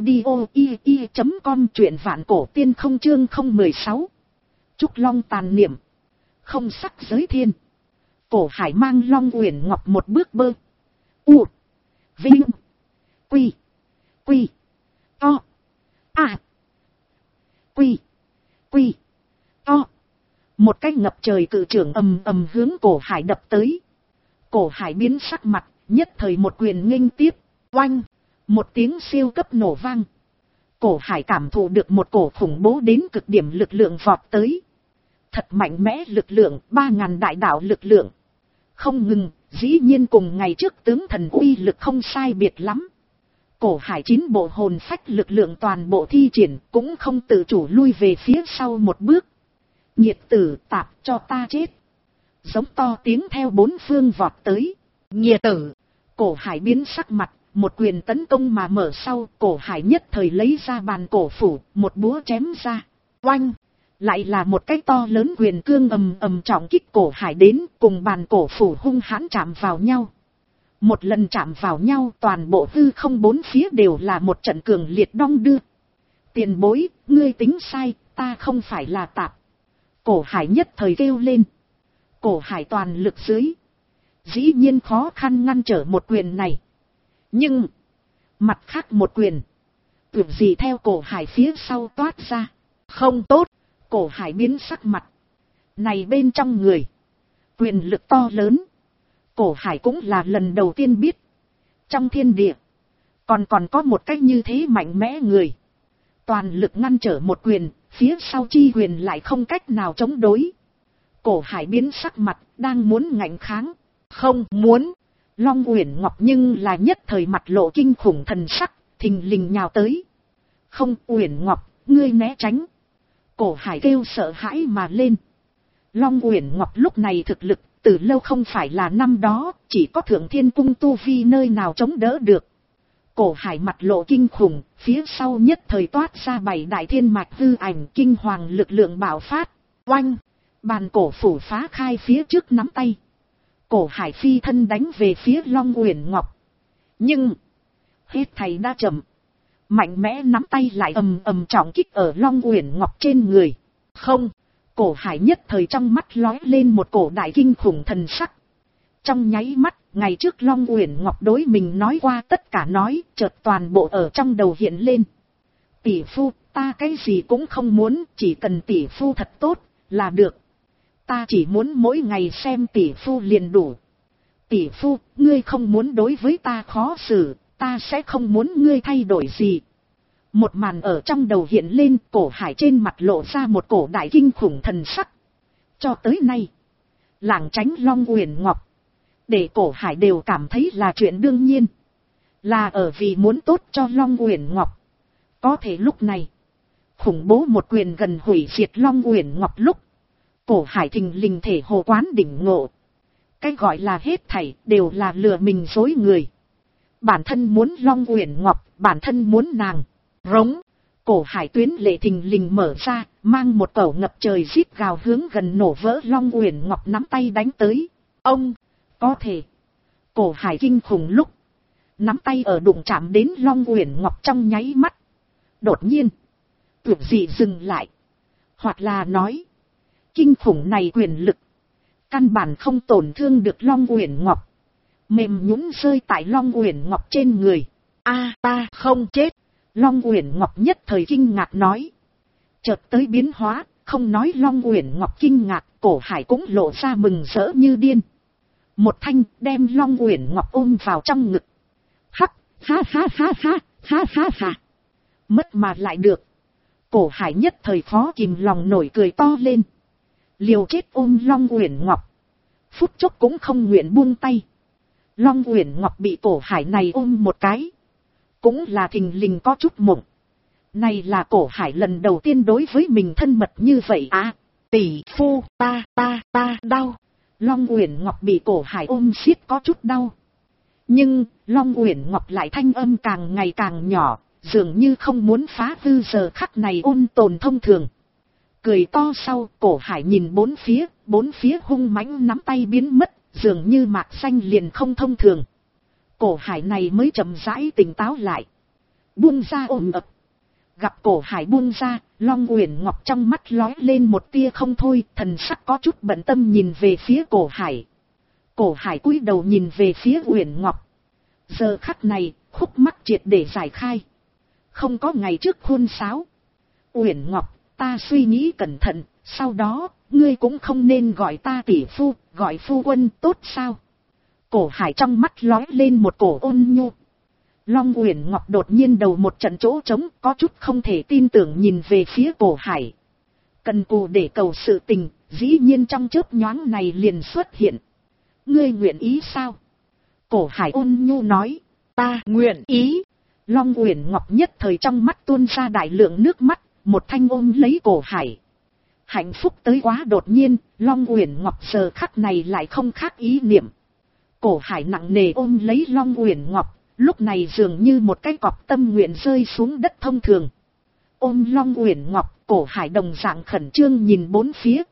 audio.com, truyện vạn cổ tiên không chương 016. Trúc Long tàn niệm, không sắc giới thiên. Cổ Hải mang Long Uyển Ngọc một bước bơ. U. Vinh. Quy. Quy. To. À. Quy. Quy. To. Một cái ngập trời cự trưởng ầm ầm hướng Cổ Hải đập tới. Cổ Hải biến sắc mặt, nhất thời một quyền nghênh tiếp. Oanh! Một tiếng siêu cấp nổ vang. Cổ Hải cảm thụ được một cổ khủng bố đến cực điểm lực lượng vọt tới. Thật mạnh mẽ lực lượng, 3000 đại đạo lực lượng. Không ngừng, dĩ nhiên cùng ngày trước tướng thần uy lực không sai biệt lắm. Cổ Hải 9 bộ hồn phách lực lượng toàn bộ thi triển, cũng không tự chủ lui về phía sau một bước. Nhiệt tử tạp cho ta chết. Giống to tiếng theo bốn phương vọt tới. Nhiệt tử! Cổ Hải biến sắc mặt, một quyền tấn công mà mở sau. Cổ Hải nhất thời lấy ra bàn cổ phủ, một búa chém ra. Oanh! Lại là một cái to lớn quyền cương ầm ầm trọng kích Cổ Hải đến, cùng bàn cổ phủ hung hãn chạm vào nhau. Một lần chạm vào nhau, toàn bộ hư không bốn phía đều là một trận cường liệt đong đưa. Tiền bối, ngươi tính sai, ta không phải là tạp. Cổ Hải nhất thời kêu lên. Cổ Hải toàn lực dưới, dĩ nhiên khó khăn ngăn trở một quyền này. Nhưng, mặt khác một quyền, tưởng gì theo Cổ Hải phía sau toát ra. Không tốt! Cổ Hải biến sắc mặt. Này bên trong người, quyền lực to lớn. Cổ Hải cũng là lần đầu tiên biết. Trong thiên địa, còn có một cách như thế mạnh mẽ người. Toàn lực ngăn trở một quyền, phía sau chi quyền lại không cách nào chống đối. Cổ Hải biến sắc mặt, đang muốn ngạnh kháng. Không muốn. Long Uyển Ngọc nhưng là nhất thời mặt lộ kinh khủng thần sắc, thình lình nhào tới. Không, Uyển Ngọc, ngươi né tránh. Cổ Hải kêu sợ hãi mà lên. Long Uyển Ngọc lúc này thực lực, từ lâu không phải là năm đó, chỉ có Thượng Thiên Cung tu vi nơi nào chống đỡ được. Cổ Hải mặt lộ kinh khủng, phía sau nhất thời toát ra 7 đại thiên mạch hư ảnh kinh hoàng lực lượng bạo phát. Oanh! Bàn cổ phủ phá khai phía trước nắm tay. Cổ Hải phi thân đánh về phía Long Uyển Ngọc. Nhưng, hết thầy đã chậm. Mạnh mẽ nắm tay lại ầm ầm trọng kích ở Long Uyển Ngọc trên người. Không! Cổ Hải nhất thời trong mắt lóe lên một cổ đại kinh khủng thần sắc. Trong nháy mắt, ngày trước Long Uyển Ngọc đối mình nói qua tất cả nói, chợt toàn bộ ở trong đầu hiện lên. Tỷ phu, ta cái gì cũng không muốn, chỉ cần tỷ phu thật tốt, là được. Ta chỉ muốn mỗi ngày xem tỷ phu liền đủ. Tỷ phu, ngươi không muốn đối với ta khó xử, ta sẽ không muốn ngươi thay đổi gì. Một màn ở trong đầu hiện lên, Cổ Hải trên mặt lộ ra một cổ đại kinh khủng thần sắc. Cho tới nay, lảng tránh Long Uyển Ngọc, để Cổ Hải đều cảm thấy là chuyện đương nhiên. Là ở vì muốn tốt cho Long Uyển Ngọc. Có thể lúc này, khủng bố một quyền gần hủy diệt Long Uyển Ngọc lúc, Cổ Hải thình lình thể hồ quán đỉnh ngộ. Cái gọi là hết thảy đều là lừa mình dối người. Bản thân muốn Long Uyển Ngọc, bản thân muốn nàng. Rống! Cổ Hải tuyến lệ thình lình mở ra, mang một cẩu ngập trời rít gào hướng gần nổ vỡ Long Uyển Ngọc nắm tay đánh tới. Ông! Có thể! Cổ Hải kinh khủng lúc, nắm tay ở đụng chạm đến Long Uyển Ngọc trong nháy mắt. Đột nhiên, tuyệt dị dừng lại. Hoặc là nói, kinh khủng này quyền lực, căn bản không tổn thương được Long Uyển Ngọc. Mềm nhũn rơi tại Long Uyển Ngọc trên người. A, ta không chết. Long Uyển Ngọc nhất thời kinh ngạc nói. Chợt tới biến hóa, không nói Long Uyển Ngọc kinh ngạc, Cổ Hải cũng lộ ra mừng rỡ như điên. Một thanh đem Long Uyển Ngọc ôm vào trong ngực. Hắc, ha ha ha ha, ha ha ha. Mất mà lại được. Cổ Hải nhất thời khó kìm lòng nổi cười to lên. Liều chết ôm Long Uyển Ngọc. Phút chốc cũng không nguyện buông tay. Long Uyển Ngọc bị Cổ Hải này ôm một cái. Cũng là thình lình có chút mộng. Này là Cổ Hải lần đầu tiên đối với mình thân mật như vậy à. Tỷ phu, ta đau. Long Uyển Ngọc bị Cổ Hải ôm siết có chút đau. Nhưng, Long Uyển Ngọc lại thanh âm càng ngày càng nhỏ, dường như không muốn phá hư giờ khắc này ôn tồn thông thường. Cười to sau, Cổ Hải nhìn bốn phía hung mãnh nắm tay biến mất, dường như mạc xanh liền không thông thường. Cổ Hải này mới chậm rãi tỉnh táo lại. Buông ra ôm ập. Gặp Cổ Hải buông ra, Long Uyển Ngọc trong mắt lóe lên một tia không thôi, thần sắc có chút bận tâm nhìn về phía Cổ Hải. Cổ Hải cúi đầu nhìn về phía Uyển Ngọc. Giờ khắc này, khúc mắc triệt để giải khai. Không có ngày trước khuôn sáo. Uyển Ngọc, ta suy nghĩ cẩn thận, sau đó, ngươi cũng không nên gọi ta tỷ phu, gọi phu quân tốt sao? Cổ Hải trong mắt lóe lên một cổ ôn nhu. Long Uyển Ngọc đột nhiên đầu một trận chỗ trống, có chút không thể tin tưởng nhìn về phía Cổ Hải. Cần cù để cầu sự tình, dĩ nhiên trong chớp nhoáng này liền xuất hiện. Ngươi nguyện ý sao? Cổ Hải ôn nhu nói, ta nguyện ý. Long Uyển Ngọc nhất thời trong mắt tuôn ra đại lượng nước mắt, một thanh ôm lấy Cổ Hải. Hạnh phúc tới quá đột nhiên, Long Uyển Ngọc giờ khắc này lại không khác ý niệm. Cổ Hải nặng nề ôm lấy Long Uyển Ngọc, lúc này dường như một cái cọp tâm nguyện rơi xuống đất thông thường. Ôm Long Uyển Ngọc, Cổ Hải đồng dạng khẩn trương nhìn bốn phía.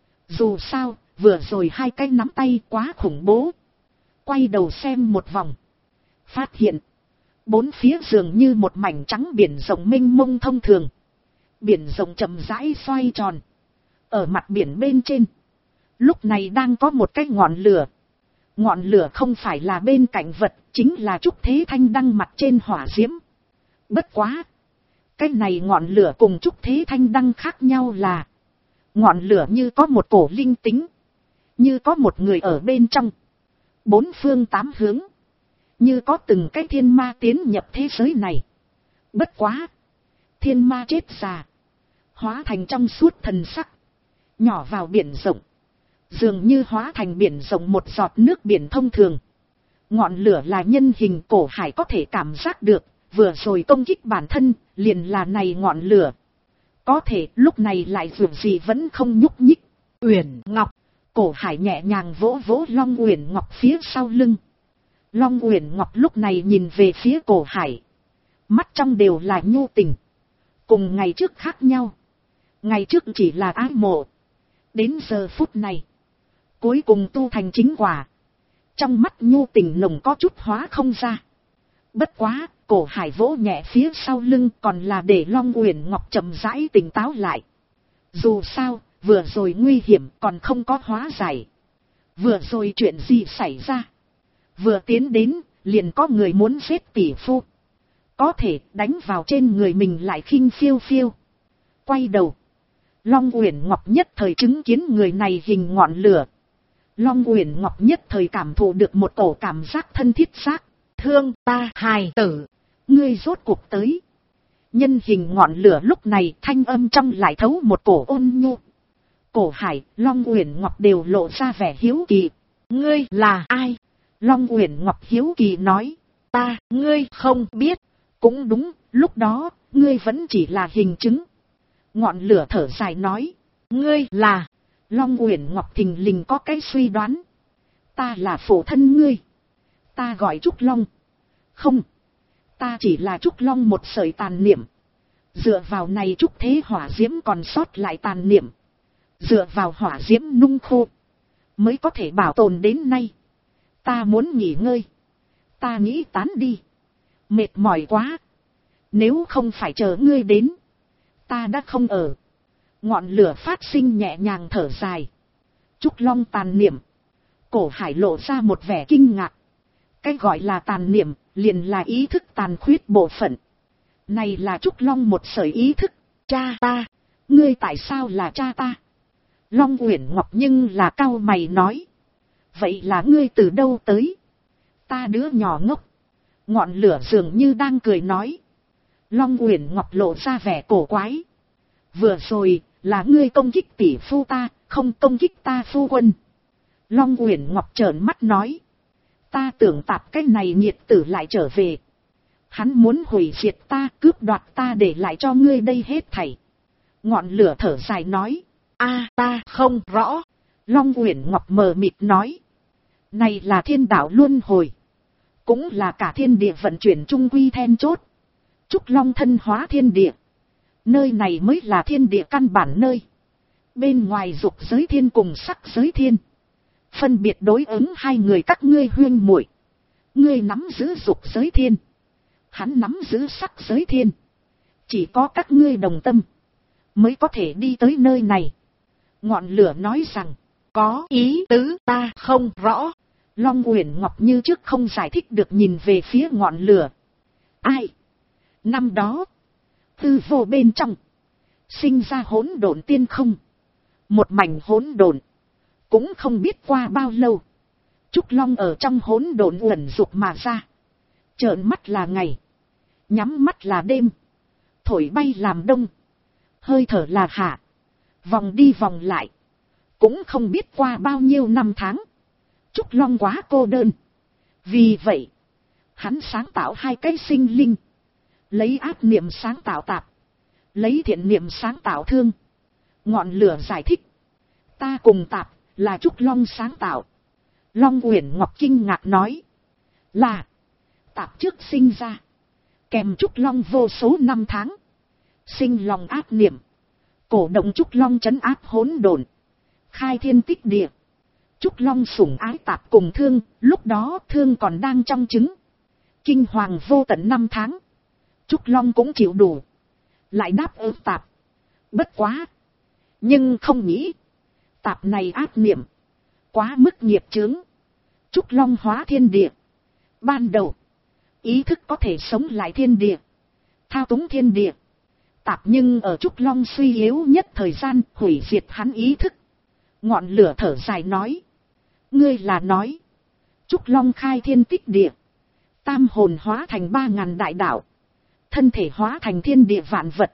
Dù sao, vừa rồi hai cái nắm tay quá khủng bố. Quay đầu xem một vòng. Phát hiện, bốn phía dường như một mảnh trắng biển rộng mênh mông thông thường. Biển rộng chậm rãi xoay tròn. Ở mặt biển bên trên, lúc này đang có một cái ngọn lửa. Ngọn lửa không phải là bên cạnh vật, chính là Trúc Thế Thanh Đăng mặt trên hỏa diễm. Bất quá, cái này ngọn lửa cùng Trúc Thế Thanh Đăng khác nhau là, ngọn lửa như có một cổ linh tính, như có một người ở bên trong. Bốn phương tám hướng, như có từng cái thiên ma tiến nhập thế giới này. Bất quá, thiên ma chết già, hóa thành trong suốt thần sắc, nhỏ vào biển rộng. Dường như hóa thành biển rộng một giọt nước biển thông thường. Ngọn lửa là nhân hình. Cổ Hải có thể cảm giác được, vừa rồi công kích bản thân, liền là này ngọn lửa. Có thể lúc này lại dù gì vẫn không nhúc nhích. Uyển Ngọc, Cổ Hải nhẹ nhàng vỗ vỗ Long Uyển Ngọc phía sau lưng. Long Uyển Ngọc lúc này nhìn về phía Cổ Hải. Mắt trong đều là nhu tình. Cùng ngày trước khác nhau. Ngày trước chỉ là ái mộ. Đến giờ phút này, cuối cùng tu thành chính quả. Trong mắt nhu tình nồng có chút hóa không ra. Bất quá, Cổ Hải vỗ nhẹ phía sau lưng còn là để Long Uyển Ngọc chậm rãi tỉnh táo lại. Dù sao, vừa rồi nguy hiểm còn không có hóa giải. Vừa rồi chuyện gì xảy ra? Vừa tiến đến, liền có người muốn giết tỷ phu. Có thể đánh vào trên người mình lại khinh phiêu phiêu. Quay đầu, Long Uyển Ngọc nhất thời chứng kiến người này hình ngọn lửa. Long Uyển Ngọc nhất thời cảm thụ được một cổ cảm giác thân thiết xác. Thương ta hài tử, ngươi rốt cuộc tới. Nhân hình ngọn lửa lúc này thanh âm trong lại thấu một cổ ôn nhu. Cổ Hải, Long Uyển Ngọc đều lộ ra vẻ hiếu kỳ. Ngươi là ai? Long Uyển Ngọc hiếu kỳ nói. Ta, ngươi không biết. Cũng đúng, lúc đó, ngươi vẫn chỉ là hình chứng. Ngọn lửa thở dài nói. Ngươi là... Long Uyển Ngọc thình lình có cái suy đoán. Ta là phụ thân ngươi. Ta gọi Trúc Long. Không. Ta chỉ là Trúc Long một sợi tàn niệm. Dựa vào này Trúc Thế hỏa diễm còn sót lại tàn niệm. Dựa vào hỏa diễm nung khô, mới có thể bảo tồn đến nay. Ta muốn nghỉ ngơi. Ta nghĩ tán đi. Mệt mỏi quá. Nếu không phải chờ ngươi đến. Ta đã không ở. Ngọn lửa phát sinh nhẹ nhàng thở dài. Trúc Long tàn niệm. Cổ Hải lộ ra một vẻ kinh ngạc. Cái gọi là tàn niệm, liền là ý thức tàn khuyết bộ phận. Này là Trúc Long một sợi ý thức. Cha ta, ngươi tại sao là cha ta? Long Uyển Ngọc nhưng là cau mày nói. Vậy là ngươi từ đâu tới? Ta đứa nhỏ ngốc. Ngọn lửa dường như đang cười nói. Long Uyển Ngọc lộ ra vẻ cổ quái. Vừa rồi, là ngươi công kích tỷ phu ta, không công kích ta phu quân. Long Uyển Ngọc trợn mắt nói. Ta tưởng Tạp cái này nhiệt tử lại trở về. Hắn muốn hủy diệt ta, cướp đoạt ta để lại cho ngươi đây hết thảy. Ngọn lửa thở dài nói. A, ta không rõ. Long Uyển Ngọc mờ mịt nói. Này là thiên đạo luân hồi. Cũng là cả thiên địa vận chuyển trung quy then chốt. Trúc Long thân hóa thiên địa. Nơi này mới là thiên địa căn bản nơi. Bên ngoài dục giới thiên cùng sắc giới thiên. Phân biệt đối ứng hai người các ngươi huyên muội. Ngươi nắm giữ dục giới thiên. Hắn nắm giữ sắc giới thiên. Chỉ có các ngươi đồng tâm. Mới có thể đi tới nơi này. Ngọn lửa nói rằng. Có ý tứ ta không rõ. Long Uyển Ngọc như trước không giải thích được nhìn về phía ngọn lửa. Ai? Năm đó. Tư vô bên trong. Sinh ra hỗn độn tiên không. Một mảnh hỗn độn. Cũng không biết qua bao lâu. Trúc Long ở trong hỗn độn uẩn dục mà ra. Trợn mắt là ngày. Nhắm mắt là đêm. Thổi bay làm đông. Hơi thở là hạ. Vòng đi vòng lại. Cũng không biết qua bao nhiêu năm tháng. Trúc Long quá cô đơn. Vì vậy. Hắn sáng tạo hai cái sinh linh. Lấy ác niệm sáng tạo tạp. Lấy thiện niệm sáng tạo thương. Ngọn lửa giải thích. Ta cùng tạp là Trúc Long sáng tạo. Long Uyển Ngọc kinh ngạc nói. Là. Tạp trước sinh ra. Kèm Trúc Long vô số năm tháng. Sinh lòng ác niệm. Cổ động Trúc Long trấn áp hỗn độn. Khai thiên tích địa. Trúc Long sủng ái tạp cùng thương. Lúc đó thương còn đang trong trứng. Kinh hoàng vô tận năm tháng. Trúc Long cũng chịu đủ. Lại đáp ứng tạp. Bất quá. Nhưng không nghĩ. Tạp này ác niệm. Quá mức nghiệp chướng. Trúc Long hóa thiên địa. Ban đầu. Ý thức có thể sống lại thiên địa. Thao túng thiên địa. Tạp nhưng ở Trúc Long suy yếu nhất thời gian hủy diệt hắn ý thức. Ngọn lửa thở dài nói. Ngươi là nói. Trúc Long khai thiên tích địa. Tam hồn hóa thành 3000 đại đạo. Thân thể hóa thành thiên địa vạn vật.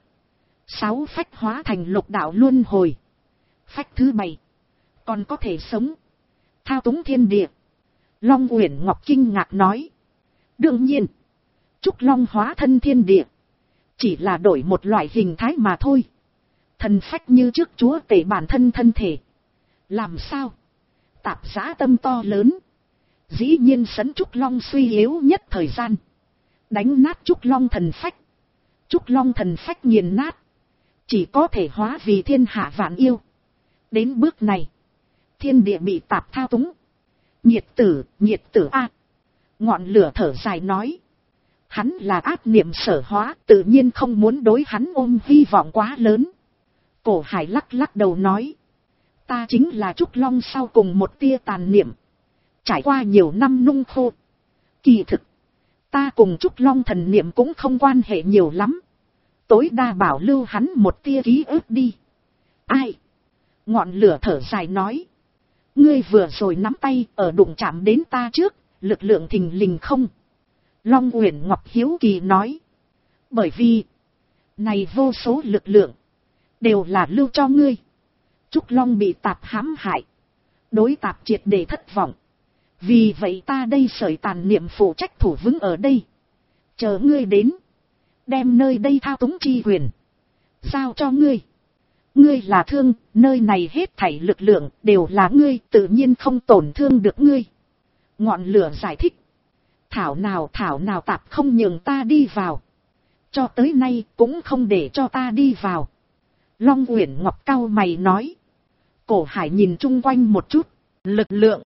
6 phách hóa thành lục đạo luân hồi. Phách thứ 7. Còn có thể sống. Thao túng thiên địa. Long Uyển Ngọc kinh ngạc nói. Đương nhiên. Trúc Long hóa thân thiên địa. Chỉ là đổi một loại hình thái mà thôi. Thần phách như trước chúa tể bản thân thân thể. Làm sao? Tạp giá tâm to lớn. Dĩ nhiên sấn Trúc Long suy yếu nhất thời gian. Đánh nát Trúc Long thần phách. Trúc Long thần phách nghiền nát. Chỉ có thể hóa vì thiên hạ vạn yêu. Đến bước này. Thiên địa bị tạp thao túng. Nhiệt tử a. Ngọn lửa thở dài nói. Hắn là ác niệm sở hóa. Tự nhiên không muốn đối hắn ôm hy vọng quá lớn. Cổ Hải lắc lắc đầu nói. Ta chính là Trúc Long sau cùng một tia tàn niệm. Trải qua nhiều năm nung khô. Kỳ thực. Ta cùng Trúc Long thần niệm cũng không quan hệ nhiều lắm. Tối đa bảo lưu hắn một tia ký ức đi. Ai? Ngọn lửa thở dài nói. Ngươi vừa rồi nắm tay ở đụng chạm đến ta trước. Lực lượng thình lình không? Long Uyển Ngọc hiếu kỳ nói. Bởi vì. Này vô số lực lượng. Đều là lưu cho ngươi. Trúc Long bị tạp hãm hại. Đối tạp triệt để thất vọng. Vì vậy ta đây sởi tàn niệm phụ trách thủ vững ở đây. Chờ ngươi đến. Đem nơi đây thao túng chi quyền. Giao cho ngươi. Ngươi là thương, nơi này hết thảy lực lượng đều là ngươi, tự nhiên không tổn thương được ngươi. Ngọn lửa giải thích. Thảo nào tạp không nhường ta đi vào. Cho tới nay cũng không để cho ta đi vào. Long Uyển Ngọc cau mày nói. Cổ Hải nhìn chung quanh một chút. Lực lượng.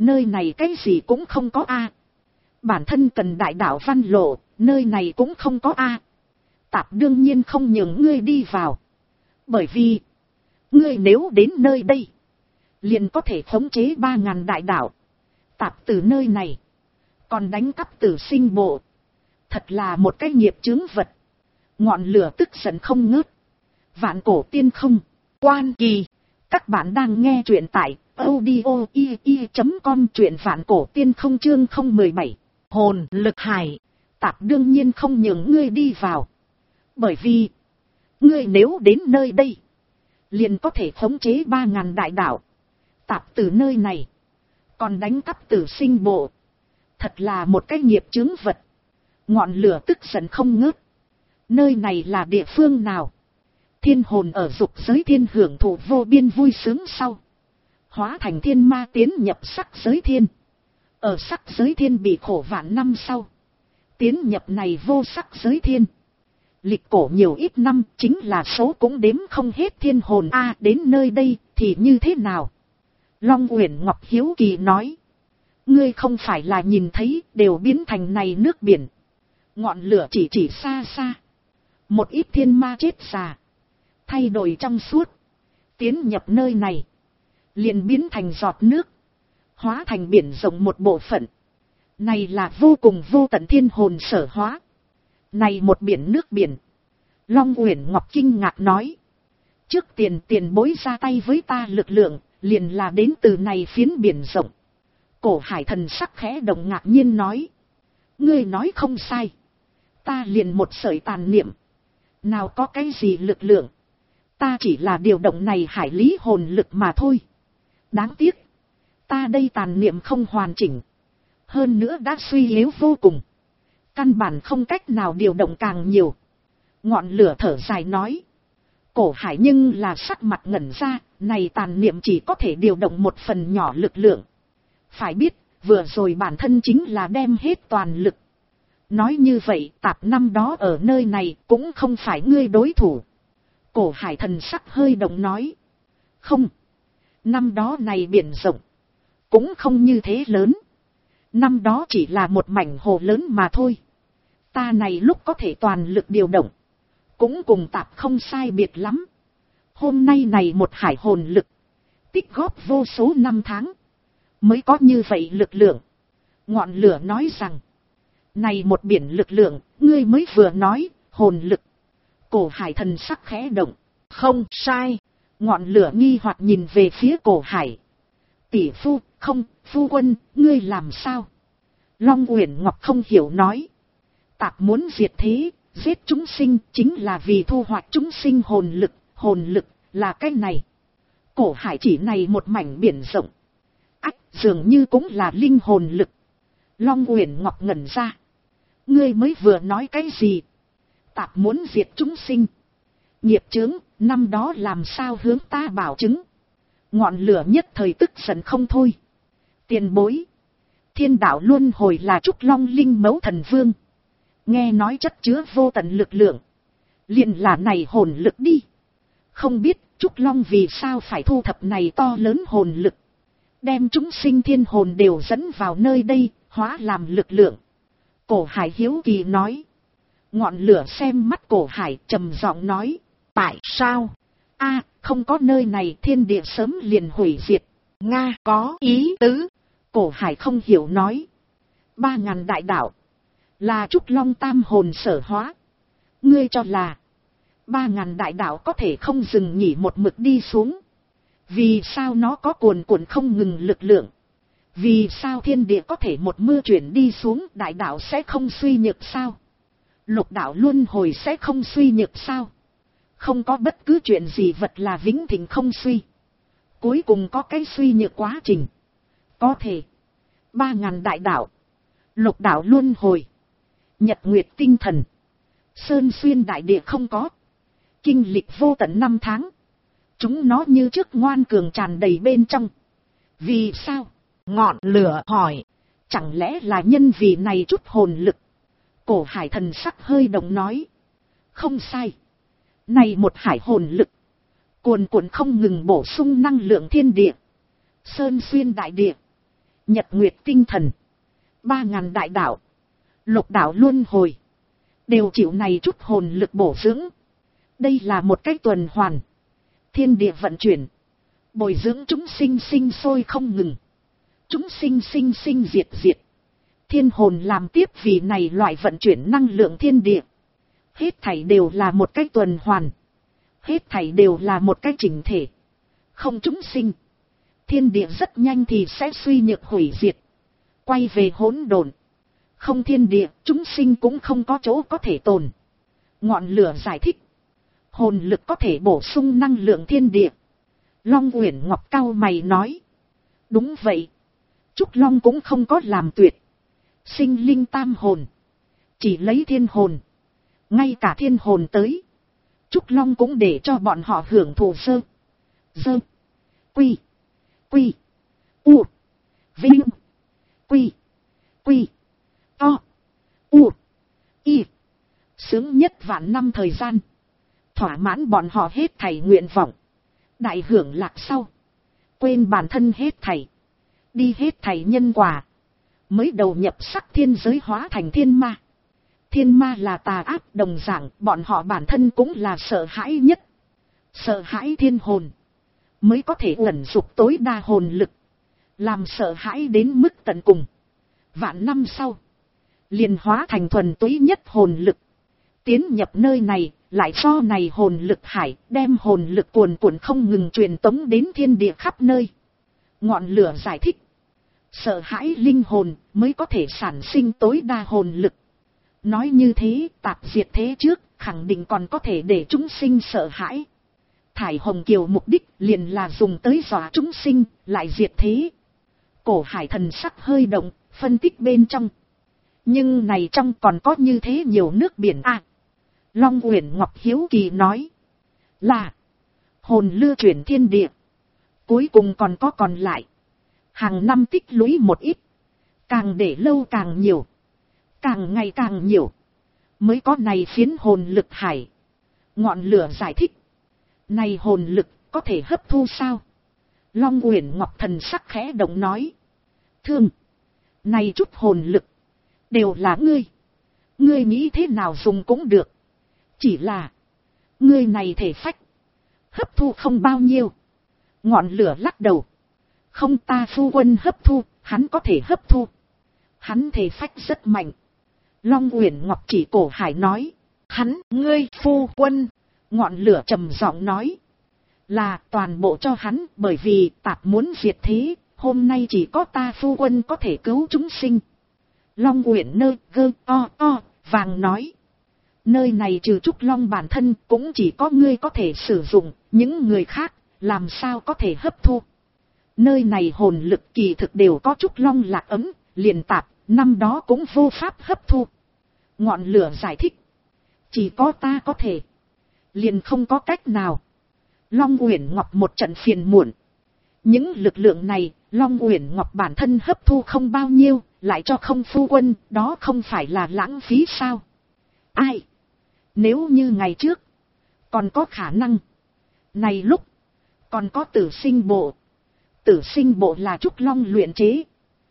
Nơi này cái gì cũng không có a. Bản thân cần đại đạo văn lộ, nơi này cũng không có a. Tạp đương nhiên không nhường ngươi đi vào. Bởi vì, ngươi nếu đến nơi đây, liền có thể khống chế 3.000 đại đạo. Tạp từ nơi này, còn đánh cắp tử sinh bộ. Thật là một cái nghiệp chướng vật. Ngọn lửa tức giận không ngớt. Vạn cổ tiên không, quan kỳ. Các bạn đang nghe truyện tại audio.com, truyện vạn cổ tiên không chương 017. Hồn lực hải. Tạp đương nhiên không nhường ngươi đi vào. Bởi vì, ngươi nếu đến nơi đây, liền có thể khống chế 3.000 đại đạo. Tạp từ nơi này, còn đánh cắp tử sinh bộ. Thật là một cái nghiệp chướng vật. Ngọn lửa tức giận không ngớt. Nơi này là địa phương nào? Thiên hồn ở dục giới thiên hưởng thụ vô biên vui sướng sau. Hóa thành thiên ma tiến nhập sắc giới thiên. Ở sắc giới thiên bị khổ vạn năm sau. Tiến nhập này vô sắc giới thiên. Lịch cổ nhiều ít năm, chính là số cũng đếm không hết thiên hồn a. Đến nơi đây thì như thế nào? Long Uyển Ngọc hiếu kỳ nói. Ngươi không phải là nhìn thấy đều biến thành này nước biển. Ngọn lửa chỉ xa xa. Một ít thiên ma chết già. Thay đổi trong suốt. Tiến nhập nơi này. Liền biến thành giọt nước. Hóa thành biển rộng một bộ phận. Này là vô cùng vô tận thiên hồn sở hóa. Này một biển nước biển. Long Uyển Ngọc kinh ngạc nói. Trước tiền bối ra tay với ta lực lượng. Liền là đến từ này phiến biển rộng. Cổ Hải thần sắc khẽ động ngạc nhiên nói. Ngươi nói không sai. Ta liền một sợi tàn niệm. Nào có cái gì lực lượng. Ta chỉ là điều động này hải lý hồn lực mà thôi. Đáng tiếc. Ta đây tàn niệm không hoàn chỉnh. Hơn nữa đã suy yếu vô cùng. Căn bản không cách nào điều động càng nhiều. Ngọn lửa thở dài nói. Cổ Hải nhưng là sắc mặt ngẩn ra. Này tàn niệm chỉ có thể điều động một phần nhỏ lực lượng. Phải biết, vừa rồi bản thân chính là đem hết toàn lực. Nói như vậy, Tạp năm đó ở nơi này cũng không phải ngươi đối thủ. Cổ Hải thần sắc hơi động nói. Không. Năm đó này biển rộng. Cũng không như thế lớn. Năm đó chỉ là một mảnh hồ lớn mà thôi. Ta này lúc có thể toàn lực điều động. Cũng cùng Tạp không sai biệt lắm. Hôm nay này một hải hồn lực. Tích góp vô số năm tháng. Mới có như vậy lực lượng. Ngọn lửa nói rằng. Này một biển lực lượng, ngươi mới vừa nói, hồn lực. Cổ Hải thần sắc khẽ động. Không sai. Ngọn lửa nghi hoặc nhìn về phía Cổ Hải. Tỷ phu, không, phu quân, ngươi làm sao? Long Uyển Ngọc không hiểu nói. Tạp muốn diệt thế, giết chúng sinh chính là vì thu hoạch chúng sinh hồn lực là cái này. Cổ Hải chỉ này một mảnh biển rộng. Ách, dường như cũng là linh hồn lực. Long Uyển Ngọc ngẩn ra. Ngươi mới vừa nói cái gì? Tạp muốn diệt chúng sinh. Nghiệp chướng, năm đó làm sao hướng ta bảo chứng? Ngọn lửa nhất thời tức giận không thôi. Tiền bối. Thiên đạo luân hồi là Trúc Long Linh Mẫu Thần Vương. Nghe nói chất chứa vô tận lực lượng. Liền là này hồn lực đi. Không biết Trúc Long vì sao phải thu thập này to lớn hồn lực. Đem chúng sinh thiên hồn đều dẫn vào nơi đây, hóa làm lực lượng. Cổ Hải hiếu kỳ nói. Ngọn lửa xem mắt Cổ Hải trầm giọng nói. Tại sao? Không có nơi này thiên địa sớm liền hủy diệt. Nga có ý tứ. Cổ Hải không hiểu nói. 3.000 đại đạo. Là Trúc Long tam hồn sở hóa. Ngươi cho là 3.000 đại đạo có thể không dừng nghỉ một mực đi xuống. Vì sao nó có cuồn cuộn không ngừng lực lượng? Vì sao thiên địa có thể một mưa chuyển đi xuống, đại đạo sẽ không suy nhược sao? Lục đạo luân hồi sẽ không suy nhược sao? Không có bất cứ chuyện gì vật là vĩnh thịnh không suy. Cuối cùng có cái suy nhược quá trình. Có thể 3.000 đại đạo, lục đạo luân hồi, nhật nguyệt tinh thần, sơn xuyên đại địa không có. Kinh lịch vô tận năm tháng. Chúng nó như trước ngoan cường tràn đầy bên trong. Vì sao? Ngọn lửa hỏi. Chẳng lẽ là nhân vì này chút hồn lực? Cổ Hải thần sắc hơi động nói. Không sai. Này một hải hồn lực. Cuồn cuộn không ngừng bổ sung năng lượng thiên địa. Sơn xuyên đại địa. Nhật nguyệt tinh thần, 3.000 đại đạo, lục đạo luân hồi, đều chịu này chút hồn lực bổ dưỡng. Đây là một cái tuần hoàn, thiên địa vận chuyển, bồi dưỡng chúng sinh sinh sôi không ngừng, chúng sinh sinh sinh diệt diệt. Thiên hồn làm tiếp vì này loại vận chuyển năng lượng thiên địa. Hết thảy đều là một cái tuần hoàn, hết thảy đều là một cái chỉnh thể. Không chúng sinh, thiên địa rất nhanh thì sẽ suy nhược hủy diệt, quay về hỗn độn. Không thiên địa, chúng sinh cũng không có chỗ có thể tồn. Ngọn lửa giải thích, hồn lực có thể bổ sung năng lượng thiên địa. Long Uyển Ngọc cau mày nói, đúng vậy, Trúc Long cũng không có làm tuyệt sinh linh tam hồn, chỉ lấy thiên hồn. Ngay cả thiên hồn tới, Trúc Long cũng để cho bọn họ hưởng thụ sơ dơ quy quy u vinh quy quy to u y. Sướng nhất vạn năm thời gian, thỏa mãn bọn họ hết thảy nguyện vọng. Đại hưởng lạc sau, quên bản thân hết thảy, đi hết thảy nhân quả, mới đầu nhập sắc thiên giới hóa thành thiên ma. Thiên ma là tà ác đồng dạng, bọn họ bản thân cũng là sợ hãi nhất. Sợ hãi thiên hồn, mới có thể ẩn dục tối đa hồn lực, làm sợ hãi đến mức tận cùng. Vạn năm sau, liền hóa thành thuần túy nhất hồn lực. Tiến nhập nơi này, lại do này hồn lực hải, đem hồn lực cuồn cuộn không ngừng truyền tống đến thiên địa khắp nơi. Ngọn lửa giải thích, sợ hãi linh hồn mới có thể sản sinh tối đa hồn lực. Nói như thế, tạp diệt thế trước, khẳng định còn có thể để chúng sinh sợ hãi. Thải Hồng Kiều mục đích liền là dùng tới dọa chúng sinh, lại diệt thế. Cổ Hải thần sắc hơi động, phân tích bên trong. Nhưng này trong còn có như thế nhiều nước biển à. Long Uyển Ngọc hiếu kỳ nói, là hồn lưu chuyển thiên địa, cuối cùng còn có còn lại. Hàng năm tích lũy một ít, càng để lâu càng nhiều, càng ngày càng nhiều, mới có này phiến hồn lực hải. Ngọn lửa giải thích, này hồn lực có thể hấp thu sao? Long Uyển Ngọc thần sắc khẽ động nói, thương, này chút hồn lực đều là ngươi nghĩ thế nào dùng cũng được, chỉ là ngươi này thể phách hấp thu không bao nhiêu. Ngọn lửa lắc đầu, không, ta phu quân hấp thu, hắn có thể hấp thu, hắn thể phách rất mạnh. Long Uyển Ngọc chỉ Cổ Hải nói, hắn, ngươi phu quân. Ngọn lửa trầm giọng nói, là toàn bộ cho hắn, bởi vì tạp muốn diệt thế, hôm nay chỉ có ta phu quân có thể cứu chúng sinh. Long Uyển Nơ gơ vàng nói, nơi này trừ Trúc Long bản thân cũng chỉ có ngươi có thể sử dụng, những người khác làm sao có thể hấp thu. Nơi này hồn lực kỳ thực đều có Trúc Long lạc ấm, liền tạp, năm đó cũng vô pháp hấp thu. Ngọn lửa giải thích, chỉ có ta có thể, liền không có cách nào. Long Uyển Ngọc một trận phiền muộn. Những lực lượng này, Long Uyển Ngọc bản thân hấp thu không bao nhiêu, lại cho không phu quân, đó không phải là lãng phí sao? Ai? Nếu như ngày trước, còn có khả năng. Này lúc, còn có tử sinh bộ. Tử sinh bộ là Trúc Long luyện chế.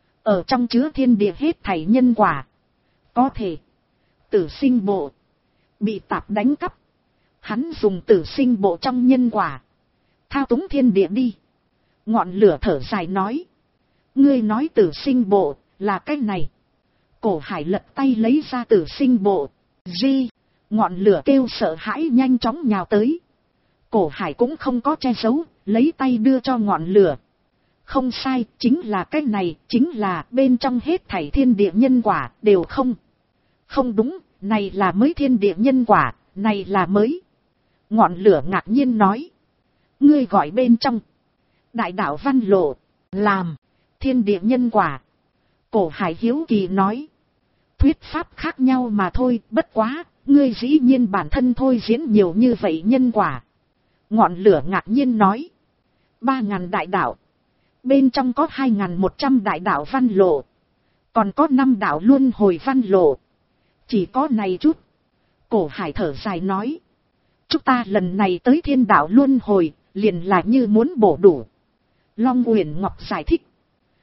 Ở trong chứa thiên địa hết thảy nhân quả. Có thể, tử sinh bộ bị tạp đánh cắp. Hắn dùng tử sinh bộ trong nhân quả thao túng thiên địa đi. Ngọn lửa thở dài nói, ngươi nói tử sinh bộ là cái này. Cổ Hải lật tay lấy ra tử sinh bộ. Di, ngọn lửa kêu sợ hãi nhanh chóng nhào tới. Cổ Hải cũng không có che giấu, lấy tay đưa cho ngọn lửa. Không sai, chính là cái này, chính là bên trong hết thảy thiên địa nhân quả đều không. Không đúng, này là mới thiên địa nhân quả, này là mới. Ngọn lửa ngạc nhiên nói, ngươi gọi bên trong đại đạo văn lộ làm thiên địa nhân quả. Cổ Hải hiếu kỳ nói, thuyết pháp khác nhau mà thôi, bất quá, ngươi dĩ nhiên bản thân thôi diễn nhiều như vậy nhân quả. Ngọn lửa ngạc nhiên nói, 3.000 đại đạo, bên trong có 2.100 đại đạo văn lộ, còn có 5 đạo luân hồi văn lộ, chỉ có này chút. Cổ Hải thở dài nói, chúng ta lần này tới thiên đạo luân hồi, liền là như muốn bổ đủ. Long Uyển Ngọc giải thích,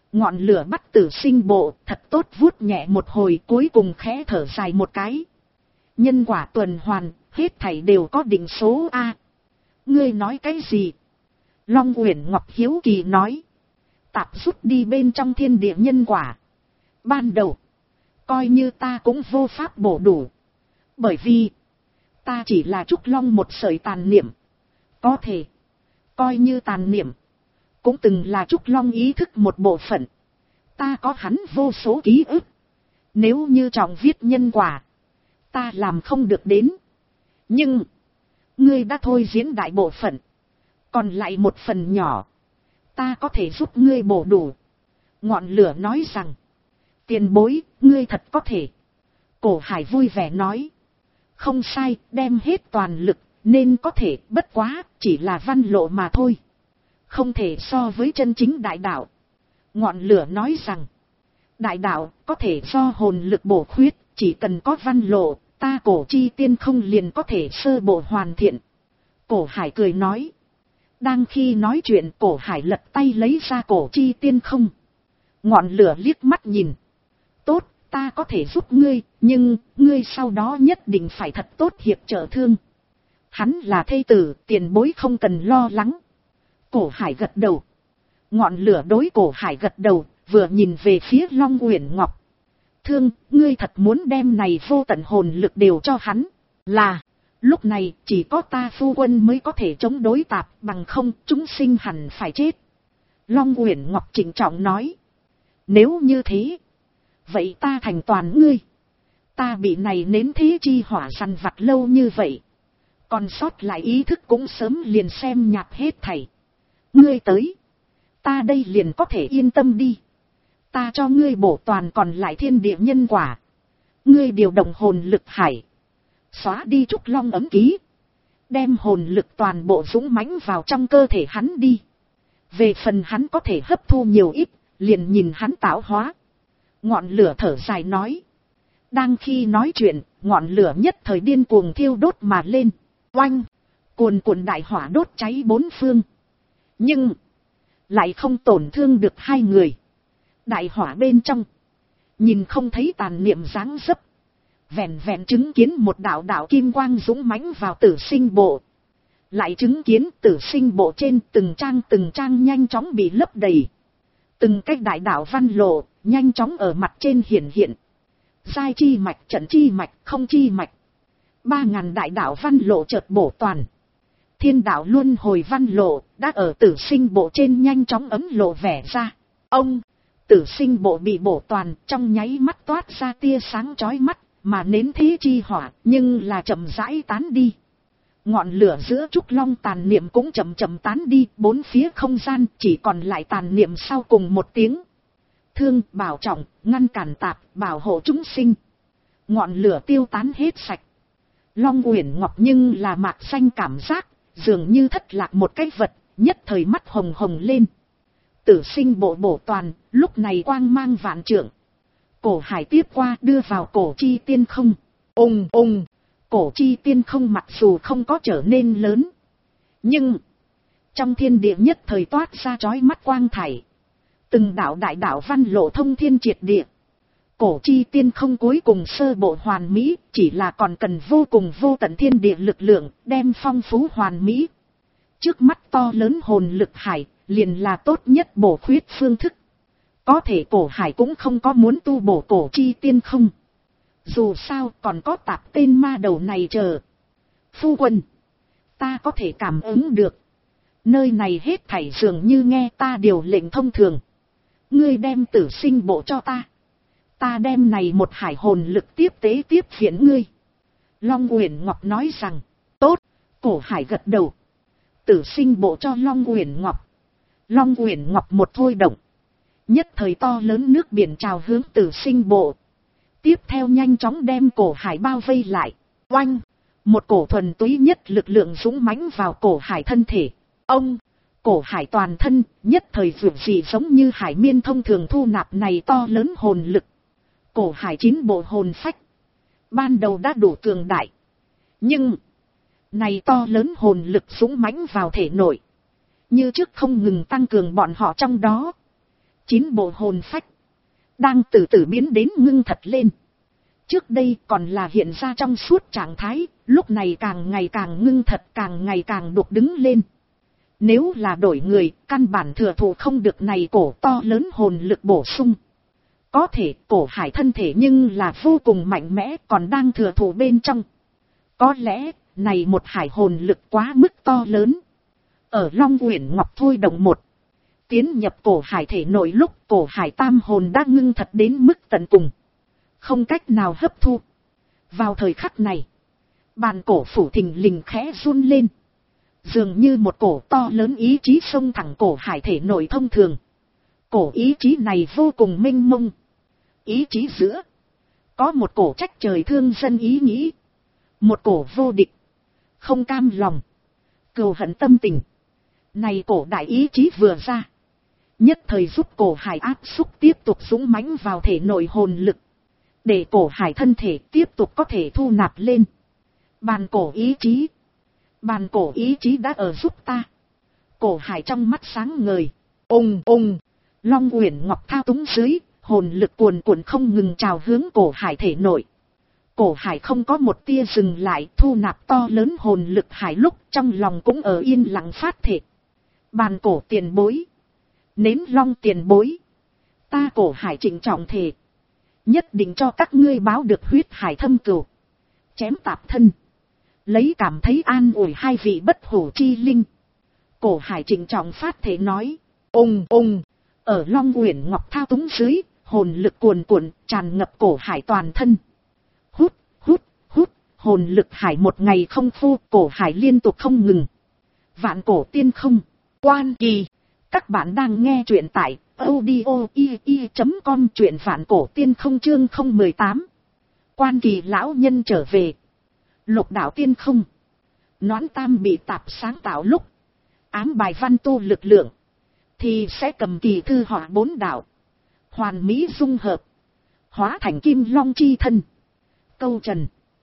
Ngọn lửa bắt Tử Sinh bộ thật tốt vuốt nhẹ một hồi, cuối cùng khẽ thở dài một cái. Nhân quả tuần hoàn, hết thảy đều có định số A. Ngươi nói cái gì? Long Uyển Ngọc hiếu kỳ nói. Tạp rút đi bên trong thiên địa nhân quả. Ban đầu, coi như ta cũng vô pháp bổ đủ. Bởi vì, ta chỉ là Trúc Long một sợi tàn niệm. Có thể, coi như tàn niệm, cũng từng là Trúc Long ý thức một bộ phận. Ta có hắn vô số ký ức. Nếu như trọng viết nhân quả, ta làm không được đến. Nhưng, ngươi đã thôi diễn đại bộ phận. Còn lại một phần nhỏ, ta có thể giúp ngươi bổ đủ. Ngọn lửa nói rằng, tiền bối, ngươi thật có thể. Cổ Hải vui vẻ nói, không sai, đem hết toàn lực, nên có thể, bất quá, chỉ là văn lộ mà thôi. Không thể so với chân chính đại đạo. Ngọn lửa nói rằng, đại đạo có thể do hồn lực bổ khuyết, chỉ cần có văn lộ, ta Cổ Chi Tiên không liền có thể sơ bộ hoàn thiện. Cổ Hải cười nói. Đang khi nói chuyện, Cổ Hải lật tay lấy ra Cổ Chi Tiên không. Ngọn lửa liếc mắt nhìn. Tốt, ta có thể giúp ngươi, nhưng ngươi sau đó nhất định phải thật tốt hiệp trợ Thương. Hắn là thê tử, tiền bối không cần lo lắng. Cổ Hải gật đầu. Ngọn lửa đối Cổ Hải gật đầu, vừa nhìn về phía Long Uyển Ngọc. Thương, ngươi thật muốn đem này vô tận hồn lực đều cho hắn. Là, lúc này chỉ có ta phu quân mới có thể chống đối tạp, bằng không chúng sinh hẳn phải chết. Long Uyển Ngọc trịnh trọng nói. Nếu như thế, vậy ta thành toàn ngươi. Ta bị này nến thế chi hỏa săn vặt lâu như vậy. Còn sót lại ý thức cũng sớm liền xem nhạt hết thảy. Ngươi tới, ta đây liền có thể yên tâm đi. Ta cho ngươi bổ toàn còn lại thiên địa nhân quả. Ngươi điều động hồn lực hải, xóa đi Trúc Long ấm ký, đem hồn lực toàn bộ dũng mãnh vào trong cơ thể hắn đi. Về phần hắn có thể hấp thu nhiều ít, liền nhìn hắn tạo hóa. Ngọn lửa thở dài nói. Đang khi nói chuyện, ngọn lửa nhất thời điên cuồng thiêu đốt mà lên. Oanh, cuồn cuộn đại hỏa đốt cháy bốn phương. Nhưng, lại không tổn thương được hai người. Đại hỏa bên trong, nhìn không thấy tàn niệm dáng dấp. Vẹn vẹn chứng kiến một đạo đạo kim quang dũng mãnh vào Tử Sinh bộ. Lại chứng kiến Tử Sinh bộ trên từng trang nhanh chóng bị lấp đầy. Từng cách đại đạo văn lộ, nhanh chóng ở mặt trên hiển hiện. Giai chi mạch, trận chi mạch, không chi mạch. 3.000 đại đạo văn lộ chợt bổ toàn. Thiên đạo luân hồi văn lộ, đã ở Tử Sinh bộ trên nhanh chóng ấm lộ vẻ ra. Ông, Tử Sinh bộ bị bổ toàn, trong nháy mắt toát ra tia sáng chói mắt, mà nến thế chi hỏa, nhưng là chậm rãi tán đi. Ngọn lửa giữa Trúc Long tàn niệm cũng chậm chậm tán đi, bốn phía không gian chỉ còn lại tàn niệm sau cùng một tiếng. Thương, bảo trọng, ngăn cản tạp, bảo hộ chúng sinh. Ngọn lửa tiêu tán hết sạch. Long Uyển Ngọc nhưng là mạc xanh cảm giác, dường như thất lạc một cái vật, nhất thời mắt hồng hồng lên. Tử Sinh bộ bổ toàn, lúc này quang mang vạn trượng. Cổ Hải tiếp qua đưa vào Cổ Chi Tiên không. Ùng ùng, Cổ Chi Tiên không mặc dù không có trở nên lớn. Nhưng, trong thiên địa nhất thời toát ra chói mắt quang thải. Từng đạo đại đạo văn lộ thông thiên triệt địa. Cổ Chi Tiên không cuối cùng sơ bộ hoàn mỹ, chỉ là còn cần vô cùng vô tận thiên địa lực lượng, đem phong phú hoàn mỹ. Trước mắt to lớn hồn lực hải, liền là tốt nhất bổ khuyết phương thức. Có thể Cổ Hải cũng không có muốn tu bổ Cổ Chi Tiên không. Dù sao còn có tạp tên ma đầu này chờ. Phu quân, ta có thể cảm ứng được. Nơi này hết thảy dường như nghe ta điều lệnh thông thường. Ngươi đem Tử Sinh bộ cho ta. Ta đem này một hải hồn lực tiếp tế tiếp viện ngươi. Long Uyển Ngọc nói rằng, tốt. Cổ Hải gật đầu. Tử Sinh bộ cho Long Uyển Ngọc. Long Uyển Ngọc một thôi động. Nhất thời to lớn nước biển trào hướng Tử Sinh bộ. Tiếp theo nhanh chóng đem Cổ Hải bao vây lại. Oanh, một cổ thuần túy nhất lực lượng dũng mãnh vào Cổ Hải thân thể. Ông, Cổ Hải toàn thân, nhất thời vượt dị giống như hải miên thông thường thu nạp này to lớn hồn lực. Cổ Hải 9 bộ hồn phách. Ban đầu đã đủ cường đại. Nhưng, này to lớn hồn lực dũng mãnh vào thể nội. Như trước không ngừng tăng cường bọn họ trong đó. 9 bộ hồn phách đang từ từ biến đến ngưng thật lên. Trước đây còn là hiện ra trong suốt trạng thái, lúc này càng ngày càng ngưng thật, càng ngày càng đục đứng lên. Nếu là đổi người, căn bản thừa thụ không được này cổ to lớn hồn lực bổ sung. Có thể cổ hải thân thể nhưng là vô cùng mạnh mẽ, còn đang thừa thụ bên trong. Có lẽ, này một hải hồn lực quá mức to lớn. Ở Long Uyển Ngọc thôi động một tiến nhập cổ hải thể nội lúc cổ hải tam hồn đã ngưng thật đến mức tận cùng. Không cách nào hấp thu. Vào thời khắc này, bàn cổ phủ thình lình khẽ run lên. Dường như một cổ to lớn ý chí xông thẳng cổ hải thể nội thông thường. Cổ ý chí này vô cùng mênh mông. Ý chí giữa có một cổ trách trời thương dân ý nghĩ. Một cổ vô địch, không cam lòng, cừu hận tâm tình. Này cổ đại ý chí vừa ra, nhất thời giúp cổ hải áp xúc tiếp tục dũng mãnh vào thể nội hồn lực. Để cổ hải thân thể tiếp tục có thể thu nạp lên. Bàn cổ ý chí đã ở giúp ta. Cổ hải trong mắt sáng ngời. Ùng ùng, Long Uyển Ngọc thao túng dưới, hồn lực cuồn cuộn không ngừng trào hướng cổ hải thể nội. Cổ hải không có một tia dừng lại, thu nạp to lớn hồn lực hải lúc trong lòng cũng ở yên lặng phát thể. Bàn cổ tiền bối, nến long tiền bối, ta cổ hải trịnh trọng thề, nhất định cho các ngươi báo được huyết hải thâm cừu, chém tạp thân, lấy cảm thấy an ủi hai vị bất hủ chi linh. Cổ hải trịnh trọng phát thể nói. Ùng ùng, ở Long Uyển Ngọc thao túng dưới, hồn lực cuồn cuộn tràn ngập cổ hải toàn thân. Hút hút hút, hồn lực hải một ngày không khô, cổ hải liên tục không ngừng. Vạn cổ tiên không, quan kỳ. Các bạn đang nghe truyện tại audio.com, truyện vạn cổ tiên không, chương 018. Quan kỳ lão nhân trở về. Lục đạo tiên không. Nón tam bị tạp sáng tạo lúc ám bài văn tu lực lượng, thì sẽ cầm kỳ thư họa 4 đạo, hoàn mỹ dung hợp, hóa thành kim long chi thân. Câu Trần,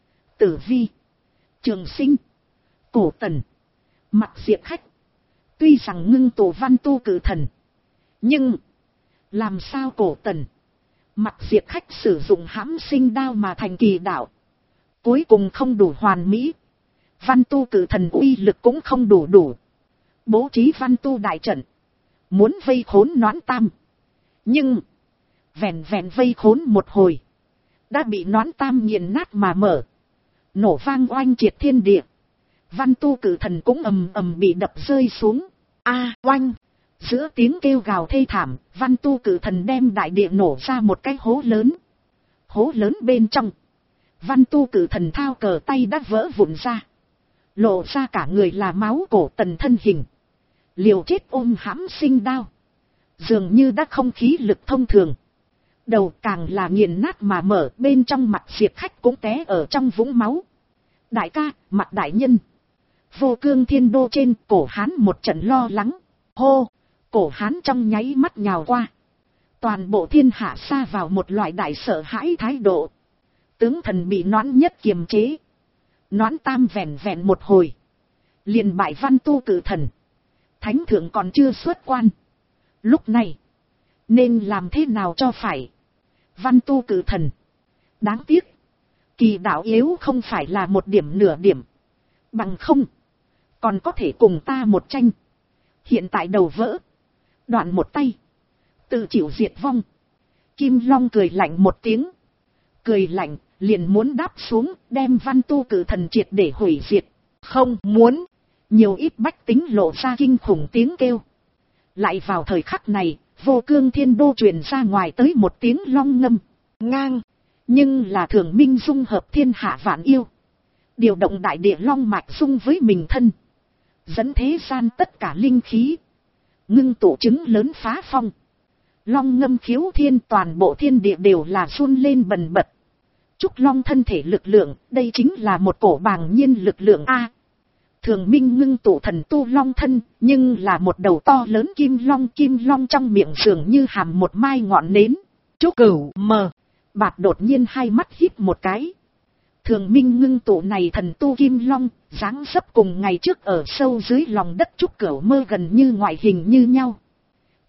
Tử Vi, Trường Sinh, Cổ Tần, Mặc Diệp Khách. Tuy rằng ngưng tụ văn tu cử thần, nhưng làm sao Cổ Tần, Mặc Diệp Khách sử dụng hãm sinh đao mà thành kỳ đạo, cuối cùng không đủ hoàn mỹ. Văn tu cử thần uy lực cũng không đủ. Bố trí văn tu đại trận, muốn vây khốn nón tam, nhưng vẹn vây khốn một hồi, đã bị nón tam nghiền nát mà mở, nổ vang oanh triệt thiên địa. Văn tu cử thần cũng ầm ầm bị đập rơi xuống. Oanh, giữa tiếng kêu gào thê thảm, văn tu cử thần đem đại địa nổ ra một cái hố lớn. Hố lớn bên trong, văn tu cử thần thao cờ tay đã vỡ vụn ra, lộ ra cả người là máu. Cổ Tần thân hình liều chết ôm hãm sinh đao, dường như đã không khí lực thông thường, đầu càng là nghiền nát mà mở. Bên trong Mặc Diệp Khách cũng té ở trong vũng máu. Đại ca, Mặc đại nhân. Vô Cương Thiên Đô trên, Cổ Hán một trận lo lắng. Hô, Cổ Hán trong nháy mắt nhào qua. Toàn bộ thiên hạ sa vào một loại đại sợ hãi thái độ. Tướng thần bị nón nhất kiềm chế. Nón tam vẹn một hồi, liền bại văn tu cử thần. Thánh thượng còn chưa xuất quan. Lúc này, nên làm thế nào cho phải? Văn tu cử thần, đáng tiếc, kỳ đạo yếu không phải là một điểm nửa điểm. Bằng không, còn có thể cùng ta một tranh. Hiện tại đầu vỡ, đoạn một tay, tự chịu diệt vong. Kim Long cười lạnh một tiếng. Cười lạnh, liền muốn đáp xuống, đem văn tu cử thần triệt để hủy diệt. Không muốn. Nhiều ít bách tính lộ ra kinh khủng tiếng kêu. Lại vào thời khắc này, Vô Cương Thiên Đô truyền ra ngoài tới một tiếng long ngâm, ngang. Nhưng là Thường Minh dung hợp thiên hạ vạn yêu, điều động đại địa long mạch dung với mình thân, dẫn thế gian tất cả linh khí, ngưng tụ chứng lớn phá phong. Long ngâm khiếu thiên, toàn bộ thiên địa đều là run lên bần bật. Trúc Long thân thể lực lượng, đây chính là một cổ bàng nhiên lực lượng a. Thường Minh ngưng tụ thần tu long thân, nhưng là một đầu to lớn kim long trong miệng dường như hàm một mai ngọn nến. Trúc Cửu mờ bạt đột nhiên hai mắt híp một cái. Thường Minh ngưng tụ này thần tu kim long, dáng dấp cùng ngày trước ở sâu dưới lòng đất Trúc Cửu mơ gần như ngoại hình như nhau.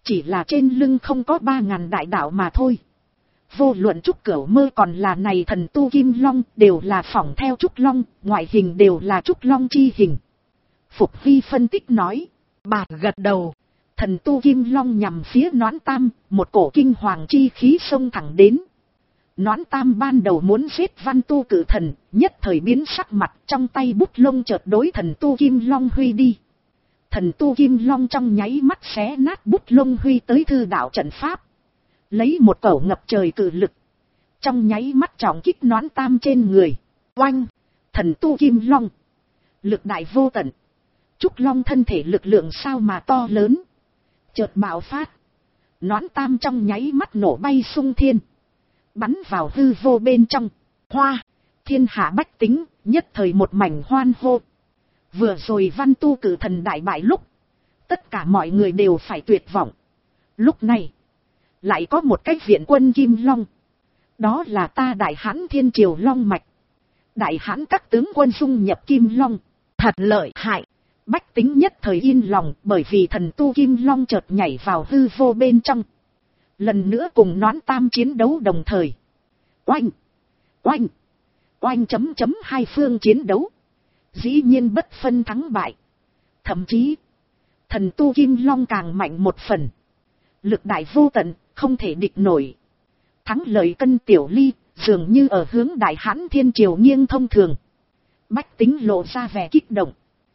chỉ là trên lưng không có 3.000 đại đạo mà thôi. Vô luận Trúc Cửu Mơ còn là này thần tu Kim Long đều là phỏng theo Trúc Long, ngoại hình đều là Trúc Long chi hình. Phục Hy phân tích nói, bà gật đầu, thần tu Kim Long nhằm phía Noãn Tam, một cổ kinh hoàng chi khí xông thẳng đến. Noãn Tam ban đầu muốn giết Văn Tu Cử Thần, nhất thời biến sắc mặt, trong tay bút lông chợt đối thần tu Kim Long huy đi. Thần tu Kim Long trong nháy mắt xé nát bút lông huy tới thư đạo trận pháp. Lấy một cẩu ngập trời cự lực. Trong nháy mắt trọng kích Noãn Tam trên người. Oanh! Thần tu Kim Long. Lực đại vô tận. Trúc Long thân thể lực lượng sao mà to lớn. Chợt bạo phát. Noãn Tam trong nháy mắt nổ bay sung thiên. Bắn vào hư vô bên trong. Hoa! Thiên hạ bách tính, nhất thời một mảnh hoan hô. Vừa rồi Văn Tu Cử Thần đại bại lúc. Tất cả mọi người đều phải tuyệt vọng. Lúc này. Lại có một cái viện quân Kim Long. Đó là ta Đại Hãn Thiên Triều Long Mạch. Đại Hãn các tướng quân dung nhập Kim Long. Thật lợi hại. Bách tính nhất thời yên lòng bởi vì thần tu Kim Long chợt nhảy vào hư vô bên trong. Lần nữa cùng Noãn Tam chiến đấu đồng thời. Oanh! Oanh! Oanh chấm chấm hai phương chiến đấu. Dĩ nhiên bất phân thắng bại. Thậm chí, thần tu Kim Long càng mạnh một phần. Lực đại vô tận, không thể địch nổi. Thắng lợi cân tiểu ly, dường như ở hướng Đại Hãn Thiên Triều nghiêng thông thường. Bách tính lộ ra vẻ kích động.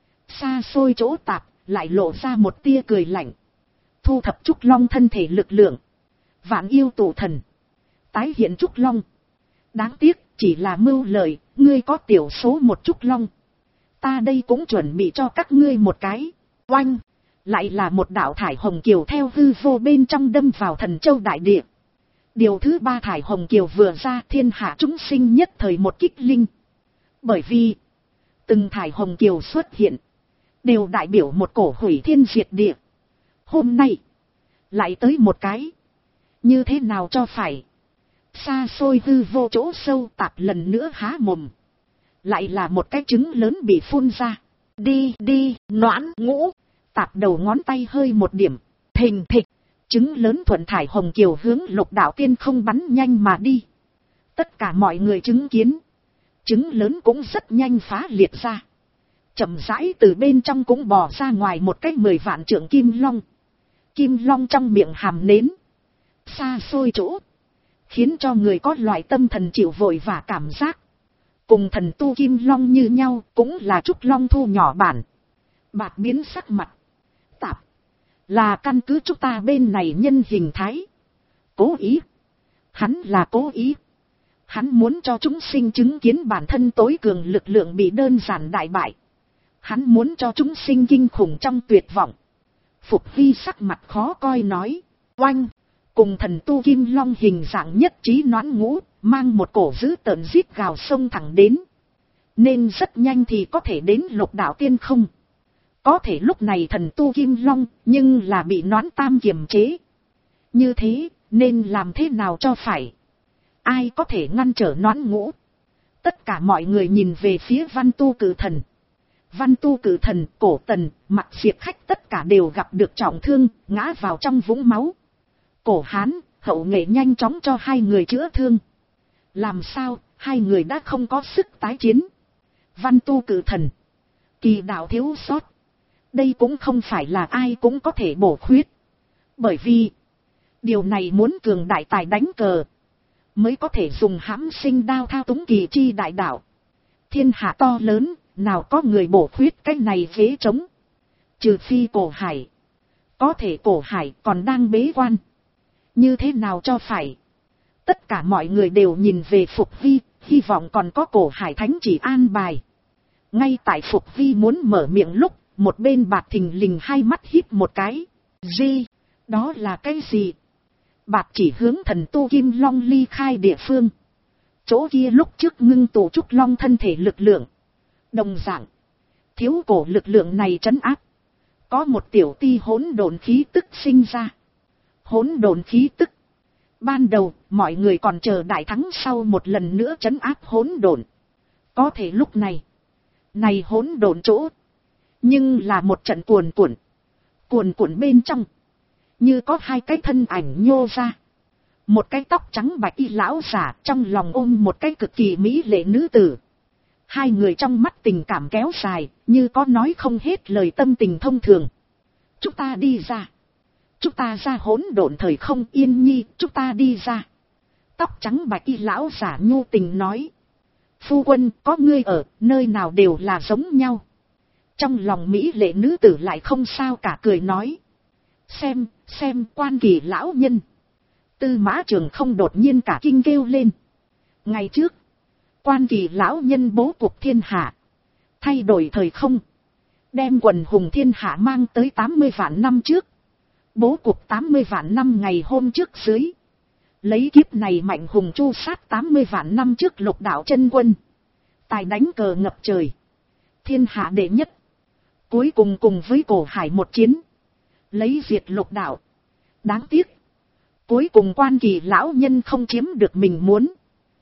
Xa xôi chỗ tạp, lại lộ ra một tia cười lạnh. Thu thập Trúc Long thân thể lực lượng. Vạn yêu tụ thần. Tái hiện Trúc Long. Đáng tiếc, chỉ là mưu lợi, ngươi có tiểu số một Trúc Long. Ta đây cũng chuẩn bị cho các ngươi một cái. Oanh! Lại là một đạo thải hồng kiều theo hư vô bên trong đâm vào Thần Châu đại địa. Điều thứ ba thải hồng kiều vừa ra, thiên hạ chúng sinh nhất thời một kích linh. Bởi vì, từng thải hồng kiều xuất hiện, đều đại biểu một cổ hủy thiên diệt địa. Hôm nay, lại tới một cái. Như thế nào cho phải? Xa xôi hư vô chỗ sâu tạp lần nữa há mồm. Lại là một cái trứng lớn bị phun ra. Đi đi, Noãn Ngũ. Tạp đầu ngón tay hơi một điểm. Thình thịch, trứng lớn thuận thải hồng kiều hướng Lục Đạo Tiên không bắn nhanh mà đi. Tất cả mọi người chứng kiến. Trứng lớn cũng rất nhanh phá liệt ra. Chậm rãi từ bên trong cũng bò ra ngoài một cái 10 vạn trượng kim long. Kim long trong miệng hàm nến. Xa xôi chỗ. Khiến cho người có loại tâm thần chịu vội và cảm giác. Cùng thần tu kim long như nhau cũng là Trúc Long thu nhỏ bản. Bạc biến sắc mặt. Tạp. Là căn cứ chúng ta bên này nhân hình thái. Cố ý. Hắn là cố ý. Hắn muốn cho chúng sinh chứng kiến bản thân tối cường lực lượng bị đơn giản đại bại. Hắn muốn cho chúng sinh kinh khủng trong tuyệt vọng. Phục Hy sắc mặt khó coi nói. Oanh. Cùng thần tu kim long hình dạng nhất trí Noãn Ngũ, mang một cổ dữ tợn rít gào sông thẳng đến. Nên rất nhanh thì có thể đến Lục Đạo Tiên không. Có thể lúc này thần tu kim long, nhưng là bị Noãn Tam kiềm chế. Như thế, nên làm thế nào cho phải? Ai có thể ngăn trở Noãn Ngũ? Tất cả mọi người nhìn về phía Văn Tu Cử Thần. Văn Tu Cử Thần, Cổ Tần, Mặc Diệp Khách tất cả đều gặp được trọng thương, ngã vào trong vũng máu. Cổ Hán, Hậu Nghệ nhanh chóng cho hai người chữa thương. Làm sao, hai người đã không có sức tái chiến. Văn Tu Cử Thần. Kỳ đạo thiếu sót. Đây cũng không phải là ai cũng có thể bổ khuyết. Bởi vì, điều này muốn cường đại tài đánh cờ. Mới có thể dùng hãm sinh đao thao túng kỳ chi đại đạo. Thiên hạ to lớn, nào có người bổ khuyết cái này ghế trống. Trừ phi Cổ Hải. Có thể Cổ Hải còn đang bế quan. Như thế nào cho phải? Tất cả mọi người đều nhìn về Phục Hy, hy vọng còn có Cổ Hải thánh chỉ an bài. Ngay tại Phục Hy muốn mở miệng lúc, một bên Bạt thình lình hai mắt híp một cái. Gì? Đó là cái gì? Bạt chỉ hướng thần tu kim long ly khai địa phương. Chỗ kia lúc trước ngưng tụ Trúc Long thân thể lực lượng. Đồng dạng. Thiếu cổ lực lượng này trấn áp. Có một tiểu ti hỗn độn khí tức sinh ra. Hỗn độn khí tức. Ban đầu, mọi người còn chờ đại thắng sau một lần nữa trấn áp hỗn độn. Có thể lúc này. Này hỗn độn chỗ. Nhưng là một trận cuồn cuộn. Cuồn cuộn bên trong. như có hai cái thân ảnh nhô ra. Một cái tóc trắng bạch y lão giả trong lòng ôm một cái cực kỳ mỹ lệ nữ tử. Hai người trong mắt tình cảm kéo dài, như có nói không hết lời tâm tình thông thường. Chúng ta đi ra. Chúng ta ra hỗn độn thời không. Yên nhi, chúng ta đi ra. Tóc trắng bạch y lão giả nhu tình nói. Phu quân, có ngươi ở, nơi nào đều là giống nhau. Trong lòng mỹ lệ nữ tử lại không sao cả, cười nói. Xem Quan Kỳ lão nhân. Tư Mã Trường không đột nhiên cả kinh kêu lên. Ngày trước, Quan Kỳ lão nhân bố cục thiên hạ, thay đổi thời không, đem quần hùng thiên hạ mang tới 80 vạn năm trước. Bố cục 80 vạn năm ngày hôm trước dưới. Lấy kiếp này mạnh hùng chu sát 80 vạn năm trước lục đạo chân quân. Tài đánh cờ ngập trời. Thiên hạ đệ nhất. Cuối cùng cùng với Cổ Hải một chiến. Lấy diệt lục đạo. Đáng tiếc. Cuối cùng Quan Kỳ lão nhân không chiếm được mình muốn.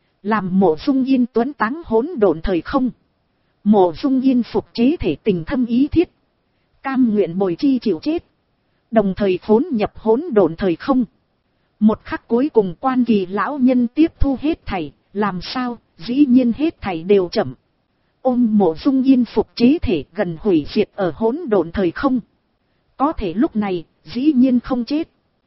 Làm Mộ Dung Yên tuấn táng hỗn độn thời không. Mộ Dung Yên phục chế thể tình thâm ý thiết. Cam nguyện bồi chi chịu chết. Đồng thời phốn nhập hỗn độn thời không. Một khắc cuối cùng Quan Kỳ lão nhân tiếp thu hết thảy. Làm sao, dĩ nhiên hết thảy đều chậm. Ôm Mộ Dung Yên phục chế thể gần hủy diệt ở hỗn độn thời không. Có thể lúc này, dĩ nhiên không chết.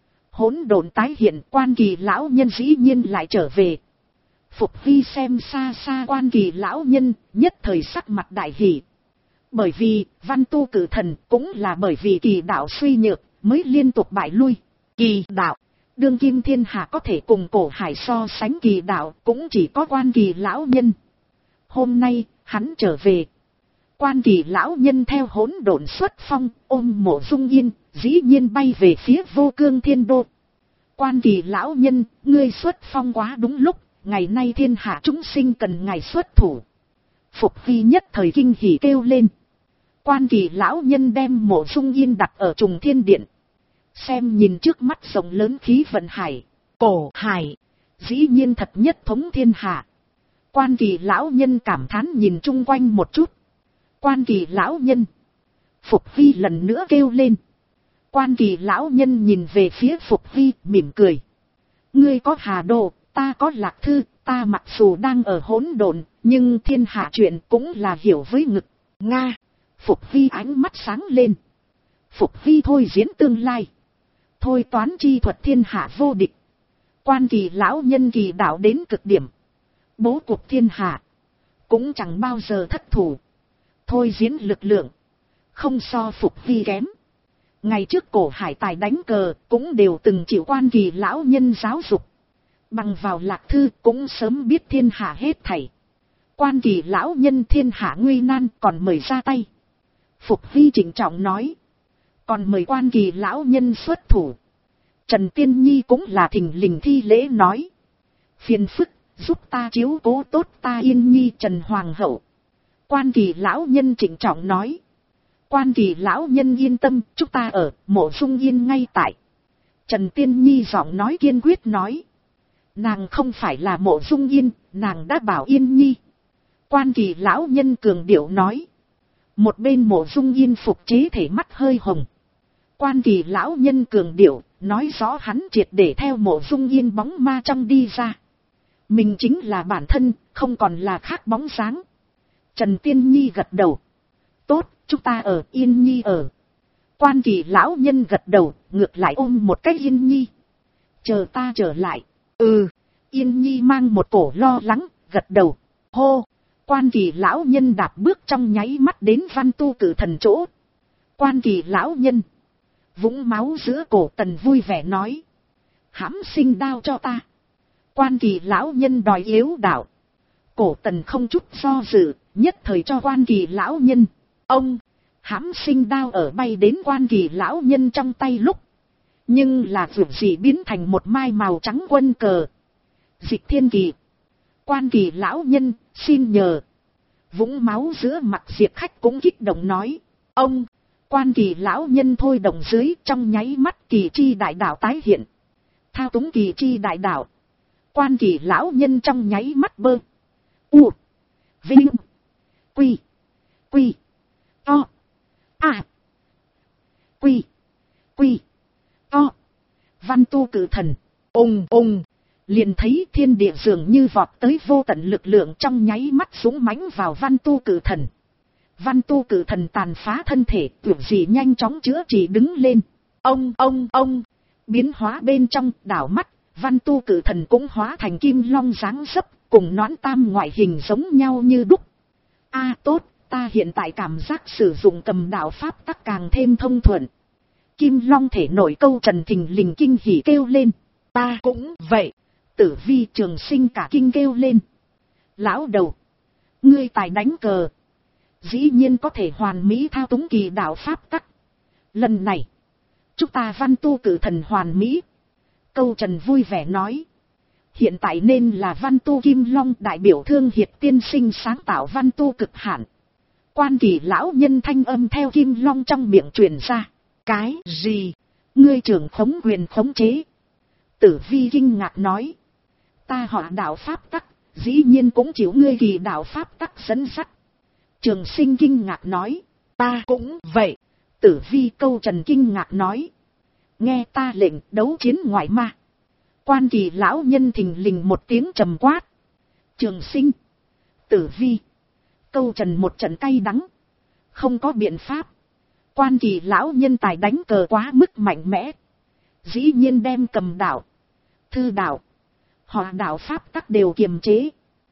Hỗn độn tái hiện, Quan Kỳ lão nhân dĩ nhiên lại trở về. Phục Hy xem xa xa Quan Kỳ lão nhân, nhất thời sắc mặt đại hỉ. Bởi vì, Văn Tu Cử Thần cũng là bởi vì Kỳ đạo suy nhược, mới liên tục bại lui. Kỳ đạo, đương kim thiên hạ có thể cùng Cổ Hải so sánh Kỳ đạo, cũng chỉ có Quan Kỳ lão nhân. Hôm nay, hắn trở về. Quan Kỳ lão nhân theo hỗn độn xuất phong, ôm Mộ Dung Yên, dĩ nhiên bay về phía Vô Cương Thiên Đô. Quan Kỳ lão nhân, ngươi xuất phong quá đúng lúc, ngày nay thiên hạ chúng sinh cần ngài xuất thủ. Phục Hy nhất thời kinh hỉ kêu lên. Quan Kỳ lão nhân đem Mộ Dung Yên đặt ở Trùng Thiên Điện. Xem nhìn trước mắt rộng lớn khí vận hải, Cổ Hải, dĩ nhiên thật nhất thống thiên hạ. Quan Kỳ lão nhân cảm thán nhìn chung quanh một chút. Quan Kỳ lão nhân. Phục Hy lần nữa kêu lên. Quan Kỳ lão nhân nhìn về phía Phục Hy mỉm cười. Ngươi có Hà Đồ, ta có Lạc Thư, ta mặc dù đang ở hỗn độn, nhưng thiên hạ chuyện cũng là hiểu với ngực. Nga. Phục Hy ánh mắt sáng lên. Phục Hy thôi diễn tương lai. Thôi toán chi thuật thiên hạ vô địch. Quan Kỳ lão nhân kỳ đạo đến cực điểm. Bố cục thiên hạ. Cũng chẳng bao giờ thất thủ. Thôi diễn lực lượng. Không so Phục Hy kém. Ngày trước Cổ Hải tài đánh cờ cũng đều từng chịu Quan Kỳ lão nhân giáo dục. Bằng vào Lạc Thư cũng sớm biết thiên hạ hết thảy. Quan Kỳ lão nhân thiên hạ nguy nan còn mời ra tay. Phục Hy trịnh trọng nói. Còn mời Quan Kỳ lão nhân xuất thủ. Trần Tiên Nhi cũng là thình lình thi lễ nói. Phiền phức, giúp ta chiếu cố tốt ta Yên Nhi Trần Hoàng hậu. Quan Kỳ lão nhân trịnh trọng nói. Quan Kỳ lão nhân yên tâm, chúng ta ở, Mộ Dung Yên ngay tại. Trần Tiên Nhi giọng nói kiên quyết nói. Nàng không phải là Mộ Dung Yên, nàng đã bảo Yên Nhi. Quan Kỳ lão nhân cường điệu nói. Một bên Mộ Dung Yên phục chế thể mắt hơi hồng. Quan Kỳ lão nhân cường điệu, nói rõ hắn triệt để theo Mộ Dung Yên bóng ma trong đi ra. Mình chính là bản thân, không còn là khác bóng dáng. Trần Tiên Nhi gật đầu. Tốt, chúng ta ở, Yên Nhi ở. Quan Kỳ lão nhân gật đầu, ngược lại ôm một cái Yên Nhi. Chờ ta trở lại. Ừ, Yên Nhi mang một cổ lo lắng, gật đầu. Hô, Quan Kỳ lão nhân đạp bước trong nháy mắt đến Văn Tu Cử Thần chỗ. Quan Kỳ lão nhân. Vũng máu giữa cổ Tần vui vẻ nói. Hãm sinh đao cho ta. Quan Kỳ lão nhân đòi yếu đạo. Cổ Tần không chút do dự, nhất thời cho Quan Kỳ lão nhân. Ông, hãm sinh đao ở bay đến Quan Kỳ lão nhân trong tay lúc. Nhưng là vượt gì biến thành một mai màu trắng quân cờ. Dịch Thiên Kỳ. Quan Kỳ lão nhân, xin nhờ. Vũng máu giữa mặt diệt khách cũng kích động nói. Ông, Quan Kỳ lão nhân thôi động dưới trong nháy mắt kỳ chi đại đạo tái hiện. Thao túng kỳ chi đại đạo. Quan Kỳ lão nhân trong nháy mắt bơ. U. Vinh. Quy. Quy. To. À. Quy. Quy. To. Văn tu cử thần, ùng ùng, liền thấy thiên địa dường như vọt tới vô tận lực lượng trong nháy mắt dũng mãnh vào văn tu cử thần. Văn tu cử thần tàn phá thân thể, kiểu gì nhanh chóng chữa trị đứng lên. Ông, biến hóa bên trong đảo mắt, văn tu cử thần cũng hóa thành kim long dáng dấp, cùng nón tam ngoại hình giống nhau như đúc. Tốt, ta hiện tại cảm giác sử dụng cầm đạo pháp tắc càng thêm thông thuận. Kim long thể nổi câu trần thình lình kinh hỉ kêu lên. Ta cũng vậy. Tử Vi Trường Sinh cả kinh kêu lên. Lão đầu, ngươi tài đánh cờ, dĩ nhiên có thể hoàn mỹ thao túng kỳ đạo pháp tắc. Lần này, chúng ta văn tu cử thần hoàn mỹ. Câu trần vui vẻ nói. Hiện tại nên là văn tu kim long đại biểu Thương Hiệt tiên sinh sáng tạo văn tu cực hạn. Quan Kỳ lão nhân thanh âm theo kim long trong miệng truyền ra. Cái gì? Ngươi trưởng khống quyền khống chế? Tử Vi kinh ngạc nói. Ta họ đạo pháp tắc, dĩ nhiên cũng chịu ngươi kỳ đạo pháp tắc dẫn dắt. Trường Sinh kinh ngạc nói. Ta cũng vậy. Tử Vi câu trần kinh ngạc nói. Nghe ta lệnh đấu chiến ngoại ma. Quan Kỳ lão nhân thình lình một tiếng trầm quát. Trường Sinh, Tử Vi, câu trần một trận cay đắng. Không có biện pháp. Quan Kỳ lão nhân tài đánh cờ quá mức mạnh mẽ. Dĩ nhiên đem cầm đạo, thư đạo, họ đạo pháp tắc đều kiềm chế.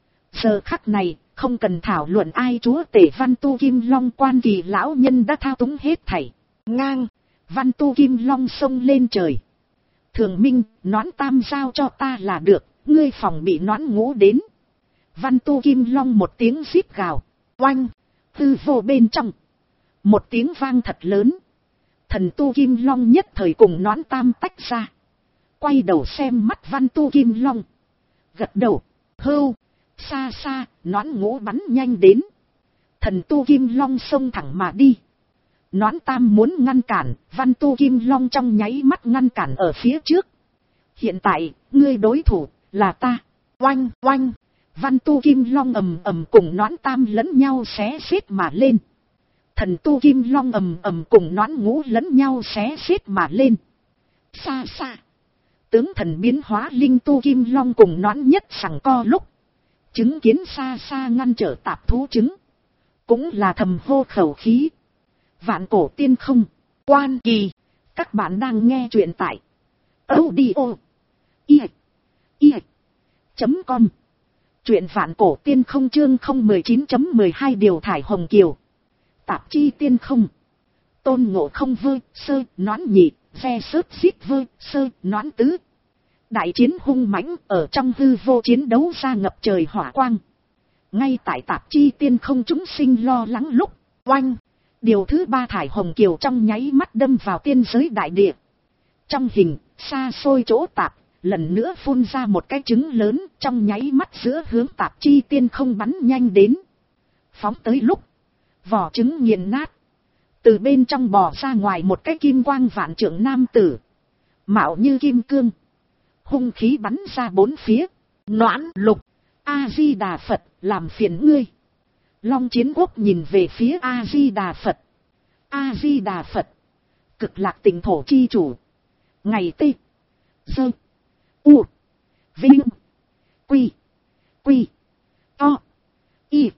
Giờ khắc này, không cần thảo luận ai chúa tể văn tu kim long, Quan Kỳ lão nhân đã thao túng hết thảy. Ngang, văn tu kim long xông lên trời. Thường Minh, nón tam giao cho ta là được, ngươi phòng bị nón ngũ đến. Văn tu kim long một tiếng rít gào. Oanh, hư vô bên trong. Một tiếng vang thật lớn. Thần tu kim long nhất thời cùng nón tam tách ra. Quay đầu xem mắt văn tu kim long. Gật đầu, hưu, xa xa, nón ngũ bắn nhanh đến. Thần tu kim long xông thẳng mà đi. Nón tam muốn ngăn cản, văn tu kim long trong nháy mắt ngăn cản ở phía trước. Hiện tại, ngươi đối thủ, là ta. Oanh, oanh, văn tu kim long ầm ầm cùng nón tam lẫn nhau xé xít mà lên. Thần tu kim long ầm ầm cùng nón ngũ lẫn nhau xé xít mà lên. Xa xa, tướng thần biến hóa linh tu kim long cùng nón nhất sằng co lúc. Chứng kiến xa xa ngăn trở tạp thú chứng. Cũng là thầm hô khẩu khí. Vạn cổ tiên không, Quan Kỳ. Các bạn đang nghe truyện tại audio i.com. Truyện vạn cổ tiên không chương 019.12 điều thải hồng kiều. Tạp chi tiên không. Tôn Ngộ Không vơ, sơ, nón nhị, ve sớt xít vơ, sơ, nón tứ. Đại chiến hung mãnh ở trong hư vô chiến đấu ra ngập trời hỏa quang. Ngay tại tạp chi tiên không chúng sinh lo lắng lúc, oanh. Điều thứ ba thải hồng kiều trong nháy mắt đâm vào tiên giới đại địa. Trong hình, xa xôi chỗ tạp, lần nữa phun ra một cái trứng lớn trong nháy mắt giữa hướng tạp chi tiên không bắn nhanh đến. Phóng tới lúc, vỏ trứng nghiền nát. Từ bên trong bò ra ngoài một cái kim quang vạn trượng nam tử. Mạo như kim cương. Hung khí bắn ra bốn phía. Noãn Lục, A-di-đà Phật, làm phiền ngươi. Long Chiến Quốc nhìn về phía A-di-đà Phật. A-di-đà Phật, Cực Lạc Tịnh Thổ chi chủ. Ngày Tê, Dơ, U, Vinh, Quy, Quy, To, Y,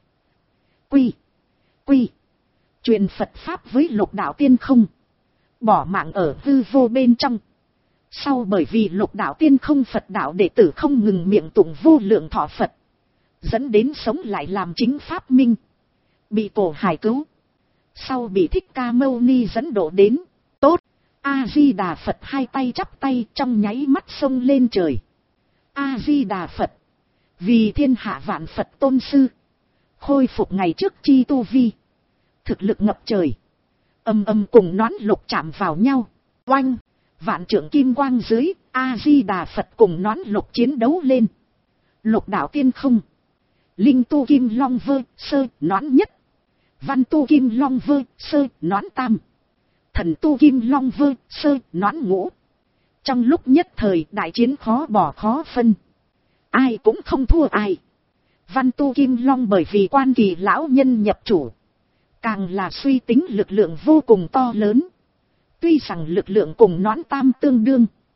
Quy, Quy. Truyền Phật Pháp với Lục Đạo Tiên không. Bỏ mạng ở hư vô bên trong. Sau bởi vì Lục Đạo Tiên không Phật đạo đệ tử không ngừng miệng tụng vô lượng thọ Phật. Dẫn đến sống lại làm chính Pháp Minh. Bị Cổ Hải cứu. Sau bị Thích Ca Mâu Ni dẫn độ đến. Tốt. A-di-đà Phật hai tay chắp tay trong nháy mắt xông lên trời. A-di-đà Phật, vì thiên hạ vạn Phật tôn sư. Khôi phục ngày trước chi tu vi. Thực lực ngập trời. Âm âm cùng nón lục chạm vào nhau. Oanh. Vạn trượng kim quang dưới. A-di-đà Phật cùng nón lục chiến đấu lên. Lục đạo tiên không. Linh tu kim long vơ, sơ, nón nhất. Văn tu kim long vơ, sơ, nón tam. Thần tu kim long vơ, sơ, nón ngũ. Trong lúc nhất thời đại chiến khó bỏ khó phân. Ai cũng không thua ai. Văn tu kim long bởi vì Quan Kỳ lão nhân nhập chủ. Càng là suy tính lực lượng vô cùng to lớn. Tuy rằng lực lượng cùng nón tam tương đương.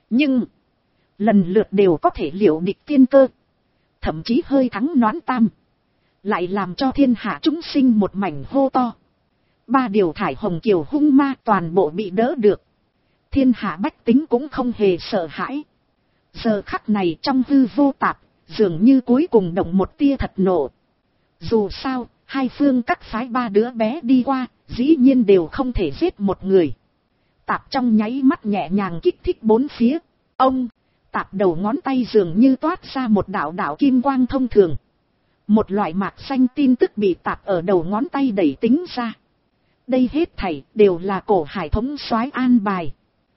Nhưng, lần lượt đều có thể liệu địch tiên cơ. Thậm chí hơi thắng Noãn Tam. Lại làm cho thiên hạ chúng sinh một mảnh hô to. 3 điều thải hồng kiều hung ma toàn bộ bị đỡ được. Thiên hạ bách tính cũng không hề sợ hãi. Giờ khắc này trong hư vô tạp, dường như cuối cùng động một tia thật nộ. Dù sao, hai phương các phái 3 đứa bé đi qua, dĩ nhiên đều không thể giết một người. Tạp trong nháy mắt nhẹ nhàng kích thích 4 phía. Ông, tạp đầu ngón tay dường như toát ra một đạo đạo kim quang thông thường. Một loại mạc xanh tin tức bị tạp ở đầu ngón tay đẩy tính ra. Đây hết thảy đều là cổ hải thống soái an bài.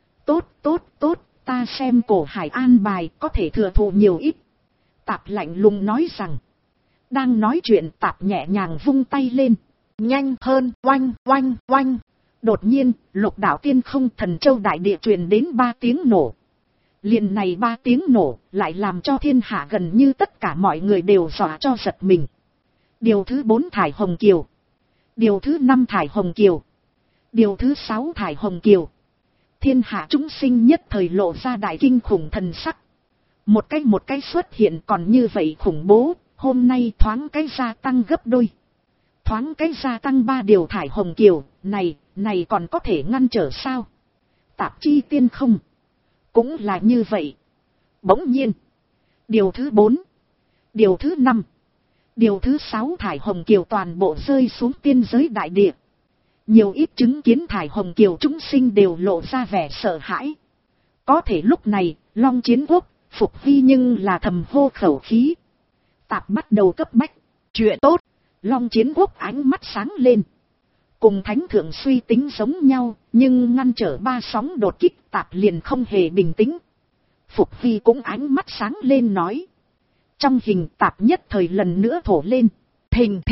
Tốt, ta xem cổ hải an bài có thể thừa thụ nhiều ít. Tạp lạnh lùng nói rằng. Đang nói chuyện tạp nhẹ nhàng vung tay lên. Nhanh hơn, oanh. Đột nhiên, lục đạo tiên không thần châu đại địa truyền đến 3 tiếng nổ. Liền này 3 tiếng nổ lại làm cho thiên hạ gần như tất cả mọi người đều dọa cho giật mình. Điều thứ 4 thải hồng kiều. Điều thứ 5 thải hồng kiều. Điều thứ 6 thải hồng kiều. Thiên hạ chúng sinh nhất thời lộ ra đại kinh khủng thần sắc. Một cái xuất hiện còn như vậy khủng bố, hôm nay thoáng cái gia tăng gấp đôi. Thoáng cái gia tăng 3 điều thải hồng kiều, này còn có thể ngăn trở sao? Tạp chi tiên không? Cũng là như vậy. Bỗng nhiên. Điều thứ 4. Điều thứ 5. Điều thứ 6 thải hồng kiều toàn bộ rơi xuống tiên giới đại địa. Nhiều ít chứng kiến thải hồng kiều chúng sinh đều lộ ra vẻ sợ hãi. Có thể lúc này, Long Chiến Quốc, Phục Vi nhưng là thầm hô khẩu khí. Tạp bắt đầu cấp bách. Chuyện tốt. Long Chiến Quốc ánh mắt sáng lên. Cùng Thánh Thượng suy tính giống nhau, nhưng ngăn trở 3 sóng đột kích tạp liền không hề bình tĩnh. Phục Vi cũng ánh mắt sáng lên nói. Trong hình tạp nhất thời lần nữa thổ lên. Thình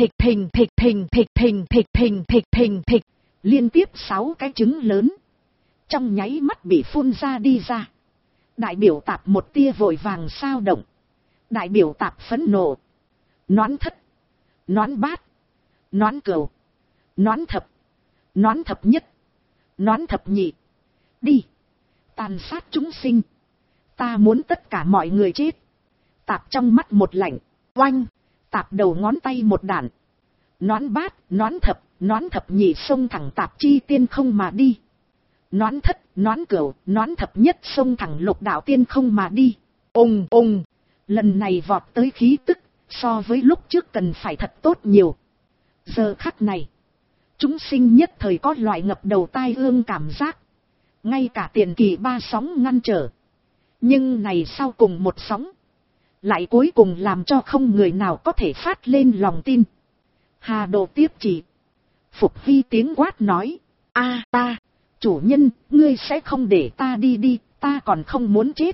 thịch. Liên tiếp 6 cái trứng lớn. Trong nháy mắt bị phun ra đi ra. Đại biểu tạp một tia vội vàng sao động. Đại biểu tạp phẫn nộ. Noãn thất. Noãn bát. Noãn cửu. Noãn thập. Noãn thập nhất. Noãn thập nhị. Đi. Tàn sát chúng sinh. Ta muốn tất cả mọi người chết. Tạp trong mắt một lạnh. Oanh. Tạp đầu ngón tay một đạn. Noãn bát. Noãn thập nhị xông thẳng tạp chi tiên không mà đi. Noãn thất. Noãn cửu. Noãn thập nhất xông thẳng lục đạo tiên không mà đi. Ùng. Lần này vọt tới khí tức. So với lúc trước cần phải thật tốt nhiều. Giờ khắc này. Chúng sinh nhất thời có loại ngập đầu tai ương cảm giác. Ngay cả tiền kỳ 3 sóng ngăn trở. Nhưng này sau cùng một sóng. Lại cuối cùng làm cho không người nào có thể phát lên lòng tin. Hà Đồ tiếp chỉ. Phục Vi tiếng quát nói. Ta, chủ nhân, ngươi sẽ không để ta đi, ta còn không muốn chết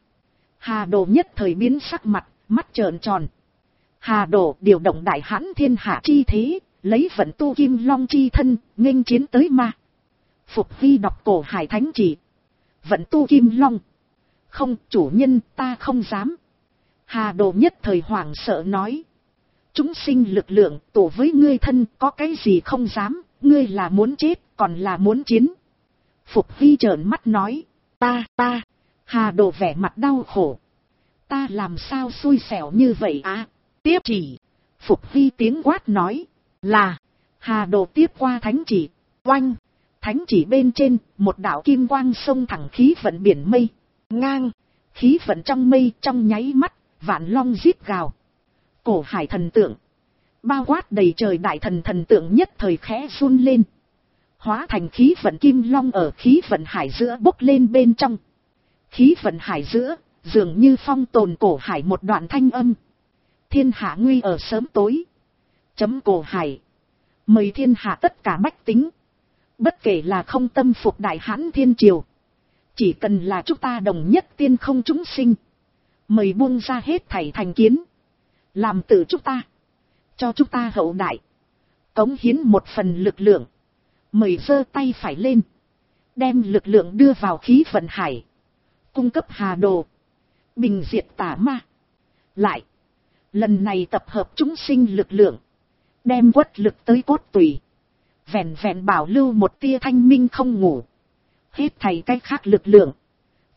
Hà Đồ nhất thời biến sắc mặt, mắt trợn tròn. Hà Đồ điều động đại hãn thiên hạ chi thế, lấy vận tu kim long chi thân, nghênh chiến tới ma. Phục Vi đọc cổ hải thánh chỉ. Vận tu kim long. Không, chủ nhân, ta không dám. Hà Đồ nhất thời hoảng sợ nói. Chúng sinh lực lượng, tổ với ngươi thân, có cái gì không dám, ngươi là muốn chết, còn là muốn chiến. Phục Vi trợn mắt nói. Ta. Hà Đồ vẻ mặt đau khổ. Ta làm sao xui xẻo như vậy Tiếp chỉ. Phục Vi tiếng quát nói. Là. Hà Đồ tiếp qua thánh chỉ. Oanh. Thánh chỉ bên trên, một đạo kim quang xông thẳng khí vận biển mây. Ngang. Khí vận trong mây trong nháy mắt, vạn long rít gào. Cổ hải thần tượng. Bao quát đầy trời đại thần tượng nhất thời khẽ run lên. Hóa thành khí vận kim long ở khí vận hải giữa bốc lên bên trong. Khí vận hải giữa, dường như phong tồn cổ hải một đoạn thanh âm. Thiên hạ nguy ở sớm tối. Chấm cổ hải. Mời thiên hạ tất cả bách tính. Bất kể là không tâm phục đại hãn thiên triều. Chỉ cần là chúng ta đồng nhất tiên không chúng sinh. Mời buông ra hết thảy thành kiến. Làm tự chúng ta. Cho chúng ta hậu đại. Cống hiến một phần lực lượng. Mời giơ tay phải lên. Đem lực lượng đưa vào khí vận hải. Cung cấp Hà Đồ. Bình diệt tà ma. Lại. Lần này tập hợp chúng sinh lực lượng. Đem quất lực tới cốt tủy. Vẹn bảo lưu một tia thanh minh không ngủ. Hết thảy cái khác lực lượng.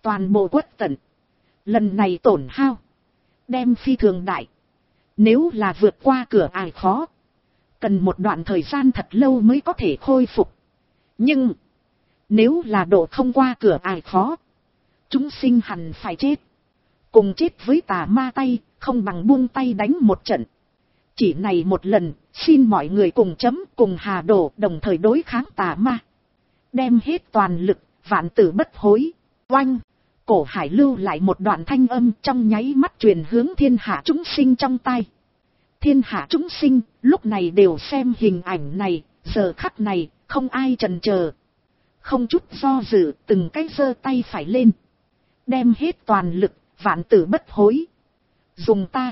toàn bộ quất tận. Lần này tổn hao, đem phi thường đại. Nếu là vượt qua cửa ải khó, cần một đoạn thời gian thật lâu mới có thể khôi phục. Nhưng, nếu là độ không qua cửa ải khó, chúng sinh hẳn phải chết. Cùng chết với tà ma tay, không bằng buông tay đánh một trận. Chỉ này một lần, xin mọi người cùng chấm cùng Hà Đồ đồng thời đối kháng tà ma. Đem hết toàn lực, vạn tử bất hối. Oanh! Cổ Hải lưu lại một đoạn thanh âm trong nháy mắt truyền hướng thiên hạ chúng sinh trong tai. Thiên hạ chúng sinh, lúc này đều xem hình ảnh này, giờ khắc này, không ai chần chờ. Không chút do dự, từng cái giơ tay phải lên. Đem hết toàn lực, vạn tử bất hối. Dùng ta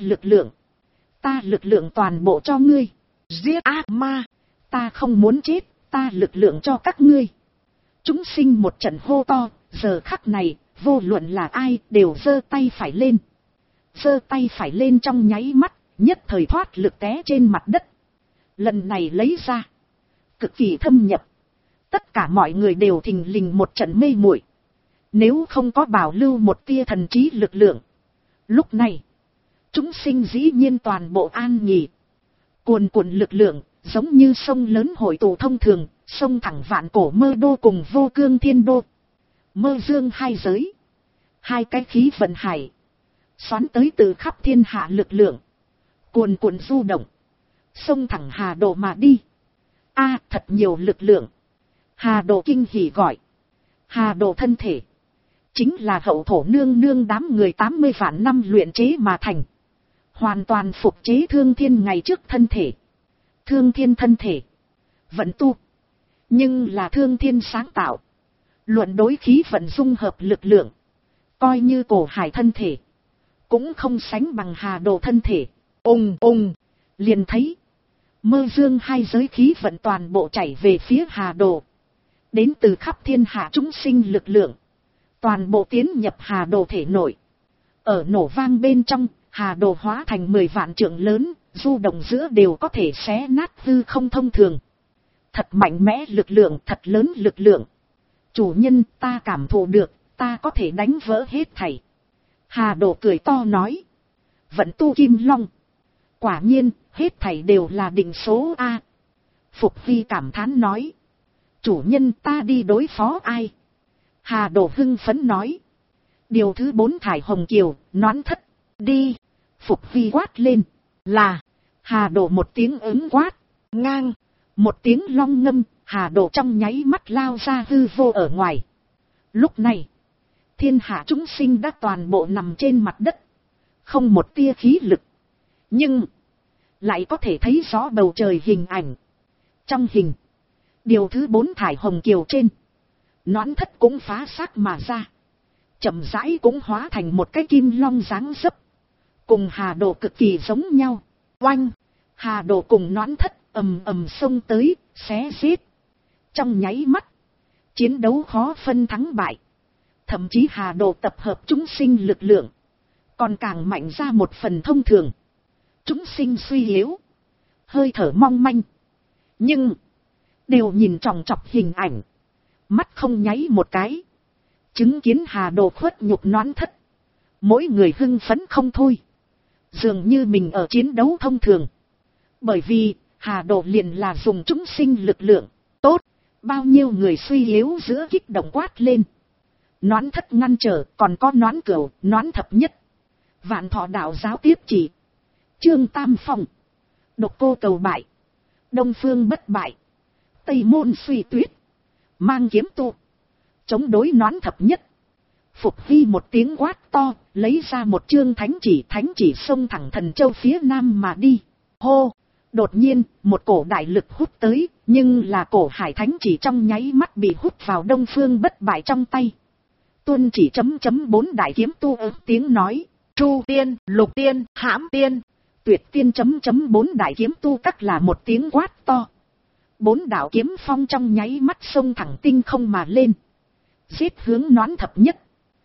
lực lượng toàn bộ cho ngươi. Giết ác ma, ta không muốn chết, ta lực lượng cho các ngươi. Chúng sinh một trận hô to, giờ khắc này, vô luận là ai đều giơ tay phải lên. Giơ tay phải lên trong nháy mắt, nhất thời thoát lực té trên mặt đất. Lần này lấy ra, cực kỳ thâm nhập. Tất cả mọi người đều thình lình một trận mê muội. Nếu không có bảo lưu một tia thần trí lực lượng, lúc này, chúng sinh dĩ nhiên toàn bộ an nghỉ. Cuồn cuộn lực lượng, giống như sông lớn hội tụ thông thường, sông thẳng vạn cổ mơ đô cùng vô cương thiên đô. Mơ dương hai giới, hai cái khí vận hải, xoắn tới từ khắp thiên hạ lực lượng. Cuồn cuộn du động, sông thẳng Hà Đồ mà đi. A, thật nhiều lực lượng. Hà Đồ kinh hỉ gọi. Hà Đồ thân thể, chính là hậu thổ nương nương đám người 80 vạn năm luyện chế mà thành. Hoàn toàn phục chế Thương Thiên ngày trước thân thể. Thương Thiên thân thể, vận tu, nhưng là Thương Thiên sáng tạo. Luận đối khí vận dung hợp lực lượng, coi như Cổ Hải thân thể, cũng không sánh bằng Hà Đồ thân thể. Ùng ùng, liền thấy, mơ dương hai giới khí vận toàn bộ chảy về phía Hà Đồ. Đến từ khắp thiên hạ chúng sinh lực lượng, toàn bộ tiến nhập Hà Đồ thể nội. Ở nổ vang bên trong, Hà Đồ hóa thành 10 vạn trượng lớn, du động giữa đều có thể xé nát hư không thông thường. Thật mạnh mẽ lực lượng, thật lớn lực lượng. Chủ nhân, ta cảm thụ được, ta có thể đánh vỡ hết thảy. Hà Đồ cười to nói. Vận tu kim long. Quả nhiên, hết thảy đều là định số A. Phục Vi cảm thán nói. Chủ nhân, ta đi đối phó ai? Hà Đồ hưng phấn nói. Điều thứ 4 thải hồng kiều, nón thất, đi. Phục Vi quát lên. Là. Hà Đồ một tiếng ứng quát. Ngang. Một tiếng long ngâm, Hà Đồ trong nháy mắt lao ra hư vô ở ngoài. Lúc này, thiên hạ chúng sinh đã toàn bộ nằm trên mặt đất. Không một tia khí lực. Nhưng, lại có thể thấy rõ bầu trời hình ảnh. Trong hình, điều thứ 4 thải hồng kiều trên, nón thất cũng phá xác mà ra. Chậm rãi cũng hóa thành một cái kim long dáng dấp. Cùng Hà Đồ cực kỳ giống nhau. Oanh, Hà Đồ cùng nón thất ầm ầm xông tới, xé giết. Trong nháy mắt, chiến đấu khó phân thắng bại. Thậm chí Hà Đồ tập hợp chúng sinh lực lượng, còn càng mạnh ra một phần thông thường. Chúng sinh suy yếu, hơi thở mong manh, nhưng đều nhìn chòng chọc hình ảnh, mắt không nháy một cái, chứng kiến Hà Đồ khuất nhục nón thất. Mỗi người hưng phấn không thôi, dường như mình ở chiến đấu thông thường. Bởi vì Hà Đồ liền là dùng chúng sinh lực lượng. Tốt, bao nhiêu người suy yếu giữa kích động quát lên. Nón thất ngăn trở, còn có nón cửu, nón thập nhất. Vạn Thọ đạo giáo tiếp chỉ. Trương Tam Phong, Độc Cô cầu bại, Đông Phương bất bại, Tây Môn Suy Tuyết, mang kiếm tu, chống đối nón thập nhất. Phục Vi một tiếng quát to, lấy ra một chương thánh chỉ xông thẳng Thần Châu phía nam mà đi. Hô! Đột nhiên, một cổ đại lực hút tới, nhưng là cổ hải thánh chỉ trong nháy mắt bị hút vào Đông Phương bất bại trong tay. Tuân chỉ .4 đại kiếm tu ớt tiếng nói. Chu tiên, lục tiên, hãm tiên, tuyệt tiên .4 đại kiếm tu cắt là một tiếng quát to. 4 đạo kiếm phong trong nháy mắt xông thẳng tinh không mà lên. Giết hướng nón thập nhất.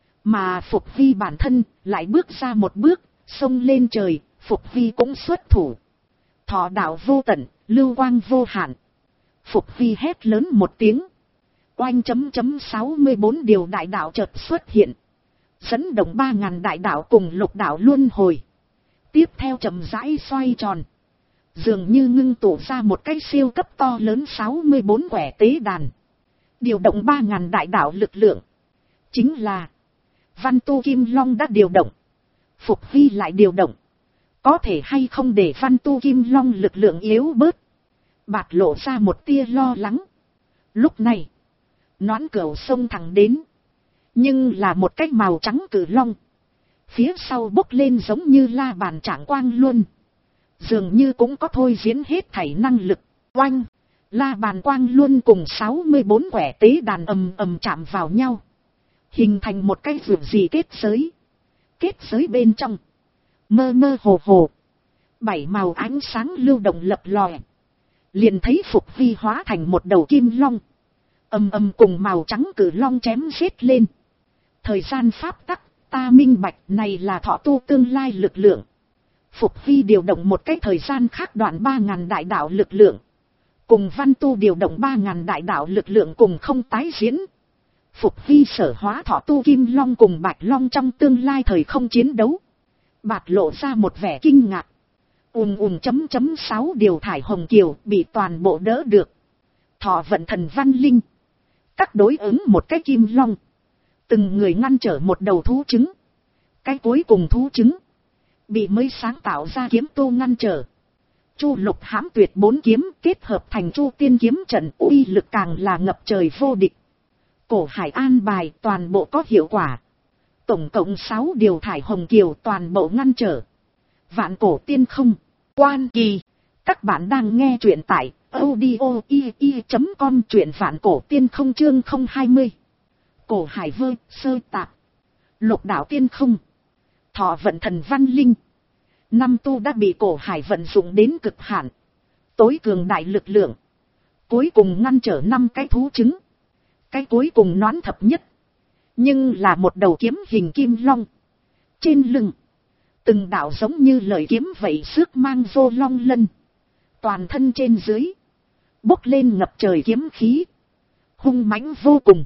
Mà Phục Vi bản thân lại bước ra một bước, xông lên trời, Phục Vi cũng xuất thủ. Thọ đạo vô tận, lưu quang vô hạn. Phục Vi hét lớn một tiếng. Oanh .64 điều đại đạo chợt xuất hiện. dẫn động 3.000 đại đạo cùng lục đạo luân hồi. Tiếp theo chậm rãi xoay tròn. Dường như ngưng tụ ra một cái siêu cấp to lớn 64 quẻ tế đàn. Điều động 3.000 đại đạo lực lượng. Chính là Văn Tu Kim Long đã điều động. Phục Hy lại điều động. Có thể hay không để Văn Tu Kim Long lực lượng yếu bớt. Bạt lộ ra một tia lo lắng. Lúc này, nón cửu xông thẳng đến. Nhưng là một cái màu trắng cử long. Phía sau bốc lên giống như la bàn trạng quang luôn. Dường như cũng có thôi diễn hết thảy năng lực. Oanh, la bàn quang luôn cùng 64 quẻ tế đàn ầm ầm chạm vào nhau. Hình thành một cái vượt gì kết giới. Kết giới bên trong, mơ mơ hồ hồ, 7 màu ánh sáng lưu động lập lòe. Liền thấy Phục Hy hóa thành một đầu kim long. Ầm ầm cùng màu trắng cử long chém giết lên. Thời gian pháp tắc, ta minh bạch này là thọ tu tương lai lực lượng. Phục Hy điều động một cái thời gian khác đoạn 3.000 đại đạo lực lượng. Cùng Văn Tu điều động 3.000 đại đạo lực lượng cùng không tái diễn. Phục Hy sở hóa thọ tu kim long cùng bạch long trong tương lai thời không chiến đấu. Bạt lộ ra một vẻ kinh ngạc. 6 điều thải hồng kiều bị toàn bộ đỡ được. Thọ vận thần văn linh. Các đối ứng một cái kim long. Từng người ngăn trở một đầu thú trứng. Cái cuối cùng thú trứng bị mới sáng tạo ra kiếm tu ngăn trở. Chu Lục hãm tuyệt 4 kiếm kết hợp thành Chu Tiên kiếm trận, uy lực càng là ngập trời vô địch. Cổ Hải an bài toàn bộ có hiệu quả. Tổng cộng 6 điều thải hồng kiều toàn bộ ngăn trở. Vạn cổ tiên không, quan kỳ. Các bạn đang nghe truyện tại audio.com, truyện vạn cổ tiên không chương 020. Cổ Hải vơ, sơ tạp. Lục đạo tiên không. Thọ vận thần văn linh. 5 tu đã bị Cổ Hải vận dụng đến cực hạn. Tối cường đại lực lượng. Cuối cùng ngăn trở 5 cái thú trứng. Cái cuối cùng nón thập nhất. Nhưng là một đầu kiếm hình kim long. Trên lưng, từng đạo giống như lợi kiếm vậy xước mang vô long lân. Toàn thân trên dưới, bốc lên ngập trời kiếm khí. Hung mãnh vô cùng.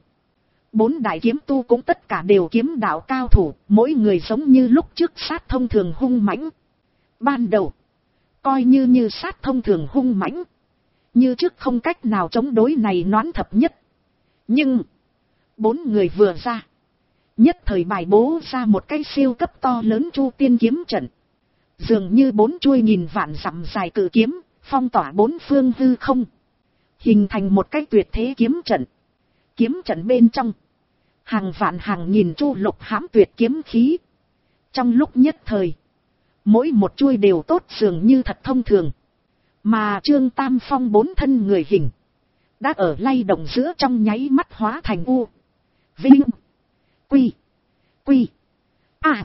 4 đại kiếm tu cũng tất cả đều kiếm đạo cao thủ. Mỗi người giống như lúc trước sát thông thường hung mãnh. Ban đầu, coi như sát thông thường hung mãnh. Như trước không cách nào chống đối này nón thập nhất. Nhưng 4 người vừa ra, nhất thời bài bố ra một cái siêu cấp to lớn Chu Tiên kiếm trận. Dường như 4 chuôi nghìn vạn dặm dài cự kiếm, phong tỏa 4 phương hư không. Hình thành một cái tuyệt thế kiếm trận. Kiếm trận bên trong, hàng vạn hàng nghìn Chu Lục hãm tuyệt kiếm khí. Trong lúc nhất thời, mỗi một chuôi đều tốt dường như thật thông thường. Mà Trương Tam Phong 4 thân người hình, đã ở lay động giữa trong nháy mắt hóa thành U, Vinh, Quy, Quy, A,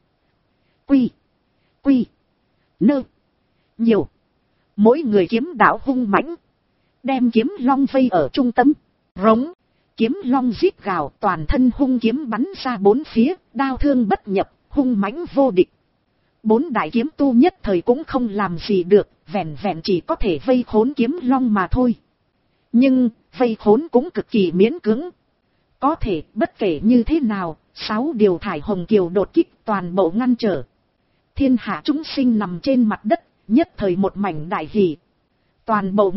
Quy, Quy, Nơ. Nhiều. Mỗi người kiếm đạo hung mãnh, đem kiếm long vây ở trung tâm. Rống. Kiếm long rít gào, toàn thân hung kiếm bắn ra 4 phía, đao thương bất nhập, hung mãnh vô địch. 4 đại kiếm tu nhất thời cũng không làm gì được, vẹn vẹn chỉ có thể vây khốn kiếm long mà thôi. Nhưng, vây khốn cũng cực kỳ miễn cưỡng. Có thể, bất kể như thế nào, 6 điều thải hồng kiều đột kích toàn bộ ngăn trở. Thiên hạ chúng sinh nằm trên mặt đất, nhất thời một mảnh đại hỷ. Toàn bộ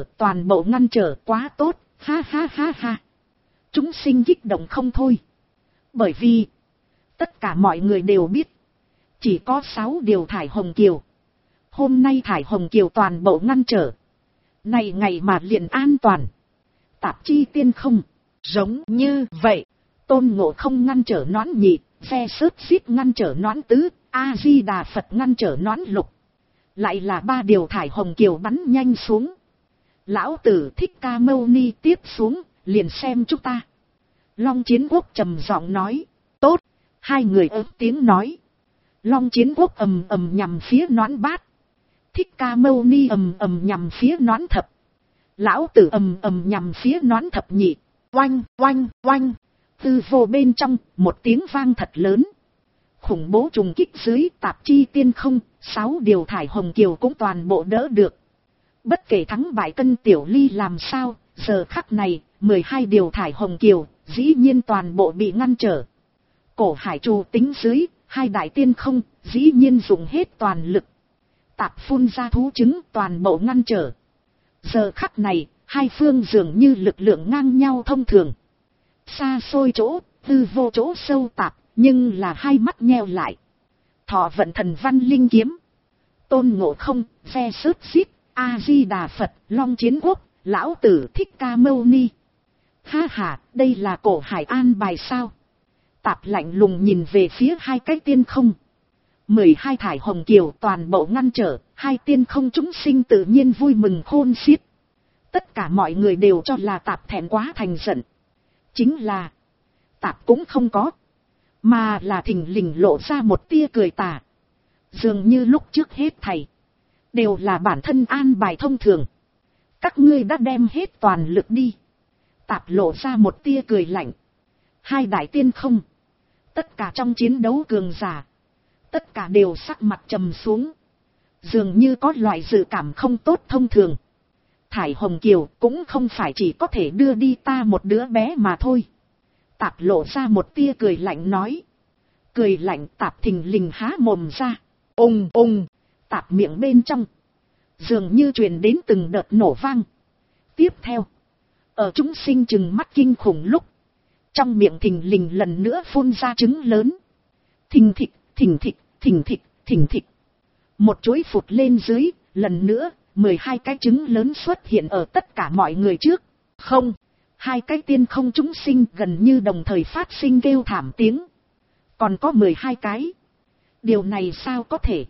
ngăn trở, quá tốt, ha ha ha ha. Chúng sinh kích động không thôi. Bởi vì, tất cả mọi người đều biết, chỉ có 6 điều thải hồng kiều. Hôm nay thải hồng kiều toàn bộ ngăn trở. Này ngày mà liền an toàn. Tạp chi tiên không, giống như vậy. Tôn Ngộ Không ngăn trở nón nhị, Phe Sớt Xít ngăn trở nón tứ, A-di-đà Phật ngăn trở nón lục. Lại là 3 điều thải hồng kiều bắn nhanh xuống. Lão Tử Thích Ca Mâu Ni tiếp xuống, liền xem chúng ta. Long Chiến Quốc trầm giọng nói, tốt. 2 người ớt tiếng nói. Long Chiến Quốc ầm ầm nhằm phía nón bát. Thích Ca Mâu Ni ầm ầm nhằm phía nón thập. Lão Tử ầm ầm nhằm phía nón thập nhị. Oanh, oanh, oanh. Tư vô bên trong, một tiếng vang thật lớn. Khủng bố trùng kích dưới tạp chi tiên không, 6 điều thải hồng kiều cũng toàn bộ đỡ được. Bất kể thắng bại cân tiểu ly làm sao, giờ khắc này, 12 điều thải hồng kiều, dĩ nhiên toàn bộ bị ngăn trở. Cổ hải trù tính dưới, hai đại tiên không, dĩ nhiên dùng hết toàn lực. Tạp phun ra thú trứng toàn bộ ngăn trở. Giờ khắc này, hai phương dường như lực lượng ngang nhau thông thường. Xa xôi chỗ, hư vô chỗ sâu tạp, nhưng là hai mắt nheo lại. Thọ vận thần văn linh kiếm. Tôn Ngộ Không, Ve Sớt Xít, A-di-đà Phật, Long Chiến Quốc, Lão Tử Thích Ca Mâu Ni. Ha ha, đây là cổ hải an bài sao? Tạp lạnh lùng nhìn về phía hai cái tiên không. 12 thải hồng kiều toàn bộ ngăn trở, hai tiên không chúng sinh tự nhiên vui mừng khôn xiết. Tất cả mọi người đều cho là tạp thẹn quá thành giận. Chính là, tạp cũng không có, mà là thình lình lộ ra một tia cười tà. Dường như lúc trước hết thầy, đều là bản thân an bài thông thường. Các ngươi đã đem hết toàn lực đi. Tạp lộ ra một tia cười lạnh. Hai đại tiên không, tất cả trong chiến đấu cường giả, tất cả đều sắc mặt trầm xuống. Dường như có loại dự cảm không tốt thông thường. Thải hồng kiều cũng không phải chỉ có thể đưa đi ta một đứa bé mà thôi. Tạp lộ ra một tia cười lạnh nói. Cười lạnh tạp thình lình há mồm ra. Ùng ùng, tạp miệng bên trong, dường như truyền đến từng đợt nổ vang. Tiếp theo, ở chúng sinh chừng mắt kinh khủng lúc, trong miệng thình lình lần nữa phun ra trứng lớn. Thình thịch, thình thịch, thình thịch, thình thịch. Một chuỗi phụt lên dưới, lần nữa, 12 cái trứng lớn xuất hiện ở tất cả mọi người trước. Không, hai cái tiên không chúng sinh gần như đồng thời phát sinh kêu thảm tiếng. Còn có 12 cái. Điều này sao có thể?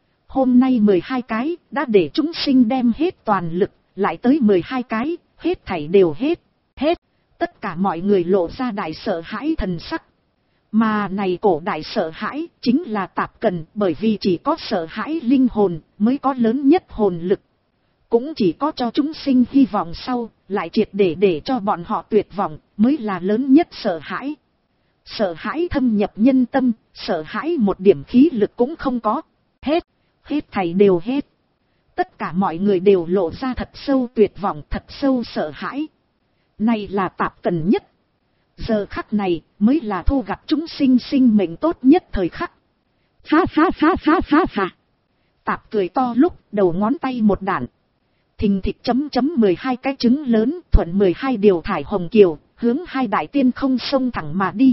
Hôm nay 12 cái, đã để chúng sinh đem hết toàn lực, lại tới 12 cái, hết thảy đều hết, hết. Tất cả mọi người lộ ra đại sợ hãi thần sắc. Mà này cổ đại sợ hãi, chính là tạp cần, bởi vì chỉ có sợ hãi linh hồn, mới có lớn nhất hồn lực. Cũng chỉ có cho chúng sinh hy vọng sau, lại triệt để cho bọn họ tuyệt vọng, mới là lớn nhất sợ hãi. Sợ hãi thâm nhập nhân tâm, sợ hãi một điểm khí lực cũng không có. Hết, hết thảy đều hết. Tất cả mọi người đều lộ ra thật sâu tuyệt vọng, thật sâu sợ hãi. Này là tạp cần nhất. Giờ khắc này mới là thu gặt chúng sinh sinh mệnh tốt nhất thời khắc. Ha ha ha ha ha ha. Tạp cười to lúc đầu ngón tay một đạn. Thình thịch chấm chấm 12 cái trứng lớn thuận 12 điều thải hồng kiều, hướng hai đại tiên không xông thẳng mà đi.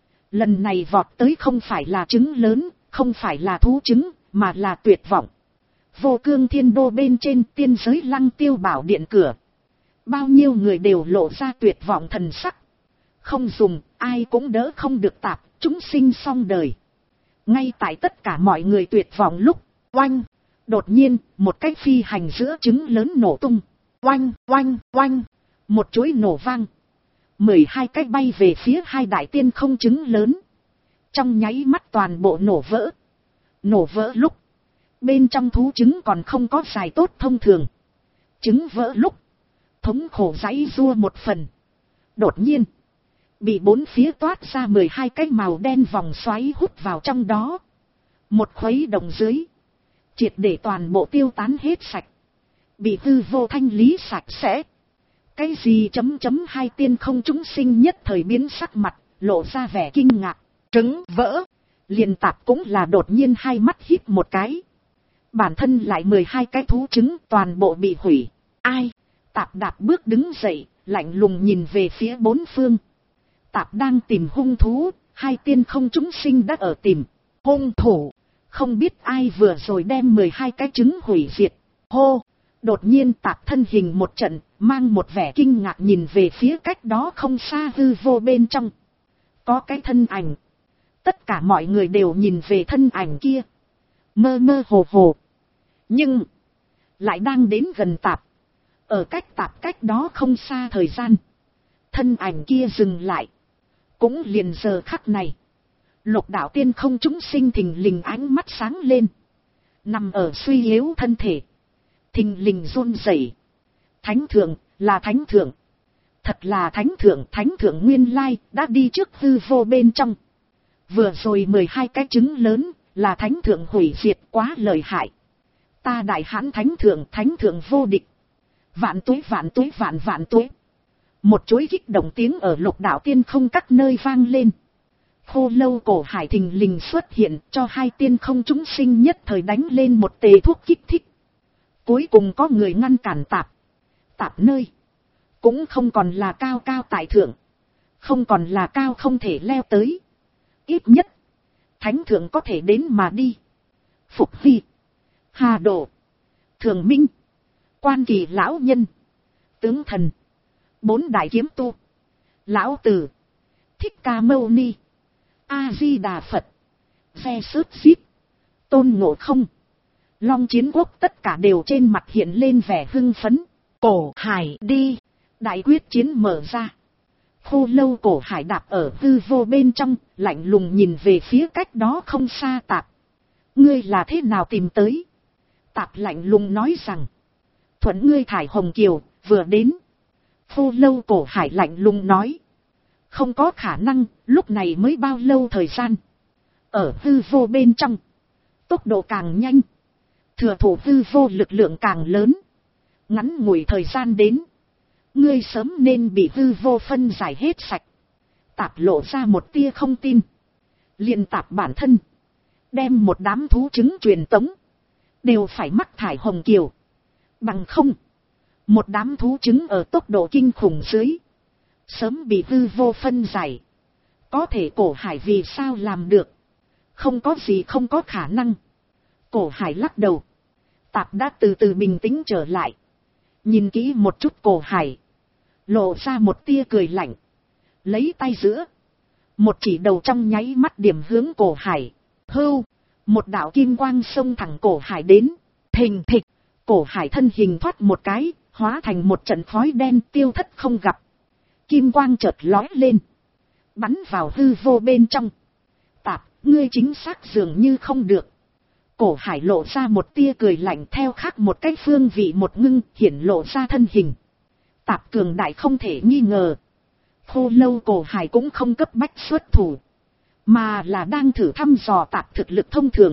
Lần này vọt tới không phải là trứng lớn, không phải là thú trứng, mà là tuyệt vọng. Vô cương thiên đô bên trên tiên giới Lăng Tiêu Bảo điện cửa. Bao nhiêu người đều lộ ra tuyệt vọng thần sắc. Không dùng, ai cũng đỡ không được tạp, chúng sinh xong đời. Ngay tại tất cả mọi người tuyệt vọng lúc, oanh, đột nhiên, một cái phi hành giữa trứng lớn nổ tung. Oanh, oanh, oanh, một chuỗi nổ vang. 12 cái bay về phía hai đại tiên không trứng lớn. Trong nháy mắt toàn bộ nổ vỡ. Nổ vỡ lúc, bên trong thú trứng còn không có dài tốt thông thường. Trứng vỡ lúc, thống khổ giãy giụa một phần. Đột nhiên, bị bốn phía toát ra 12 cái màu đen vòng xoáy hút vào trong đó. Một khuấy động dưới, triệt để toàn bộ tiêu tán hết sạch. Bị hư vô thanh lý sạch sẽ. Cái gì chấm chấm hai tiên không chúng sinh nhất thời biến sắc mặt, lộ ra vẻ kinh ngạc. Trứng vỡ, liền tạp cũng là đột nhiên hai mắt híp một cái. Bản thân lại 12 cái thú trứng toàn bộ bị hủy. Ai? Tạp đạp bước đứng dậy, lạnh lùng nhìn về phía bốn phương. Tạp đang tìm hung thú, hai tiên không chúng sinh đã ở tìm hung thủ. Không biết ai vừa rồi đem 12 cái trứng hủy diệt. Hô! Đột nhiên tạp thân hình một trận, mang một vẻ kinh ngạc nhìn về phía cách đó không xa hư vô bên trong. Có cái thân ảnh. Tất cả mọi người đều nhìn về thân ảnh kia. Mơ mơ hồ hồ. Nhưng, lại đang đến gần tạp. Ở cách tạp cách đó không xa thời gian. Thân ảnh kia dừng lại. Cũng liền giờ khắc này. Lục đạo tiên không chúng sinh thình lình ánh mắt sáng lên. Nằm ở suy yếu thân thể. Thình lình run rẩy. Thánh thượng, là thánh thượng. Thật là thánh thượng nguyên lai, đã đi trước hư vô bên trong. Vừa rồi 12 cái trứng lớn, là thánh thượng hủy diệt quá lợi hại. Ta đại hãn thánh thượng vô địch. Vạn tuế vạn tuế. Một chuỗi kích động tiếng ở lục đạo tiên không các nơi vang lên. Khô lâu cổ hải thình lình xuất hiện cho hai tiên không chúng sinh nhất thời đánh lên một tề thuốc kích thích. Cuối cùng có người ngăn cản tạp. Tạp nơi. Cũng không còn là cao cao tại thượng. Không còn là cao không thể leo tới. Ít nhất. Thánh thượng có thể đến mà đi. Phục Hy. Hà Độ. Thường Minh. Quan Kỳ lão nhân. Tướng thần. 4 đại kiếm tu. Lão Tử. Thích Ca Mâu Ni. A-di-đà Phật. Xe sướt xíp. Tôn Ngộ Không. Long Chiến Quốc tất cả đều trên mặt hiện lên vẻ hưng phấn. Cổ hải đi. Đại quyết chiến mở ra. Khô lâu cổ hải đạp ở hư vô bên trong, lạnh lùng nhìn về phía cách đó không xa Tạp. Ngươi là thế nào tìm tới? Tạp lạnh lùng nói rằng. Thuận ngươi thải hồng kiều, vừa đến. Khô lâu cổ hải lạnh lùng nói. Không có khả năng, lúc này mới bao lâu thời gian. Ở hư vô bên trong. Tốc độ càng nhanh. Thừa thủ hư vô lực lượng càng lớn. Ngắn ngủi thời gian đến. Ngươi sớm nên bị hư vô phân giải hết sạch. Tạp lộ ra một tia không tin. Liền Tạp bản thân. Đem một đám thú trứng truyền tống. Đều phải mắc thải hồng kiều. Bằng không. Một đám thú trứng ở tốc độ kinh khủng dưới. Sớm bị hư vô phân giải. Có thể cổ hải vì sao làm được. Không có gì không có khả năng. Cổ hải lắc đầu. Tạp đã từ từ bình tĩnh trở lại. Nhìn kỹ một chút cổ hải. Lộ ra một tia cười lạnh. Lấy tay giữa. Một chỉ đầu trong nháy mắt điểm hướng cổ hải. Hưu. Một đạo kim quang xông thẳng cổ hải đến. Thình thịch. Cổ hải thân hình thoát một cái. Hóa thành một trận khói đen tiêu thất không gặp. Kim quang chợt lói lên. Bắn vào hư vô bên trong. Tạp, ngươi chính xác dường như không được. Cổ hải lộ ra một tia cười lạnh theo khác một cái phương vị một ngưng hiển lộ ra thân hình. Tạp cường đại không thể nghi ngờ. Khô lâu cổ hải cũng không cấp bách xuất thủ. Mà là đang thử thăm dò Tạp thực lực thông thường.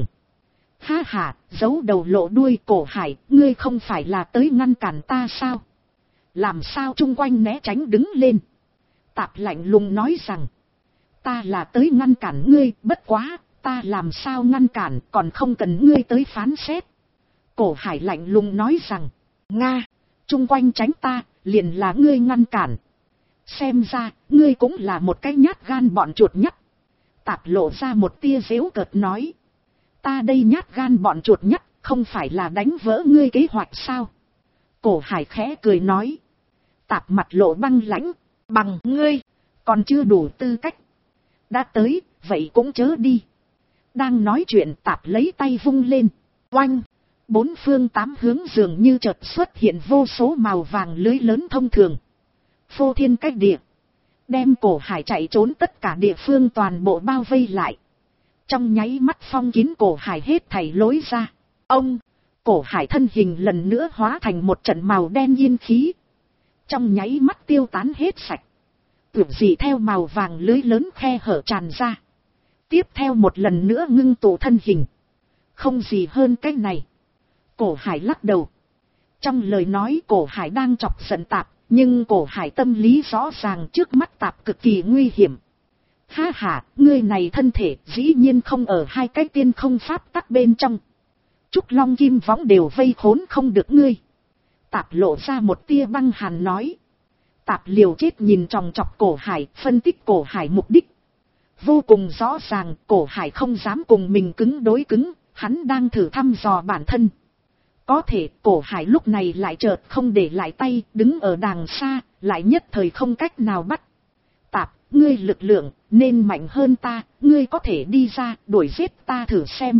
Ha ha, giấu đầu lộ đuôi cổ hải, ngươi không phải là tới ngăn cản ta sao? Làm sao chung quanh né tránh đứng lên? Tạp lạnh lùng nói rằng. Ta là tới ngăn cản ngươi, bất quá, ta làm sao ngăn cản còn không cần ngươi tới phán xét. Cổ hải lạnh lùng nói rằng. Nga, chung quanh tránh ta, liền là ngươi ngăn cản. Xem ra, ngươi cũng là một cái nhát gan bọn chuột nhắt. Tạp lộ ra một tia giễu cợt nói. Ta đây nhát gan bọn chuột nhắt, không phải là đánh vỡ ngươi kế hoạch sao? Cổ hải khẽ cười nói. Tạp mặt lộ băng lãnh. Bằng ngươi, còn chưa đủ tư cách. Đã tới, vậy cũng chớ đi. Đang nói chuyện Tạp lấy tay vung lên. Oanh, 4 phương 8 hướng dường như chợt xuất hiện vô số màu vàng lưới lớn thông thường. Phô thiên cách địa. Đem cổ hải chạy trốn tất cả địa phương toàn bộ bao vây lại. Trong nháy mắt phong kín cổ hải hết thảy lối ra. Ông, cổ hải thân hình lần nữa hóa thành một trận màu đen yên khí. Trong nháy mắt tiêu tán hết sạch. Tưởng gì theo màu vàng lưới lớn khe hở tràn ra. Tiếp theo một lần nữa ngưng tụ thân hình. Không gì hơn cái này. Cổ hải lắc đầu. Trong lời nói cổ hải đang chọc giận Tạp. Nhưng cổ hải tâm lý rõ ràng trước mắt Tạp cực kỳ nguy hiểm. Ha ha, ngươi này thân thể dĩ nhiên không ở hai cái tiên không pháp tắc bên trong. Trúc Long Kim Võng đều vây khốn không được ngươi. Tạp lộ ra một tia băng hàn nói. Tạp liều chết nhìn tròng trọc cổ hải, phân tích cổ hải mục đích. Vô cùng rõ ràng, cổ hải không dám cùng mình cứng đối cứng, hắn đang thử thăm dò bản thân. Có thể cổ hải lúc này lại chợt không để lại tay, đứng ở đàng xa, lại nhất thời không cách nào bắt. Tạp, ngươi lực lượng, nên mạnh hơn ta, ngươi có thể đi ra, đuổi giết ta thử xem.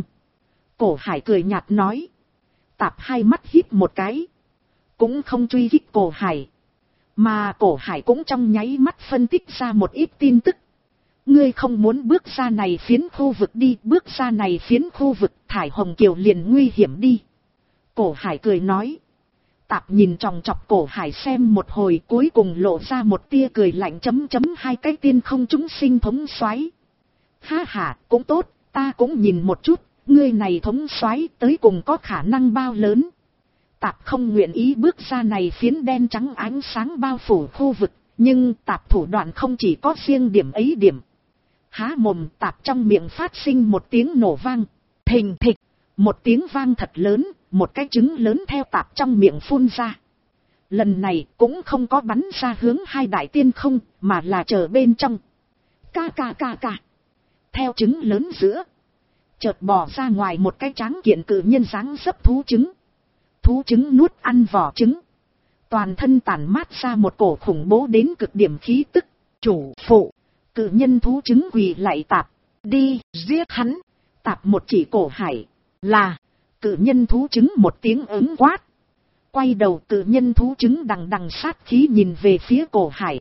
Cổ hải cười nhạt nói. Tạp hai mắt híp một cái. Cũng không truy kích cổ hải. Mà cổ hải cũng trong nháy mắt phân tích ra một ít tin tức. Ngươi không muốn bước ra này phiến khu vực đi, bước ra này phiến khu vực, thải hồng kiều liền nguy hiểm đi. Cổ hải cười nói. Tạp nhìn tròng trọc cổ hải xem một hồi cuối cùng lộ ra một tia cười lạnh chấm chấm hai cái tiên không chúng sinh thống soái. Ha ha, cũng tốt, ta cũng nhìn một chút, ngươi này thống soái tới cùng có khả năng bao lớn. Tạp không nguyện ý bước ra này phiến đen trắng ánh sáng bao phủ khu vực, nhưng Tạp thủ đoạn không chỉ có riêng điểm ấy điểm. Há mồm tạp trong miệng phát sinh một tiếng nổ vang. Thình thịch, một tiếng vang thật lớn, một cái trứng lớn theo tạp trong miệng phun ra. Lần này cũng không có bắn ra hướng hai đại tiên không, mà là chờ bên trong. Ca ca ca ca. Theo trứng lớn giữa, chợt bò ra ngoài một cái tráng kiện cự nhân dáng dấp thú trứng. Thú trứng nuốt ăn vỏ trứng. Toàn thân tản mát ra một cổ khủng bố đến cực điểm khí tức. Chủ phụ, cự nhân thú trứng quỳ lại tạp. Đi, giết hắn. Tạp một chỉ cổ hải. Là, cự nhân thú trứng một tiếng ứng quát. Quay đầu cự nhân thú trứng đằng đằng sát khí nhìn về phía cổ hải.